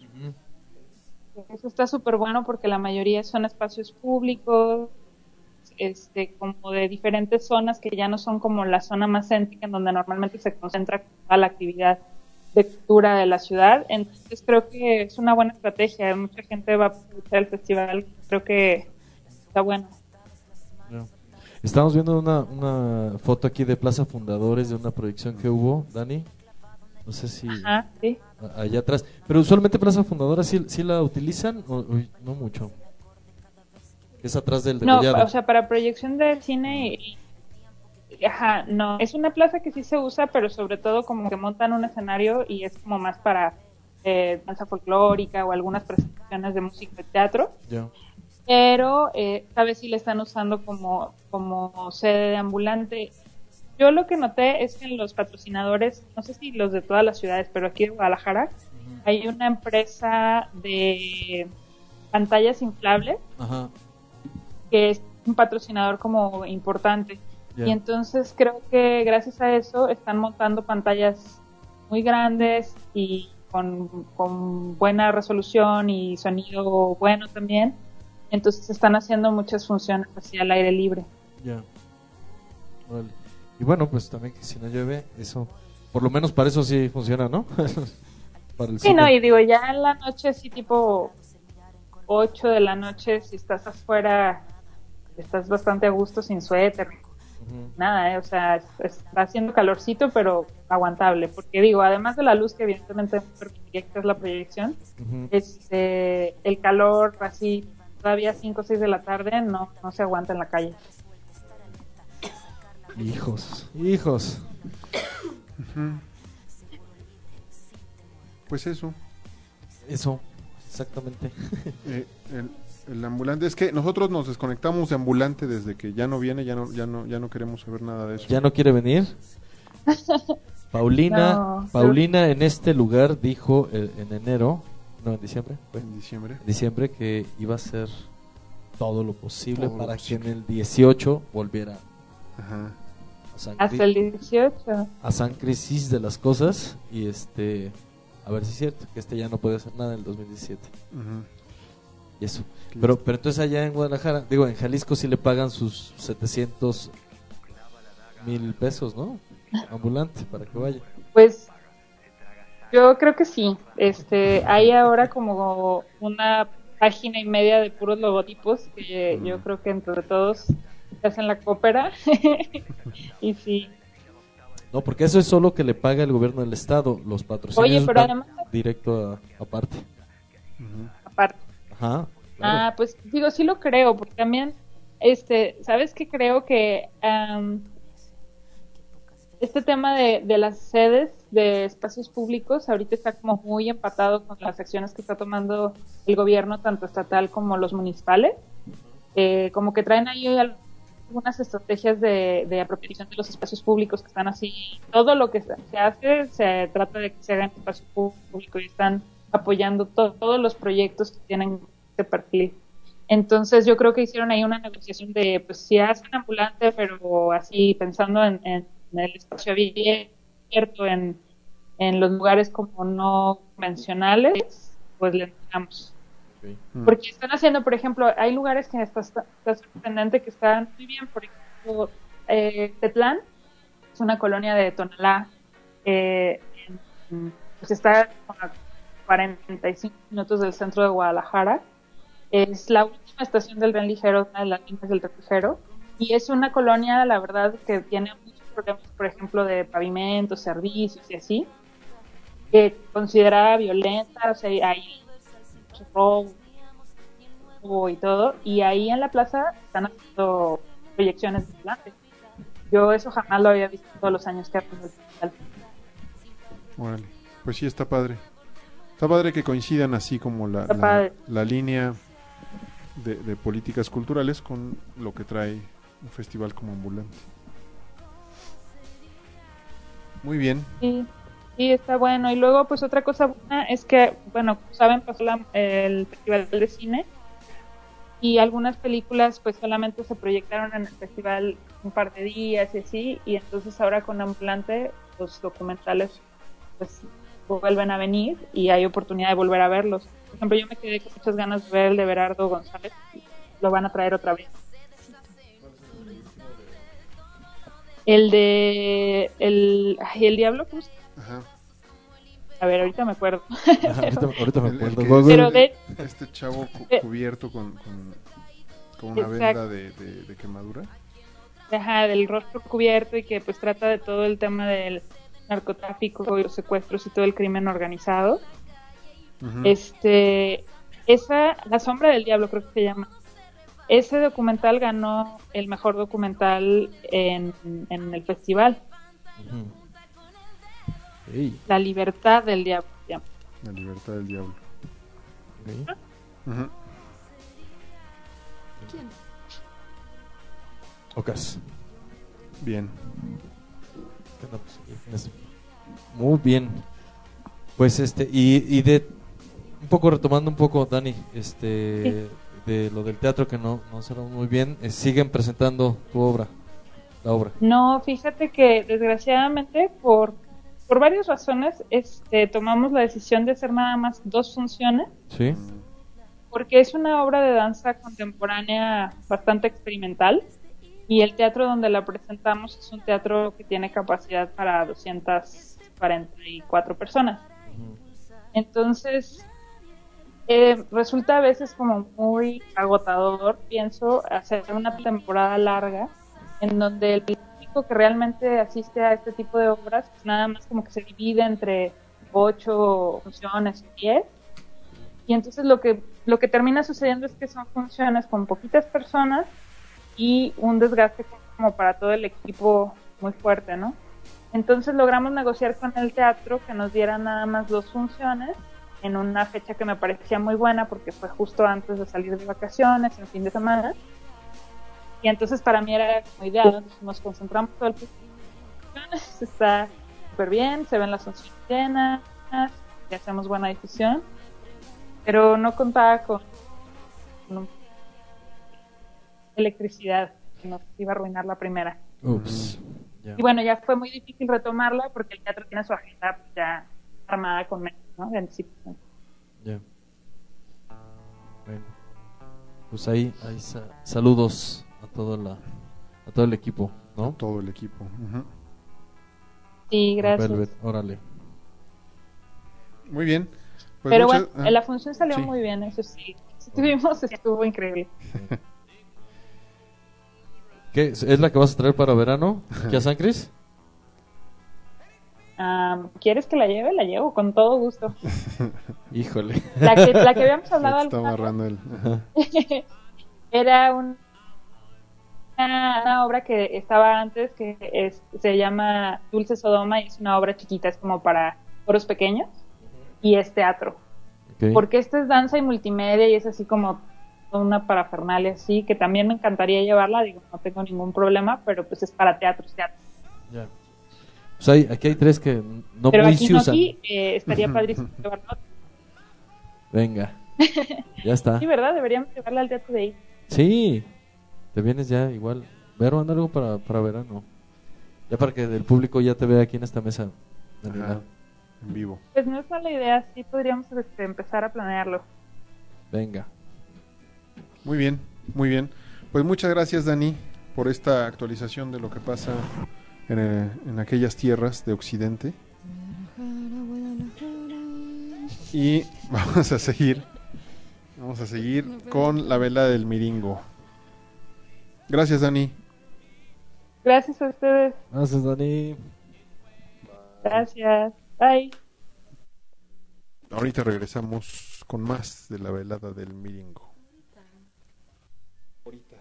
Eso está súper bueno porque la mayoría son espacios públicos, este, como de diferentes zonas que ya no son como la zona más céntrica en donde normalmente se concentra toda la actividad de cultura de la ciudad. Entonces creo que es una buena estrategia. Mucha gente va a aprovechar el festival. Creo que está bueno. Ya. Estamos viendo una, una foto aquí de Plaza Fundadores de una proyección que hubo, Dani. No sé si Ajá, sí. a- allá atrás. Pero usualmente Plaza Fundadora sí, sí la utilizan o, o no mucho. Es atrás del No, degollado. o sea, para proyección de cine, y- y- ajá, no, es una plaza que sí se usa, pero sobre todo como que montan un escenario y es como más para eh, danza folclórica o algunas presentaciones de música de teatro, Ya. pero eh, esta vez sí le están usando como, como sede de ambulante. Yo lo que noté es que en los patrocinadores, no sé si los de todas las ciudades, pero aquí en Guadalajara, hay una empresa de pantallas inflables Ajá. que es un patrocinador como importante. Ya. Y entonces creo que gracias a eso están montando pantallas muy grandes y con, con buena resolución y sonido bueno también. Entonces están haciendo muchas funciones así al aire libre. Ya. Vale. Y bueno, pues también que si no llueve, eso, por lo menos para eso sí funciona, ¿no? Para el Sí, cine. no, y digo, ya en la noche, sí, tipo ocho de la noche, si estás afuera, estás bastante a gusto sin suéter. Nada, ¿eh? O sea, es- está haciendo calorcito, pero aguantable. Porque digo, además de la luz que evidentemente permitiría que es la proyección, Ujú. este, el calor así, todavía cinco o seis de la tarde, no, no se aguanta en la calle. Hijos, hijos. Ujú. Pues eso. Eso, exactamente. Eh, el, el ambulante, es que nosotros nos desconectamos de ambulante desde que ya no viene, ya no, ya no, ya no queremos saber nada de eso. ¿Ya no quiere venir? Paulina, No. Paulina en este lugar dijo eh, en enero, no, en diciembre, ¿fue? En diciembre. En diciembre que iba a hacer todo lo posible Todo lo para posible. que en el dieciocho volviera Ajá. a San, Hasta Cri- el dieciocho. a San Crisis de las cosas y este, a ver si es cierto que este ya no puede hacer nada en el dos mil diecisiete. Ujú. Y eso. Pero, pero entonces allá en Guadalajara, digo, en Jalisco sí le pagan sus setecientos mil pesos, ¿no? Ambulante para que vaya. Pues yo creo que sí. Este, hay ahora como una página y media de puros logotipos que yo creo que entre todos hacen la cópera. Y sí. No, porque eso es solo que le paga el gobierno del estado. Los patrocinios Oye, pero van además- directo a, aparte. Aparte. Ajá. claro. Ah, pues digo, sí lo creo, porque también, este, ¿sabes qué? Creo que am, este tema de, de las sedes de espacios públicos ahorita está como muy empatado con las acciones que está tomando el gobierno, tanto estatal como los municipales. Eh, como que traen ahí algunas estrategias de, de apropiación de los espacios públicos que están así, todo lo que se se hace se trata de que se haga en espacio público y están apoyando to- todos los proyectos que tienen este perfil. Entonces yo creo que hicieron ahí una negociación de, pues si hacen ambulante, pero así pensando en, en el espacio abierto, en, en los lugares como no convencionales, pues le damos. Porque están haciendo, por ejemplo, hay lugares que está, está sorprendente que están muy bien, por ejemplo, eh, Tetlán, es una colonia de Tonalá, eh, en- pues está a cuarenta y cinco minutos del centro de Guadalajara, es la última estación del tren ligero, una de las líneas del tren ligero, y es una colonia, la verdad, que tiene muchos problemas, por ejemplo, de pavimentos, servicios y así, que considerada violenta, o sea, hay mucho robo y todo, y ahí en la plaza están haciendo proyecciones de ambulante. Yo eso jamás lo había visto todos los años que ha habido el festival. Órale. Pues sí, está padre. Está padre que coincidan así como la, Está la, padre. la línea de, de políticas culturales con lo que trae un festival como ambulante. Muy bien. Sí, sí, está bueno. Y luego, pues otra cosa buena es que, bueno, como saben, pasó la- el festival de cine y algunas películas pues solamente se proyectaron en el festival un par de días y así, y entonces ahora con Ambulante los documentales pues vuelven a venir y hay oportunidad de volver a verlos. Por ejemplo, yo me quedé con muchas ganas de ver el de Berardo González, y lo van a traer otra vez. El de el, ay, el Diablo, ¿cómo se llama? Ajá. A ver, ahorita me acuerdo. Ajá, ahorita, ahorita me El- el acuerdo. que Google. Pero de- Este chavo cu- Eh, cubierto con, con, con una Exacto. venda de, de, de quemadura. Ajá, del rostro cubierto y que pues trata de todo el tema del, narcotráfico y los secuestros y todo el crimen organizado. Ujú. Este, esa, La Sombra del Diablo creo que se llama. Ese documental ganó el mejor documental en, en el festival. Ujú. Ey. La Libertad del Diablo se llama. La Libertad del Diablo. Ok. Ujú. ¿Quién? Ocas. Bien. ¿Qué onda, pues? Muy bien. Pues este, y, y de un poco retomando un poco, Dani, este, de lo del teatro que no, no cerramos muy bien, eh, siguen presentando tu obra, la obra. No, fíjate que desgraciadamente por, por varias razones este, tomamos la decisión de hacer nada más dos funciones, Sí. porque es una obra de danza contemporánea bastante experimental y el teatro donde la presentamos es un teatro que tiene capacidad para doscientas cuarenta y cuatro personas. Entonces, eh, resulta a veces como muy agotador, pienso, hacer una temporada larga en donde el público que realmente asiste a este tipo de obras pues nada más como que se divide entre ocho funciones o diez. Y entonces lo que lo que termina sucediendo es que son funciones con poquitas personas y un desgaste como para todo el equipo muy fuerte, ¿no? Entonces logramos negociar con el teatro que nos dieran nada más dos funciones en una fecha que me parecía muy buena porque fue justo antes de salir de vacaciones, en fin de semana. Y entonces para mí era como ideal, nos concentramos todo el tiempo en las funciones, está súper bien, se ven las funciones llenas, y hacemos buena difusión, pero no contaba con, con electricidad, que nos iba a arruinar la primera. Ups. Ya. Y bueno, ya fue muy difícil retomarla porque el teatro tiene su agenda ya armada con meses, ¿no? De anticipación. Ya. Bueno. Pues ahí, ahí sa- saludos a todo la, a todo el equipo, ¿no? Todo el equipo. Ujú. Sí, gracias. Velvet, órale. Muy bien. Pues Pero muchas- bueno, ah, la función salió sí. muy bien, eso sí. Si tuvimos, estuvo increíble. ¿Qué? ¿Es la que vas a traer para verano aquí a San Cris? Um, ¿Quieres que la lleve? La llevo con todo gusto. Híjole. La que, la que habíamos hablado Se está alguna amarrando él. Ajá. era un, una, una obra que estaba antes que es, se llama Dulce Sodoma y es una obra chiquita, es como para coros pequeños y es teatro. Okay. Porque esta es danza y multimedia y es así como una parafernalia así, que también me encantaría llevarla, digo, no tengo ningún problema, pero pues es para teatro, es teatro. Ya. Pues hay, aquí hay tres que no pero muy aquí se no usan. aquí, eh, estaría padrísimo llevarla. Venga. Ya está. Sí, ¿verdad? Deberíamos llevarla al teatro de ahí. Sí. Te vienes ya igual. Ver, anda algo para, para verano. Ya para que el público ya te vea aquí en esta mesa. Daniela. Ajá. En vivo. Pues no es mala idea, sí podríamos este, empezar a planearlo. Venga. Muy bien, muy bien. Pues muchas gracias, Dani, por esta actualización de lo que pasa en, eh, en aquellas tierras de Occidente. Y vamos a seguir, vamos a seguir con la vela del Miringo. Gracias, Dani. Gracias a ustedes. Gracias, Dani. Gracias. Bye. Ahorita regresamos con más de la velada del Miringo. Ahorita.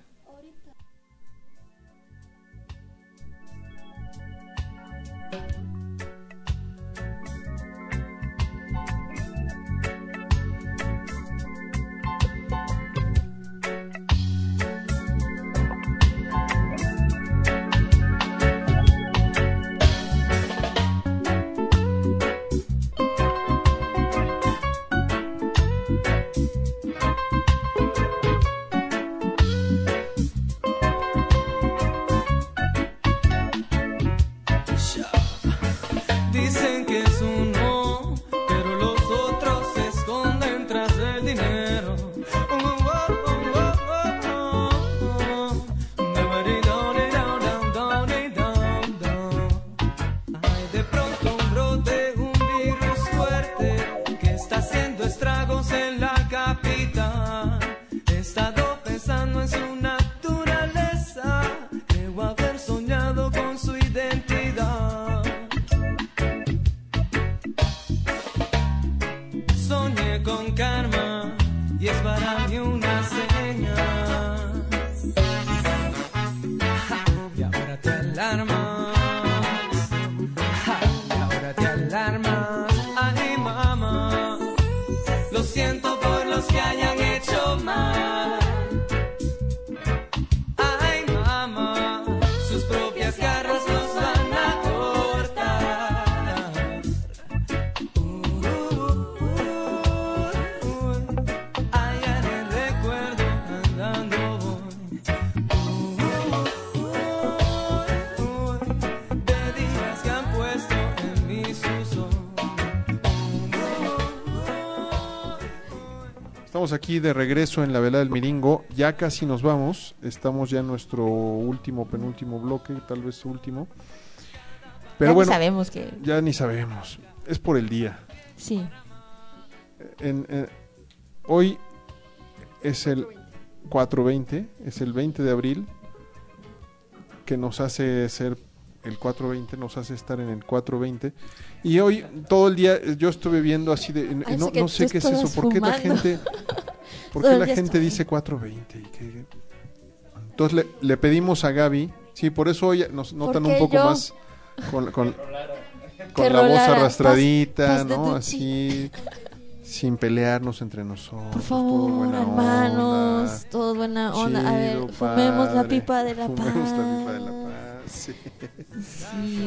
Estamos aquí de regreso en la velada del Miringo. Ya casi nos vamos. Estamos ya en nuestro último, penúltimo bloque, tal vez último. Pero ya bueno, ni sabemos que... ya ni sabemos. Es por el día. Sí. En, en, hoy es el cuatro veinte, es el veinte de abril, que nos hace ser el cuatro veinte, nos hace estar en el cuatro veinte. Y hoy todo el día yo estuve viendo así de Ay, no, que no sé qué es eso, ¿por qué la gente por qué la gente dice cuatro veinte? ¿Y qué? Entonces le, le pedimos a Gaby, sí, por eso hoy nos notan un poco yo? más con, con, con la voz arrastradita, pas, pas ¿no? Así sin pelearnos entre nosotros. Por favor, buena hermanos, onda, todo buena onda. Chido, a ver, fumemos padre, la pipa de la paz. Fumemos la pipa de la paz, sí. Sí.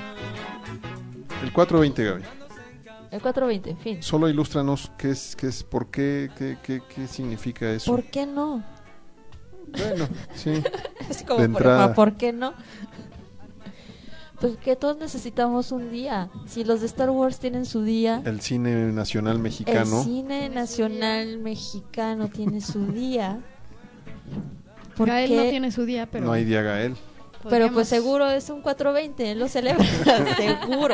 El cuatro veinte, Gaby. El cuatro veinte, en fin. Solo ilústranos qué es, qué es, por qué, qué, qué, qué significa eso. ¿Por qué no? Bueno, sí. Es como, por, ¿por qué no? Pues que todos necesitamos un día. Si los de Star Wars tienen su día, el cine nacional mexicano. El cine nacional mexicano tiene su día. Gael no tiene su día, pero no hay día Gael. Pero pues seguro es un cuatro veinte, él lo celebra, seguro.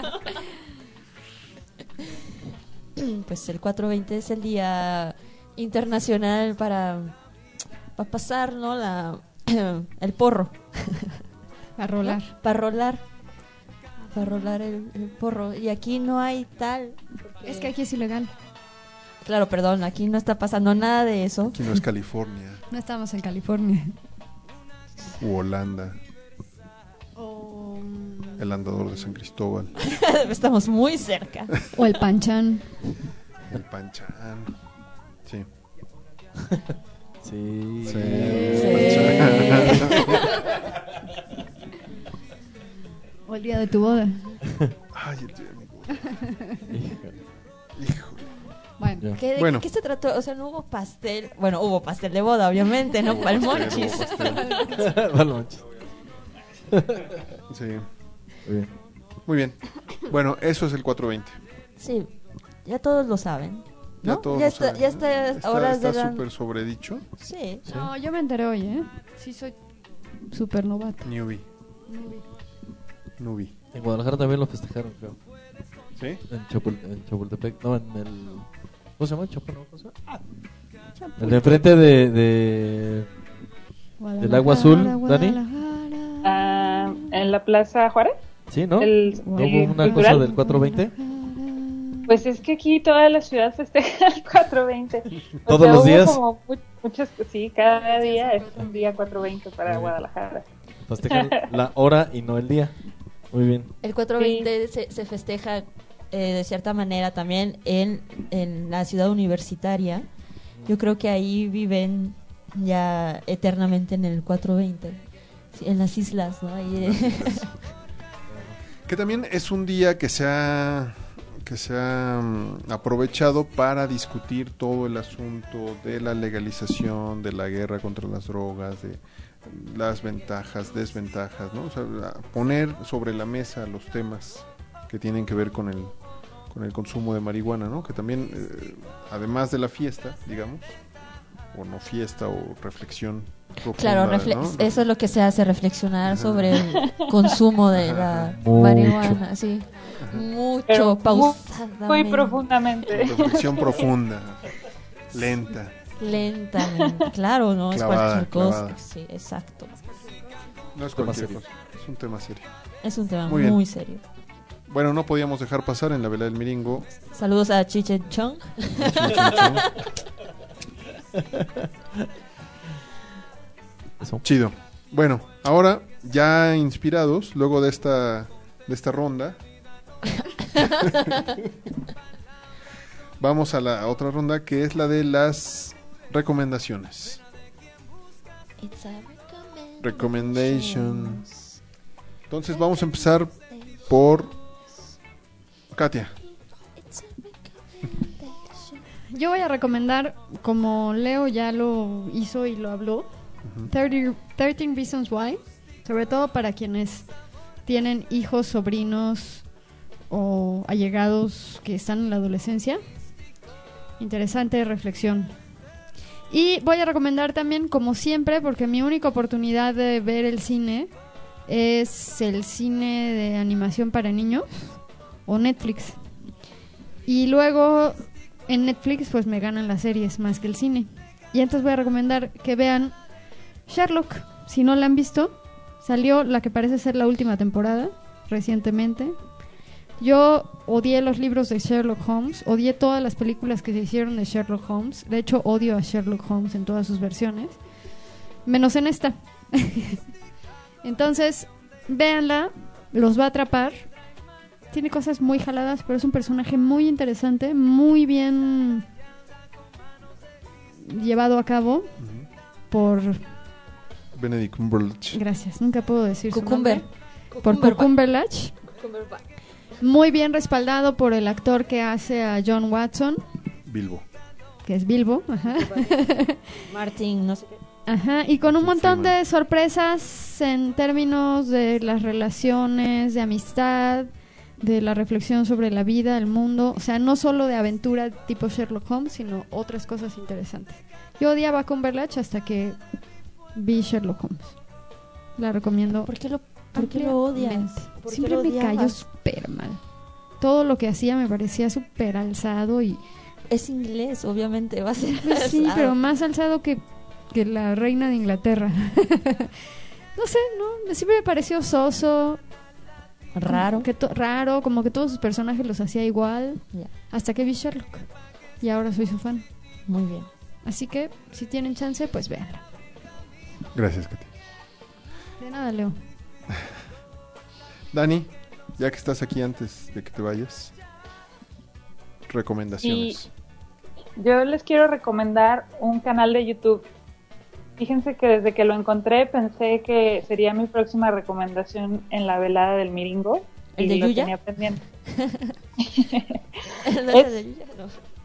Pues el cuatro veinte es el día internacional para, para pasar, ¿no? La, el porro. Para rolar. ¿No? Para rolar. Para rolar el, el porro. Y aquí no hay tal. Es que aquí es ilegal. Claro, perdón, aquí no está pasando nada de eso. Aquí no es California. No estamos en California. U Holanda. O... El andador de San Cristóbal. Estamos muy cerca. O el Panchán. El Panchán. Sí. Sí. Sí. Sí. O el día de tu boda. Ay, el día de mi boda. Híjole. Bueno, ¿Qué, de, bueno. ¿qué se trató? O sea, no hubo pastel. Bueno, hubo pastel de boda, obviamente, ¿no? Para el monchis. Para el monchis. Sí. Muy bien. Muy bien. Bueno, eso es el cuatro veinte. Sí, ya todos lo saben. ¿No? Ya todos ya lo está, saben. Ya está, está horas está de la... súper sobredicho. Sí. sí. No, yo me enteré hoy, ¿eh? Sí, soy súper novata. Newbie. Newbie. Newbie. En Guadalajara también lo festejaron, creo. ¿Sí? En, Chapul en Chapultepec, no, en el... ¿Cómo se llama? ¿Chapul? ¿Cómo se llama? Ah, el de enfrente de... de del Agua Azul, Dani. Uh, ¿En la Plaza Juárez? Sí, ¿no? El, ¿No el hubo una cultural? cosa del cuatro veinte? Pues es que aquí toda la ciudad festeja el cuatro veinte. O ¿Todos sea, los hubo días? Como mu muchos, sí, cada día es un día cuatro veinte para Muy Guadalajara. Festejan la hora y no el día. Muy bien. El cuatro veinte sí. se, se festeja eh, de cierta manera también en, en la ciudad universitaria. Yo creo que ahí viven ya eternamente en el cuatro veinte, sí, en las islas, ¿no? Ahí, eh. Que también es un día que se ha, que se ha um, aprovechado para discutir todo el asunto de la legalización, de la guerra contra las drogas, de las ventajas, desventajas, ¿no? O sea, poner sobre la mesa los temas que tienen que ver con el con el consumo de marihuana, ¿no? Que también, eh, además de la fiesta, digamos, o no fiesta o reflexión profunda, claro, refle ¿no? eso es lo que se hace, reflexionar sobre el consumo de la Mucho. marihuana, sí, mucho, Pero pausadamente, muy profundamente. Reflexión profunda, lenta. Lentamente, claro, no Clavada, es cualquier cosa. clavada. Sí, exacto. No es Tema cualquier serio. cosa, es un tema serio. Es un tema Muy muy, bien. serio. Bueno, no podíamos dejar pasar en la vela del Miringo. Saludos a Chichen Chong. Eso. Chido. Bueno, ahora ya inspirados, luego de esta de esta ronda, vamos a la otra ronda, que es la de las recomendaciones. Recommendations. Entonces vamos a empezar por Katia. Yo voy a recomendar, como Leo ya lo hizo y lo habló, uh-huh. trece, trece Reasons Why, sobre todo para quienes tienen hijos, sobrinos o allegados que están en la adolescencia. Interesante reflexión. Y voy a recomendar también, como siempre, porque mi única oportunidad de ver el cine es el cine de animación para niños o Netflix. Y luego en Netflix pues me ganan las series más que el cine. Y entonces voy a recomendar que vean Sherlock. Si no la han visto, salió la que parece ser la última temporada recientemente. Yo odié los libros de Sherlock Holmes, odié todas las películas que se hicieron de Sherlock Holmes. De hecho, odio a Sherlock Holmes en todas sus versiones, menos en esta. Entonces, véanla, los va a atrapar. Tiene cosas muy jaladas, pero es un personaje muy interesante, muy bien llevado a cabo uh-huh. por Benedict Cumberbatch. Gracias, nunca puedo decir Cucumber. su nombre. Por Cumberbatch. Muy bien respaldado por el actor que hace a John Watson. Bilbo. Que es Bilbo, ajá. Martin, no sé qué. Ajá, y con un montón de sorpresas en términos de las relaciones, de amistad, de la reflexión sobre la vida, el mundo. O sea, no solo de aventura tipo Sherlock Holmes, sino otras cosas interesantes. Yo odiaba a Cumberbatch hasta que vi Sherlock Holmes. La recomiendo. ¿Por qué lo, por qué lo odias? ¿Por Siempre qué lo me cayó súper mal. Todo lo que hacía me parecía súper alzado y... Es inglés, obviamente, va a ser pues sí, pero más alzado que, que la reina de Inglaterra. No sé, no, siempre me pareció soso. Raro. Como que to- raro, como que todos sus personajes los hacía igual. Yeah. Hasta que vi Sherlock. Y ahora soy su fan. Muy bien. Así que, si tienen chance, pues véanla. Gracias, Katy. De nada, Leo. Dani, ya que estás aquí antes de que te vayas, recomendaciones. Y yo les quiero recomendar un canal de YouTube. Fíjense que desde que lo encontré pensé que sería mi próxima recomendación en la velada del Miringo. ¿El y de lo Yuya? tenía pendiente. ¿El es, de Yuya? No.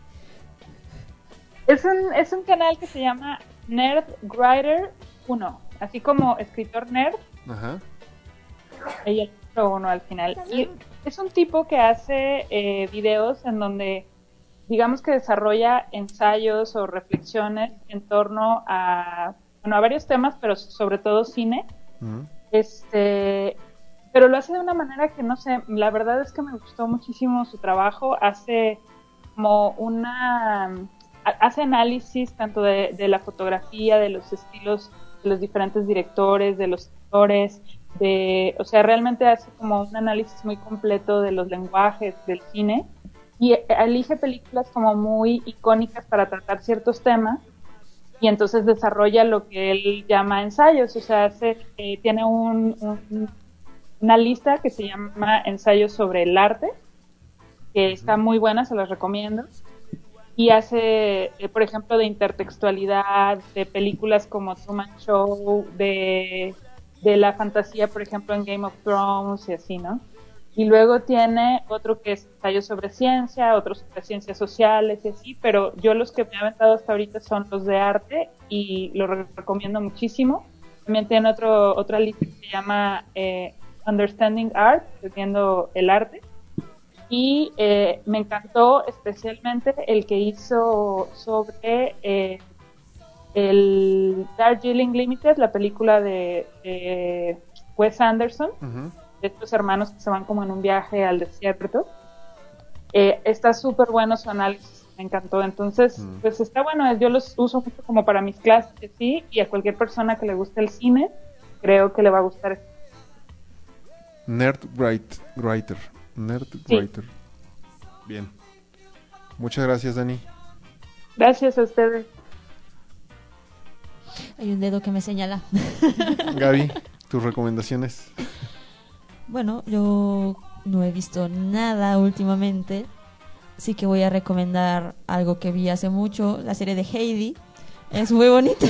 Es un, es un canal que se llama Nerdwriter uno, así como escritor nerd. Ajá. Y el número uno al final. Y es un tipo que hace eh, videos en donde, digamos que desarrolla ensayos o reflexiones en torno a, bueno, a varios temas, pero sobre todo cine. Uh-huh. Este, pero lo hace de una manera que, no sé, la verdad es que me gustó muchísimo su trabajo. Hace como una... hace análisis tanto de, de la fotografía, de los estilos de los diferentes directores, de los actores, de, o sea, realmente hace como un análisis muy completo de los lenguajes del cine y elige películas como muy icónicas para tratar ciertos temas y entonces desarrolla lo que él llama ensayos, o sea, hace, eh, tiene un, un, una lista que se llama Ensayos sobre el arte, que está muy buena, se los recomiendo. Y hace, eh, por ejemplo, de intertextualidad, de películas como Truman Show, de, de la fantasía, por ejemplo, en Game of Thrones y así, ¿no? Y luego tiene otro que es ensayos sobre ciencia, otros sobre ciencias sociales y así, pero yo los que me he aventado hasta ahorita son los de arte y lo recomiendo muchísimo. También tiene otro, otra lista que se llama eh, Understanding Art, viendo el arte. Y eh, me encantó especialmente el que hizo sobre eh, el Darjeeling Limited, la película de eh, Wes Anderson, uh-huh. de estos hermanos que se van como en un viaje al desierto. Eh, está súper bueno su análisis, me encantó. Entonces, uh-huh. pues está bueno, yo los uso mucho como para mis clases, sí, y a cualquier persona que le guste el cine, creo que le va a gustar. Nerdwriter. Nerdwriter. Sí. Bien. Muchas gracias, Dani. Gracias a ustedes. Hay un dedo que me señala. Gaby, tus recomendaciones. Bueno, yo no he visto nada últimamente, así que voy a recomendar algo que vi hace mucho, la serie de Heidi. Es muy bonita.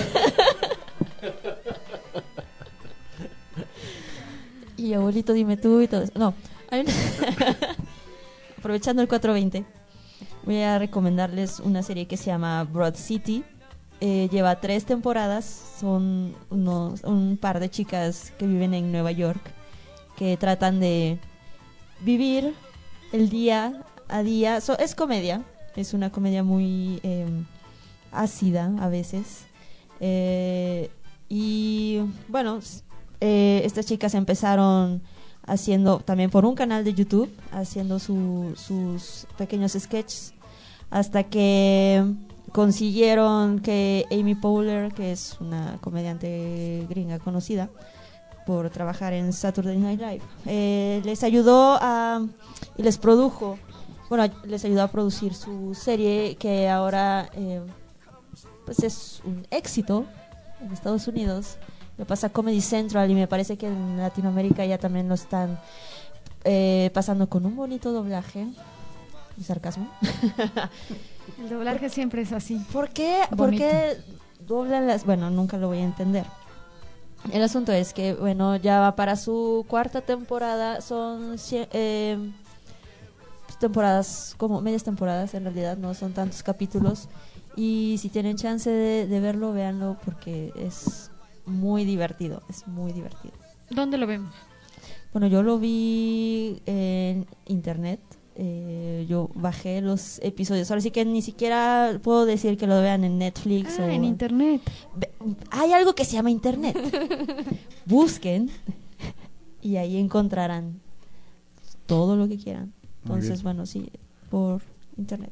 Y abuelito, dime tú y todo eso. No, hay una... aprovechando el cuatro veinte, voy a recomendarles una serie que se llama Broad City. Eh, lleva tres temporadas, son unos, un par de chicas que viven en Nueva York, que tratan de vivir el día a día. So, es comedia, Es una comedia muy eh, ácida a veces. Eh, y bueno, eh, estas chicas empezaron haciendo también por un canal de YouTube, haciendo su, sus pequeños sketches, hasta que consiguieron que Amy Poehler, que es una comediante gringa conocida por trabajar en Saturday Night Live, eh, les ayudó a y les produjo, bueno, les ayudó a producir su serie, que ahora eh, pues es un éxito en Estados Unidos. Lo pasa Comedy Central y me parece que en Latinoamérica ya también lo están eh, pasando con un bonito doblaje. ¿Y sarcasmo? El doblaje siempre es así. ¿Por qué? ¿Por qué doblan las...? Bueno, nunca lo voy a entender. El asunto es que, bueno, ya va para su cuarta temporada. Son eh, temporadas, como medias temporadas en realidad, no son tantos capítulos. Y si tienen chance de, de verlo, véanlo, porque es muy divertido, es muy divertido. ¿Dónde lo vemos? Bueno, yo lo vi en internet. Eh, yo bajé los episodios. Ahora sí que ni siquiera puedo decir que lo vean en Netflix. Ah, o en internet. Hay algo que se llama internet. Busquen y ahí encontrarán todo lo que quieran. Entonces, bueno, sí, por internet.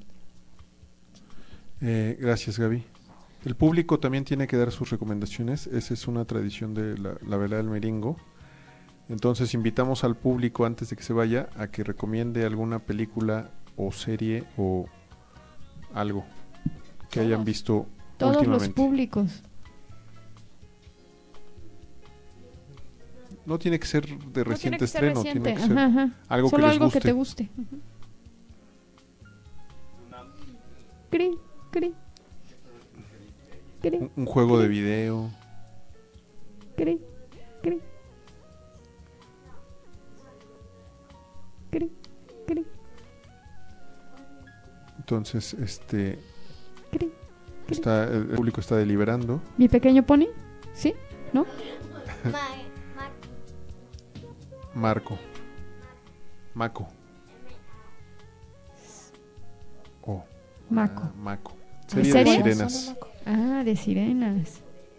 Eh, gracias, Gaby. El público también tiene que dar sus recomendaciones. Esa es una tradición de la, la velada del Miringo. Entonces invitamos al público, antes de que se vaya, a que recomiende alguna película o serie o algo que Todos. hayan visto Todos últimamente. los públicos. No tiene que ser de No reciente tiene que ser estreno, reciente. tiene que ser Ajá, ajá. algo Solo que les algo guste. que te guste. Ujú. Cri, cri. Cri, Un, un juego de video. cri, cri. Cri, cri, Entonces, este cri. está el, el público está deliberando. ¿Mi pequeño pony? ¿Sí? ¿No? Marco. Maco. Oh. Maco. Ah, Maco. ¿De Serie de serie? sirenas. Ah, de sirenas.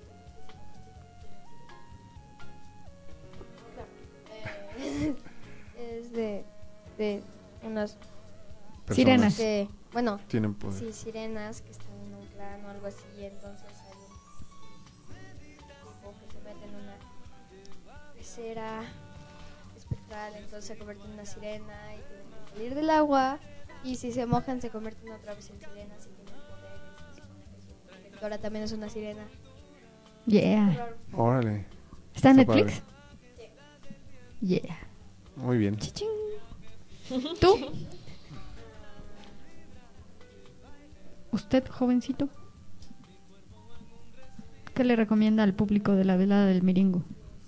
Es de, de unas Personas. Sirenas. que, bueno, Tienen poder. sí, sirenas que están en un clan o algo así, y entonces hay un tipo que se mete en una pecera espectral, entonces se convierte en una sirena y tienen que salir del agua, y si se mojan se convierten otra vez en sirenas y tienen poderes. Y su protectora también es una sirena. Yeah. Órale. ¿Está en Está Netflix? padre. Yeah. Muy bien. ¿Tú? ¿Usted, jovencito? ¿Qué le recomienda al público de la velada del Miringo?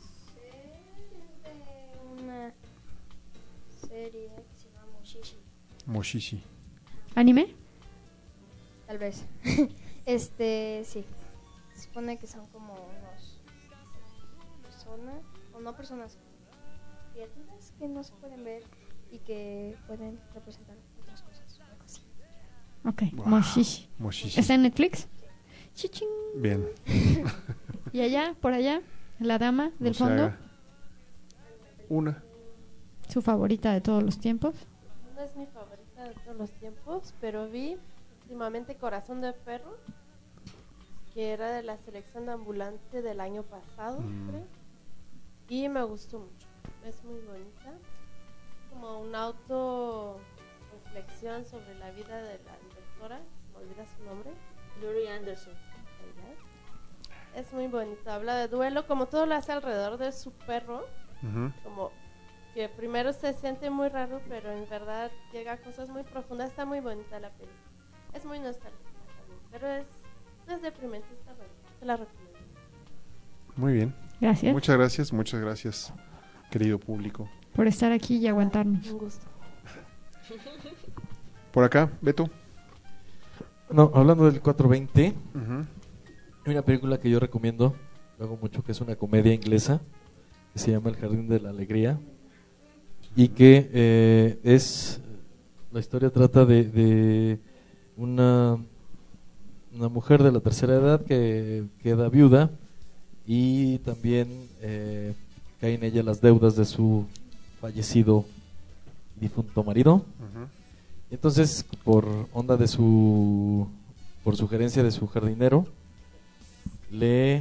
Una serie que se llama Mushishi, Moshishi. ¿Anime? tal vez. Este, sí. Se supone que son como unos personas, o no personas, criaturas que no se pueden ver y que pueden representar otras cosas, algo así. Ok, Wow. Moshishi. Moshishi. ¿Está en Netflix? Chichín. Bien. ¿Y allá, por allá, la dama del No se fondo? haga. Una. ¿Su favorita de todos los tiempos? No es mi favorita de todos los tiempos, pero vi últimamente Corazón de Perro, que era de la selección ambulante del año pasado, Mm. creo, y me gustó mucho. Es muy bonita, como una auto reflexión sobre la vida de la directora, se me olvida su nombre, Laurie Anderson. es muy bonita, habla de duelo, como todo lo hace alrededor de su perro, Ujú. como que primero se siente muy raro, pero en verdad llega a cosas muy profundas. Está muy bonita la película, es muy nostálgica también, pero es, no es deprimente, está bonita, te la recomiendo. Muy bien. Gracias. Muchas gracias, muchas gracias, querido público. Por estar aquí y aguantarnos. Un gusto. Por acá, Beto. No, hablando del cuatro veinte, Ujú. hay una película que yo recomiendo, lo hago mucho, que es una comedia inglesa, que se llama El Jardín de la Alegría, y que eh, es, la historia trata de, de una, una mujer de la tercera edad que queda viuda y también eh, caen en ella las deudas de su fallecido difunto marido. Ujú. Entonces, por onda de su, por sugerencia de su jardinero, le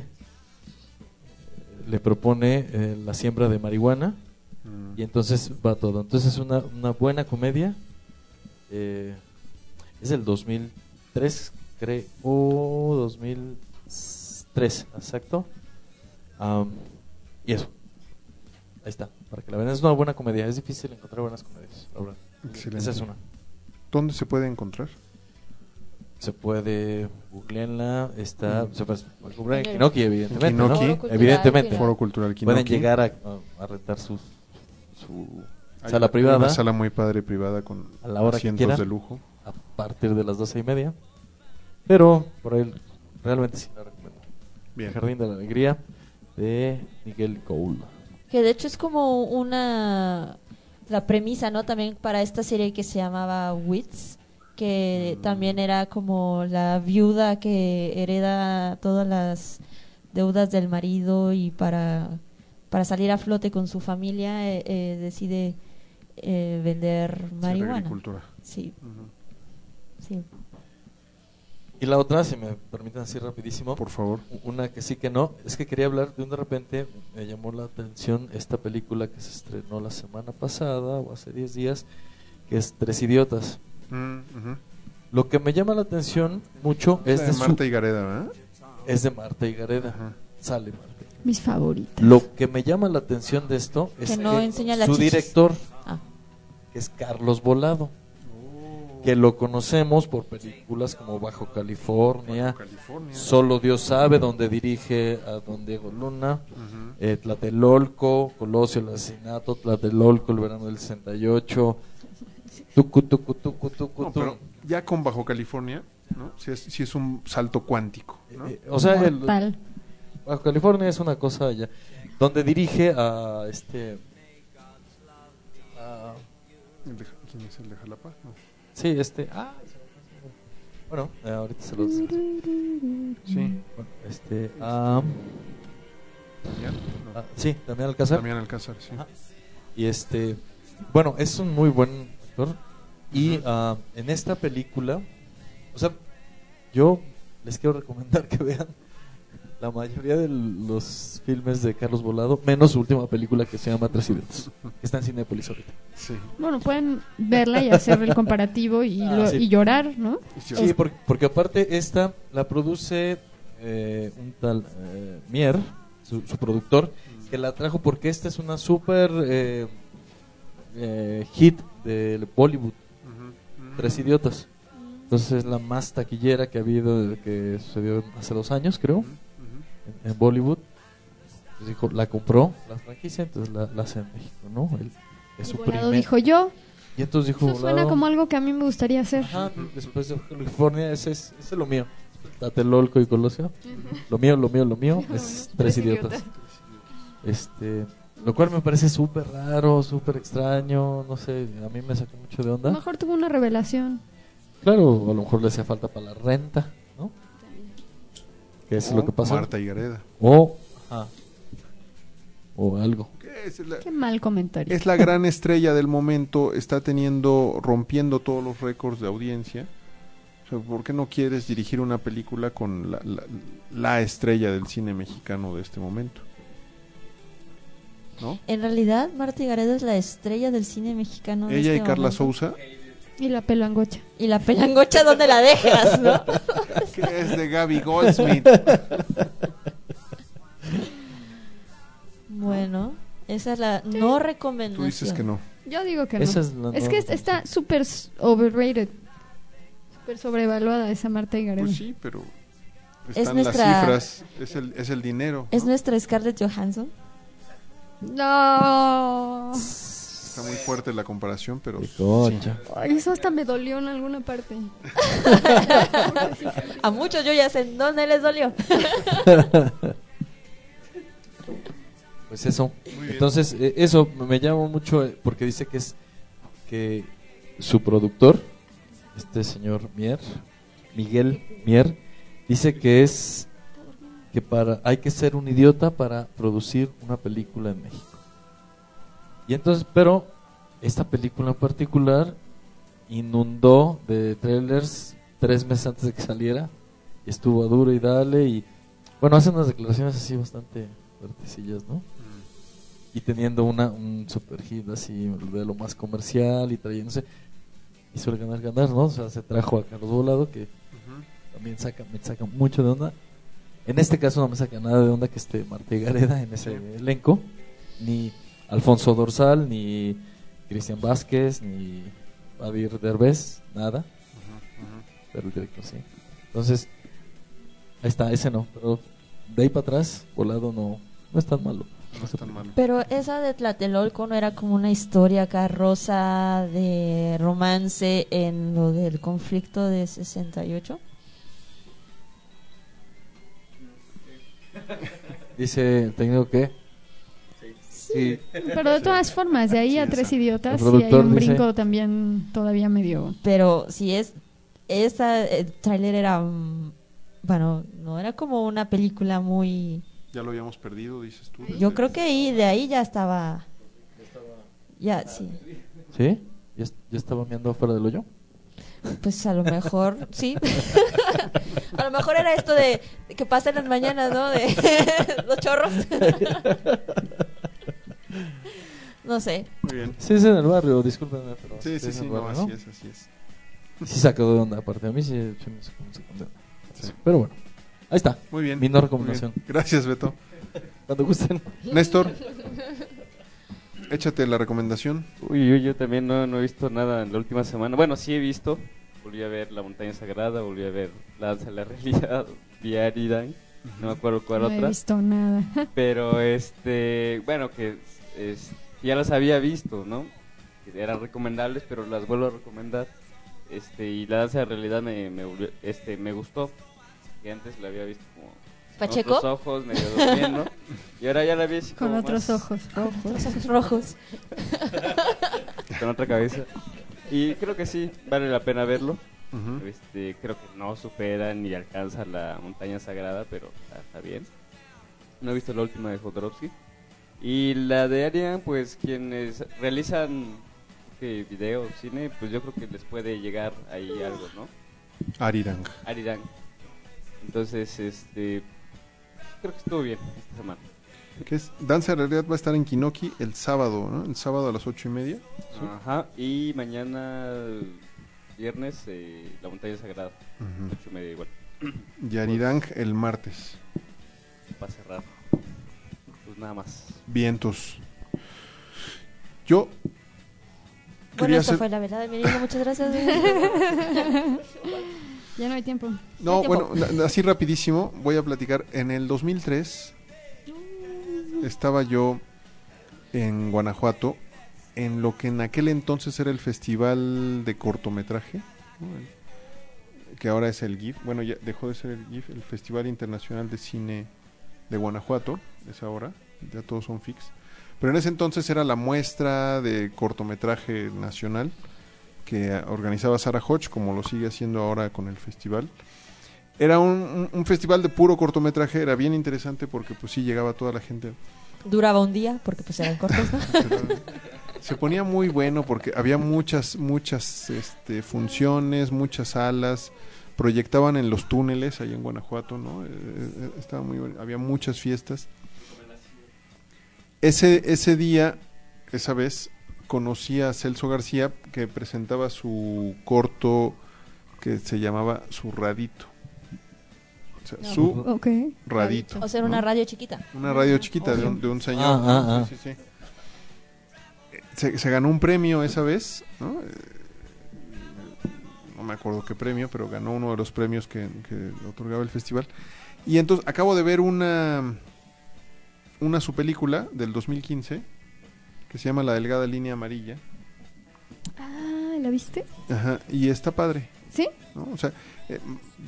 le propone eh, la siembra de marihuana. Mm. Y entonces va todo. Entonces es una, una buena comedia. Eh, es del dos mil tres, creo. dos mil tres, exacto. Um, y eso. Ahí está, para que la vean. Es una buena comedia. Es difícil encontrar buenas comedias, la verdad. Excelente. Esa es una. ¿Dónde se puede encontrar? Se puede googleenla, está, Mm. se puede googlear en Kinoki, evidentemente, Kinoki. ¿no? Foro Cultural Evidentemente. Foro Cultural Pueden Kinoki. llegar a, a rentar sus, su Hay- sala hay privada. una sala muy padre privada con a la hora que asientos quieran, de lujo. a partir de las doce y media. Pero por ahí realmente sí la recomiendo. Bien. El Jardín de la Alegría de Miguel Cole. Que de hecho es como una la premisa, ¿no? También para esta serie que se llamaba Wits, que también era como la viuda que hereda todas las deudas del marido y para, para salir a flote con su familia eh, eh, decide eh, vender marihuana. agricultura. Sí. Ujú. Sí. Y la otra, si me permiten así rapidísimo, por favor. Una que sí que no, es que quería hablar de un de repente, me llamó la atención esta película que se estrenó la semana pasada o hace diez días, que es Tres Idiotas. Mm, ujú. Lo que me llama la atención mucho Es es la de de su- Marta Higareda, ¿verdad? Es de Marta Higareda. Sale Marta. Mis favoritas. Lo que me llama la atención de esto es Que no enseña las su chichis. director, Ah. que es Carlos Volado, que lo conocemos por películas como Bajo California, Bajo California. Solo Dios sabe, donde dirige a don Diego Luna, Ujú. eh, Tlatelolco, Colosio, el asesinato, Tlatelolco, el verano del sesenta y ocho, tucu, tucu, tucu, tucu, No, tu. pero ya con Bajo California, ¿no? Sí es, sí es un salto cuántico, ¿no? Eh, o sea, el, Mortal. Bajo California es una cosa ya, donde dirige a este... a- El de- ¿Quién es el de Jalapa? No. sí, este... Ah, bueno, eh, ahorita se los... Sí. Bueno, este... ah, ¿Damián? No. ah, sí, Damián Alcázar. Damián Alcázar, sí. Ajá. Y este... Bueno, es un muy buen actor. Y ah, en esta película... O sea, yo les quiero recomendar que vean la mayoría de los filmes de Carlos Volado, menos su última película que se llama Tres Idiotas, que está en Cinépolis ahorita. Sí. Bueno, pueden verla y hacer el comparativo y, Ah, lo- sí. y llorar, ¿no? Sí, porque, porque aparte esta la produce eh, un tal eh, Mier, su, su productor, que la trajo porque esta es una super eh, eh, hit del Bollywood, Tres Idiotas. Entonces es la más taquillera que ha habido desde que sucedió hace dos años, creo, en, en Bollywood. Entonces dijo, la compró la franquicia, entonces la, la hace en México, ¿no? Él, es Y su Volado primer- dijo yo. Y entonces dijo, Eso suena Volado, como algo que a mí me gustaría hacer. ajá, después de California, ese es, ese es lo mío. Tlatelolco y Colosio. Lo mío, lo mío, lo mío es Tres Tres Idiotas. Idiotas. Este, lo cual me parece súper raro, súper extraño, no sé, a mí me sacó mucho de A onda. lo mejor tuvo una revelación. Claro, a lo mejor le hacía falta para la renta, ¿no? Que es O lo que pasa. Marta Higareda. O, ajá, o algo. ¿Qué es la- Qué mal comentario. Es la gran estrella del momento, está teniendo, rompiendo todos los récords de audiencia. O sea, ¿por qué no quieres dirigir una película con la, la, la estrella del cine mexicano de este momento? ¿No? En realidad, Marta Higareda es la estrella del cine mexicano. de Ella y este Carla momento. Sousa, Y la pelangocha. Y la pelangocha, ¿dónde la dejas, no? que es de Gaby Goldsmith. Bueno, esa es la no recomendación. Tú dices que no. Yo digo que Esa no. es la Es no que es- está súper s- overrated. Súper sobrevaluada esa Marta Higareda. Pues sí, pero Es están nuestra- las cifras, es el, es el dinero. ¿Es nuestra Scarlett Johansson? No. Está muy fuerte la comparación, pero sí. Concha. Ay, eso hasta me dolió en alguna parte. A muchos yo ya sé en dónde les dolió. Pues eso. Muy bien. Entonces, eh, eso me llama mucho eh, porque dice que es que su productor este señor Mier, Miguel Mier, dice que es que para hay que ser un idiota para producir una película en México. Y entonces, pero esta película en particular inundó de trailers tres meses antes de que saliera, y estuvo a duro y dale, y bueno, hace unas declaraciones así bastante fuertecillas, ¿no? Y teniendo una un super hit así de lo más comercial y trayéndose, hizo el ganar ganar, ¿no? O sea, se trajo a Carlos Volado, que uh-huh. también saca, me saca mucho de onda. En este caso no me saca nada de onda que esté Marta y Gareda en ese sí. elenco, ni Alfonso Dorsal, ni Cristian Vázquez, ni Javier Derbez, nada. Uh-huh, uh-huh. Pero el director sí. Entonces, ahí está, ese no. Pero de ahí para atrás, Volado no, no es tan malo. No es tan malo. Pero esa de Tlatelolco no era como una historia carroza de romance en lo del conflicto de sesenta y ocho. Dice el técnico que sí. Pero de todas formas, de ahí sí, a Tres esa. Idiotas sí hay un brinco dice... también todavía medio. Pero si es esa el tráiler era bueno, no era como una película muy. Ya lo habíamos perdido, dices tú. Yo creo que ahí de ahí ya estaba. Ya sí. ¿Sí? ¿Ya, ya estaba meando fuera del hoyo? Pues a lo mejor, sí. A lo mejor era esto de, de que pasa en las mañanas, ¿no? De los chorros. No sé. Muy bien. Sí, es en el barrio, discúlpenme, pero sí, sí, sí, sí, barrio, no, ¿no? así es, así es. Sí sacó de onda, aparte de mí, sí, sí me sacó, me sacó de onda. Sí. Pero bueno, ahí está. Muy bien. Mi no recomendación. Gracias, Beto. Cuando gusten. Néstor, échate la recomendación. Uy, yo, yo también no, no he visto nada en la última semana. Bueno, sí he visto. Volví a ver La Montaña Sagrada, volví a ver La Danza de la Realidad, Diaridan, no me acuerdo cuál no otra. No he visto nada. Pero, este, bueno, que es, ya las había visto, ¿no? Que eran recomendables, pero las vuelvo a recomendar. Este, y La Danza de la Realidad me, me, este, me gustó, que antes la había visto como ¿Pacheco? con otros ojos, medio durmiendo, y ahora ya la vi así con como otros más... ojos rojos. Otros ojos rojos. Con otra cabeza. Y creo que sí, vale la pena verlo. Uh-huh. Este, creo que no supera ni alcanza La Montaña Sagrada, pero está, está bien. No he visto la última de Jodorowsky. Y la de Arian, pues quienes realizan que video, cine, pues yo creo que les puede llegar ahí algo, ¿no? Arirang. Arirang. Entonces, este, creo que estuvo bien esta semana. Que es Danza de Realidad va a estar en Kinoki el sábado, ¿no? El sábado a las ocho y media. ¿Sí? Ajá, y mañana viernes eh, La Montaña Sagrada, uh-huh. ocho y media igual. Y Arirang pues, el martes. Para cerrar. Pues nada más. Vientos. Yo bueno, esto hacer... fue la verdad de mi niño, muchas gracias. Ya no hay tiempo. No, hay bueno, tiempo. así rapidísimo voy a platicar. En el dos mil tres estaba yo en Guanajuato en lo que en aquel entonces era el festival de cortometraje, ¿no? Que ahora es el G I F. Bueno, ya dejó de ser el G I F, el Festival Internacional de Cine de Guanajuato, es ahora, ya todos son fix. Pero en ese entonces era la muestra de cortometraje nacional que organizaba Sara Hodge, como lo sigue haciendo ahora con el festival. Era un, un, un festival de puro cortometraje, era bien interesante porque pues sí llegaba toda la gente. Duraba un día porque pues eran cortos, ¿no? Se ponía muy bueno porque había muchas muchas este, funciones, muchas salas, proyectaban en los túneles ahí en Guanajuato, ¿no? Eh, estaba muy bueno, había muchas fiestas. Ese ese día, esa vez conocí a Celso García, que presentaba su corto que se llamaba Su Radito. O sea, no, su okay. radito. O sea, ¿no? Una radio chiquita. Una radio chiquita de un, de un señor. Ah, ah, ah. Sí, sí, sí. Se, se ganó un premio esa vez, ¿no? No me acuerdo qué premio, pero ganó uno de los premios que, que otorgaba el festival. Y entonces acabo de ver una una su película del dos mil quince que se llama La Delgada Línea Amarilla. Ah, ¿la viste? Ajá, y está padre. ¿Sí? ¿No? O sea, eh,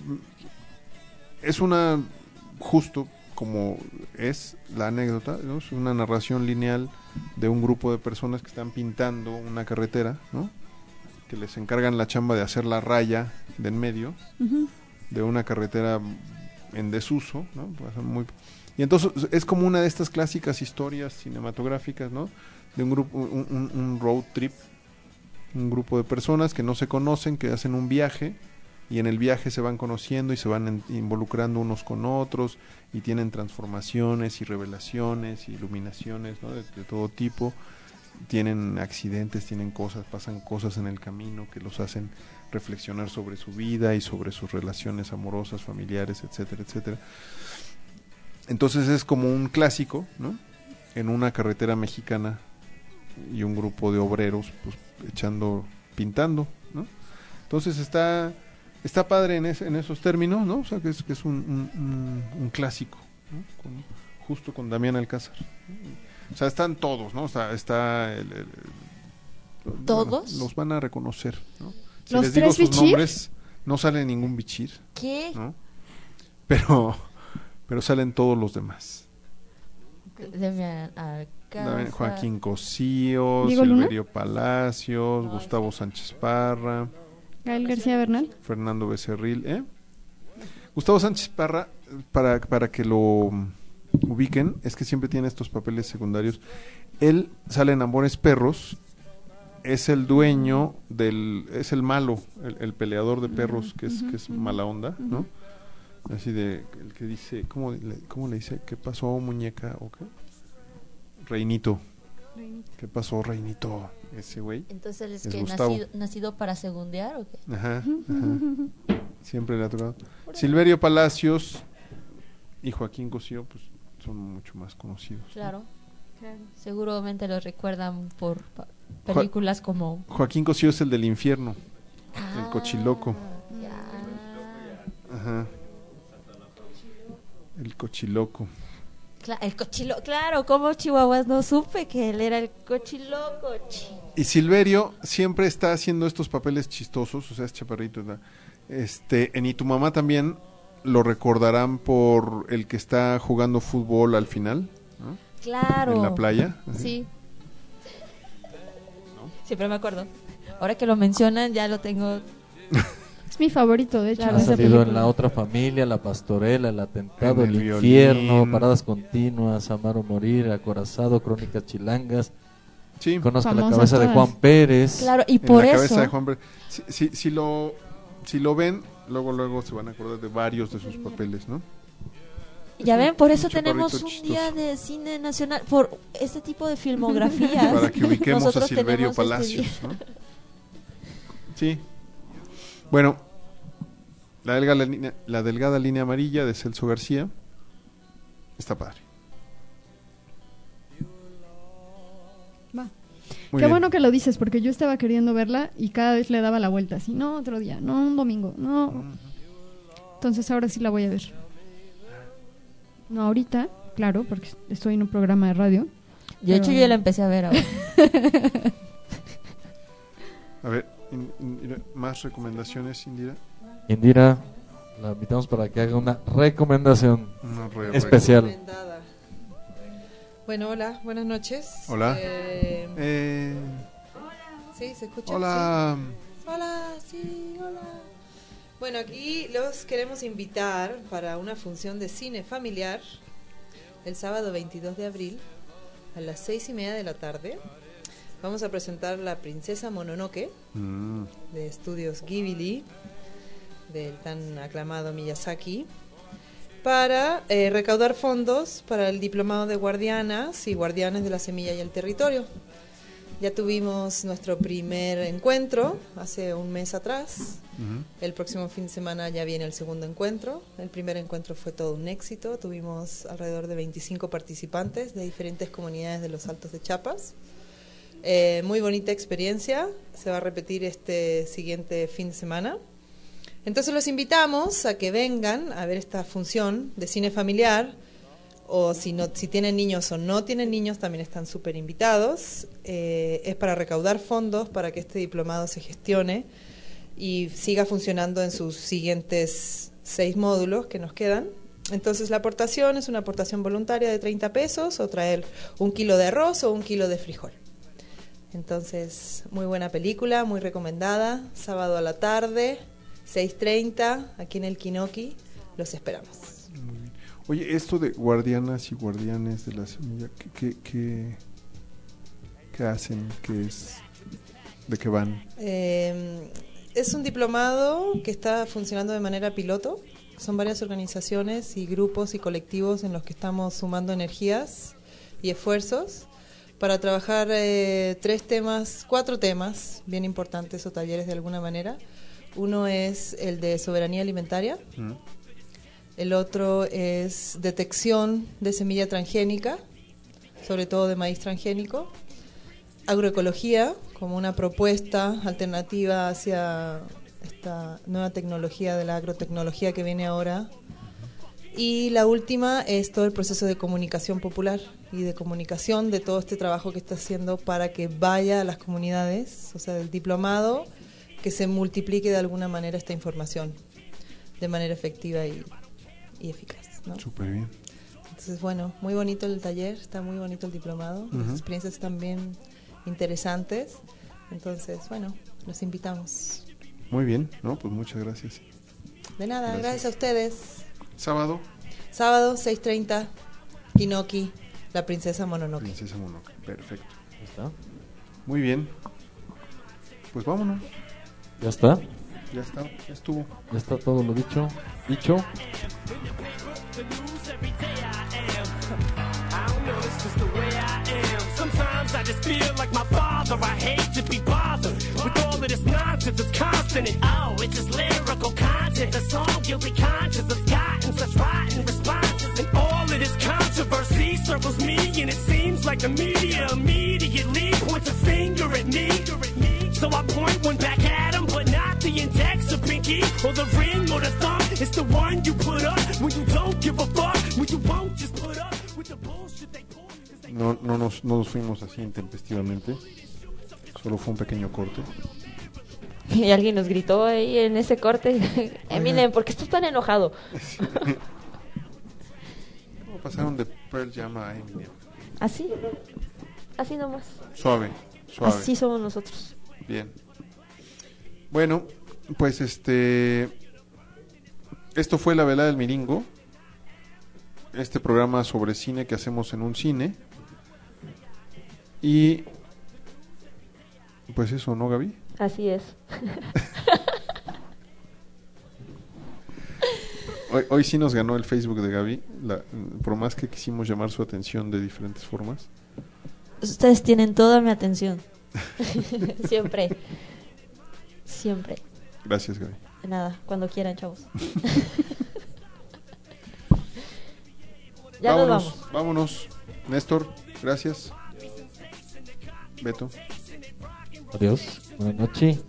es una, justo como es la anécdota, ¿no? Es una narración lineal de un grupo de personas que están pintando una carretera, ¿no? que les encargan la chamba de hacer la raya de en medio uh-huh. de una carretera en desuso, ¿no? Muy... Y entonces es como una de estas clásicas historias cinematográficas, ¿no? De un grupo, un, un, un road trip, un grupo de personas que no se conocen, que hacen un viaje y en el viaje se van conociendo y se van en, involucrando unos con otros y tienen transformaciones y revelaciones y iluminaciones, ¿no? de, de todo tipo. Tienen accidentes, tienen cosas, pasan cosas en el camino que los hacen reflexionar sobre su vida y sobre sus relaciones amorosas, familiares, etcétera, etcétera. Entonces es como un clásico, ¿no? En una carretera mexicana y un grupo de obreros pues echando, pintando, ¿no? Entonces está está padre en, ese, en esos términos, ¿no? O sea que es, que es un, un, un, un clásico, ¿no? Con, justo con Damián Alcázar. O sea, están todos, ¿no? Está, está el, el, el, ¿Todos? Bueno, los van a reconocer, ¿no? Si ¿Los les digo tres sus bichir? nombres, no sale ningún bichir. ¿Qué? ¿No? Pero, pero salen todos los demás. Damián Alcázar, Joaquín Cosío, ¿Diego Luna? Silverio Palacios, no, Gustavo Sánchez Parra, Gael García Bernal, Fernando Becerril, ¿eh? Gustavo Sánchez Parra, para, para que lo ubiquen, es que siempre tiene estos papeles secundarios. Él sale en Amores Perros, es el dueño del, es el malo, el, el peleador de perros, que es, que es mala onda, ¿no? Así de, el que dice, ¿cómo le, cómo le dice? ¿Qué pasó, muñeca? ¿O qué? Reinito. Reinito. ¿Qué pasó, Reinito? Ese güey. Entonces es, es que Gustavo. nacido, nacido para segundear ¿o qué? Ajá, ajá. Siempre le ha tocado. Silverio Palacios y Joaquín Cosío, pues son mucho más conocidos. Claro. Claro. Seguramente los recuerdan por pa- películas jo- como Joaquín Cosío es el del infierno, ah, el cochiloco. Ya. Ajá. El cochiloco. Cla- el cochiloco, claro, como Chihuahuas no supe que él era el cochiloco. Chi- Y Silverio siempre está haciendo estos papeles chistosos, o sea, es chaparrito, ¿verdad? Este, en Y tu mamá también lo recordarán por el que está jugando fútbol al final, ¿no? Claro. En la playa. Ajá. Sí. ¿No? Siempre me acuerdo. Ahora que lo mencionan ya lo tengo. Es mi favorito, de hecho. Ha salido en La Otra Familia, La Pastorela, El Atentado, En El, el Infierno, violín. Paradas Continuas, Amar o Morir, Acorazado, Crónicas Chilangas. Sí. Conozco Famosas La Cabeza todas. de Juan Pérez. Claro, y En por la eso. cabeza de Juan Bre- si, si, si lo si lo ven, luego luego se van a acordar de varios de sus papeles, ¿no? Ya ven, por eso un tenemos chaparrito un chistoso. día de cine nacional, por este tipo de filmografías. Para que ubiquemos Nosotros a Silverio tenemos este Palacios, día. ¿no? Sí. Bueno, la delgada línea, la delgada línea amarilla de Celso García está padre. Va. Muy Qué bien. bueno que lo dices, porque yo estaba queriendo verla y cada vez le daba la vuelta así, no, otro día, no, un domingo, no. Entonces ahora sí la voy a ver. No ahorita, claro, porque estoy en un programa de radio. De hecho, pero- yo la empecé a ver ahora. A ver, in- in- más recomendaciones, Indira. Indira, la invitamos para que haga una recomendación Una re- especial. Recomendada. Bueno, hola, buenas noches. Hola. Eh, Eh, ¿Sí? ¿Se escucha? hola. Sí. Hola, sí, hola. Bueno, aquí los queremos invitar para una función de cine familiar el sábado veintidós de abril a las seis y media de la tarde. Vamos a presentar La Princesa Mononoke Mm. de Estudios Ghibli, del tan aclamado Miyazaki, para eh, recaudar fondos para el diplomado de guardianas y guardianes de la semilla y el territorio. Ya tuvimos nuestro primer encuentro hace un mes atrás. Ujú. El próximo fin de semana ya viene el segundo encuentro. El primer encuentro fue todo un éxito. Tuvimos alrededor de veinticinco participantes de diferentes comunidades de los Altos de Chiapas. Eh, muy bonita experiencia. Se va a repetir este siguiente fin de semana. Entonces los invitamos a que vengan a ver esta función de cine familiar, o si no, si tienen niños o no tienen niños, también están súper invitados. Eh, es para recaudar fondos para que este diplomado se gestione y siga funcionando en sus siguientes seis módulos que nos quedan. Entonces la aportación es una aportación voluntaria de treinta pesos, o traer un kilo de arroz o un kilo de frijol. Entonces, muy buena película, muy recomendada. Sábado a la tarde, seis treinta, aquí en el Kinoki. Los esperamos. Muy bien. Oye, esto de guardianas y guardianes de la semilla, ¿qué, qué, qué, qué hacen? ¿Qué es? ¿De qué van? Eh, es un diplomado que está funcionando de manera piloto. Son varias organizaciones y grupos y colectivos en los que estamos sumando energías y esfuerzos para trabajar eh, tres temas, cuatro temas bien importantes o talleres de alguna manera. Uno es el de soberanía alimentaria, mm. el otro es detección de semilla transgénica, sobre todo de maíz transgénico, agroecología como una propuesta alternativa hacia esta nueva tecnología de la agrotecnología que viene ahora. Y la última es todo el proceso de comunicación popular y de comunicación de todo este trabajo que está haciendo para que vaya a las comunidades, o sea, del diplomado, que se multiplique de alguna manera esta información de manera efectiva y, y eficaz, ¿no? Súper bien. Entonces, bueno, muy bonito el taller, está muy bonito el diplomado, uh-huh. Las experiencias están bien interesantes. Entonces, bueno, los invitamos. Muy bien, no, pues muchas gracias. De nada, gracias, gracias a ustedes. ¿Sábado? Sábado, seis treinta, Kinoki, la princesa Mononoke. Princesa Mononoke, perfecto. ¿Ya está? Muy bien. Pues vámonos. ¿Ya está? Ya está, ya estuvo. Ya está todo lo dicho. Dicho. Sometimes I just feel like my father. I hate to be bothered with all of this nonsense. It's constant and oh, it's just lyrical content. The song guilty conscience has gotten such rotten responses, and all of this controversy circles me, and it seems like the media immediately points a finger at me. So I point one back at him, but not the index or pinky or the ring or the thumb. It's the one you put up when you don't give a fuck, when you won't just put up with the bullshit they pull. No, no, nos, no nos fuimos así intempestivamente. Solo fue un pequeño corte. Y alguien nos gritó ahí en ese corte: Eminem, ¿por qué estás tan enojado? Sí. ¿Cómo pasaron de Pearl Jam a Eminem? Así, así nomás. Suave, suave. Así somos nosotros. Bien. Bueno, pues este... Esto fue La Velada del Miringo. Este programa sobre cine que hacemos en un cine. Y pues eso, ¿no, Gaby? Así es. hoy, hoy sí nos ganó el Facebook de Gaby, la, por más que quisimos llamar su atención de diferentes formas. Ustedes tienen toda mi atención. Siempre. Siempre. Gracias, Gaby. De nada, cuando quieran, chavos. Ya vámonos, nos vamos. Vámonos. Néstor, gracias. Beto. Adiós. Buenas noches.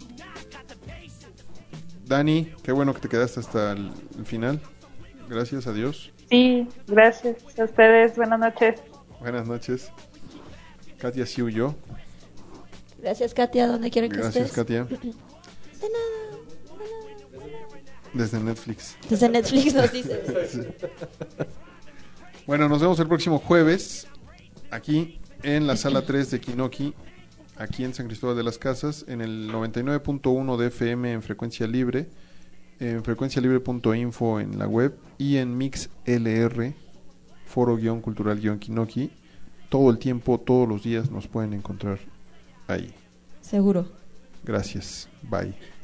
Dani, qué bueno que te quedaste hasta el, el final. Gracias, adiós. Sí, gracias a ustedes. Buenas noches. Buenas noches. Katia sí huyó. Gracias, Katia, donde quiera que Gracias, estés. Katia. De nada. Desde Netflix. Desde Netflix nos dice. Sí. Bueno, nos vemos el próximo jueves aquí en la sala tres de Kinoki, aquí en San Cristóbal de las Casas, en el noventa y nueve punto uno de F M en frecuencia libre, en frecuencia libre punto info en la web y en MixLR, foro-cultural-Kinoki. Todo el tiempo, todos los días nos pueden encontrar ahí. Seguro. Gracias. Bye.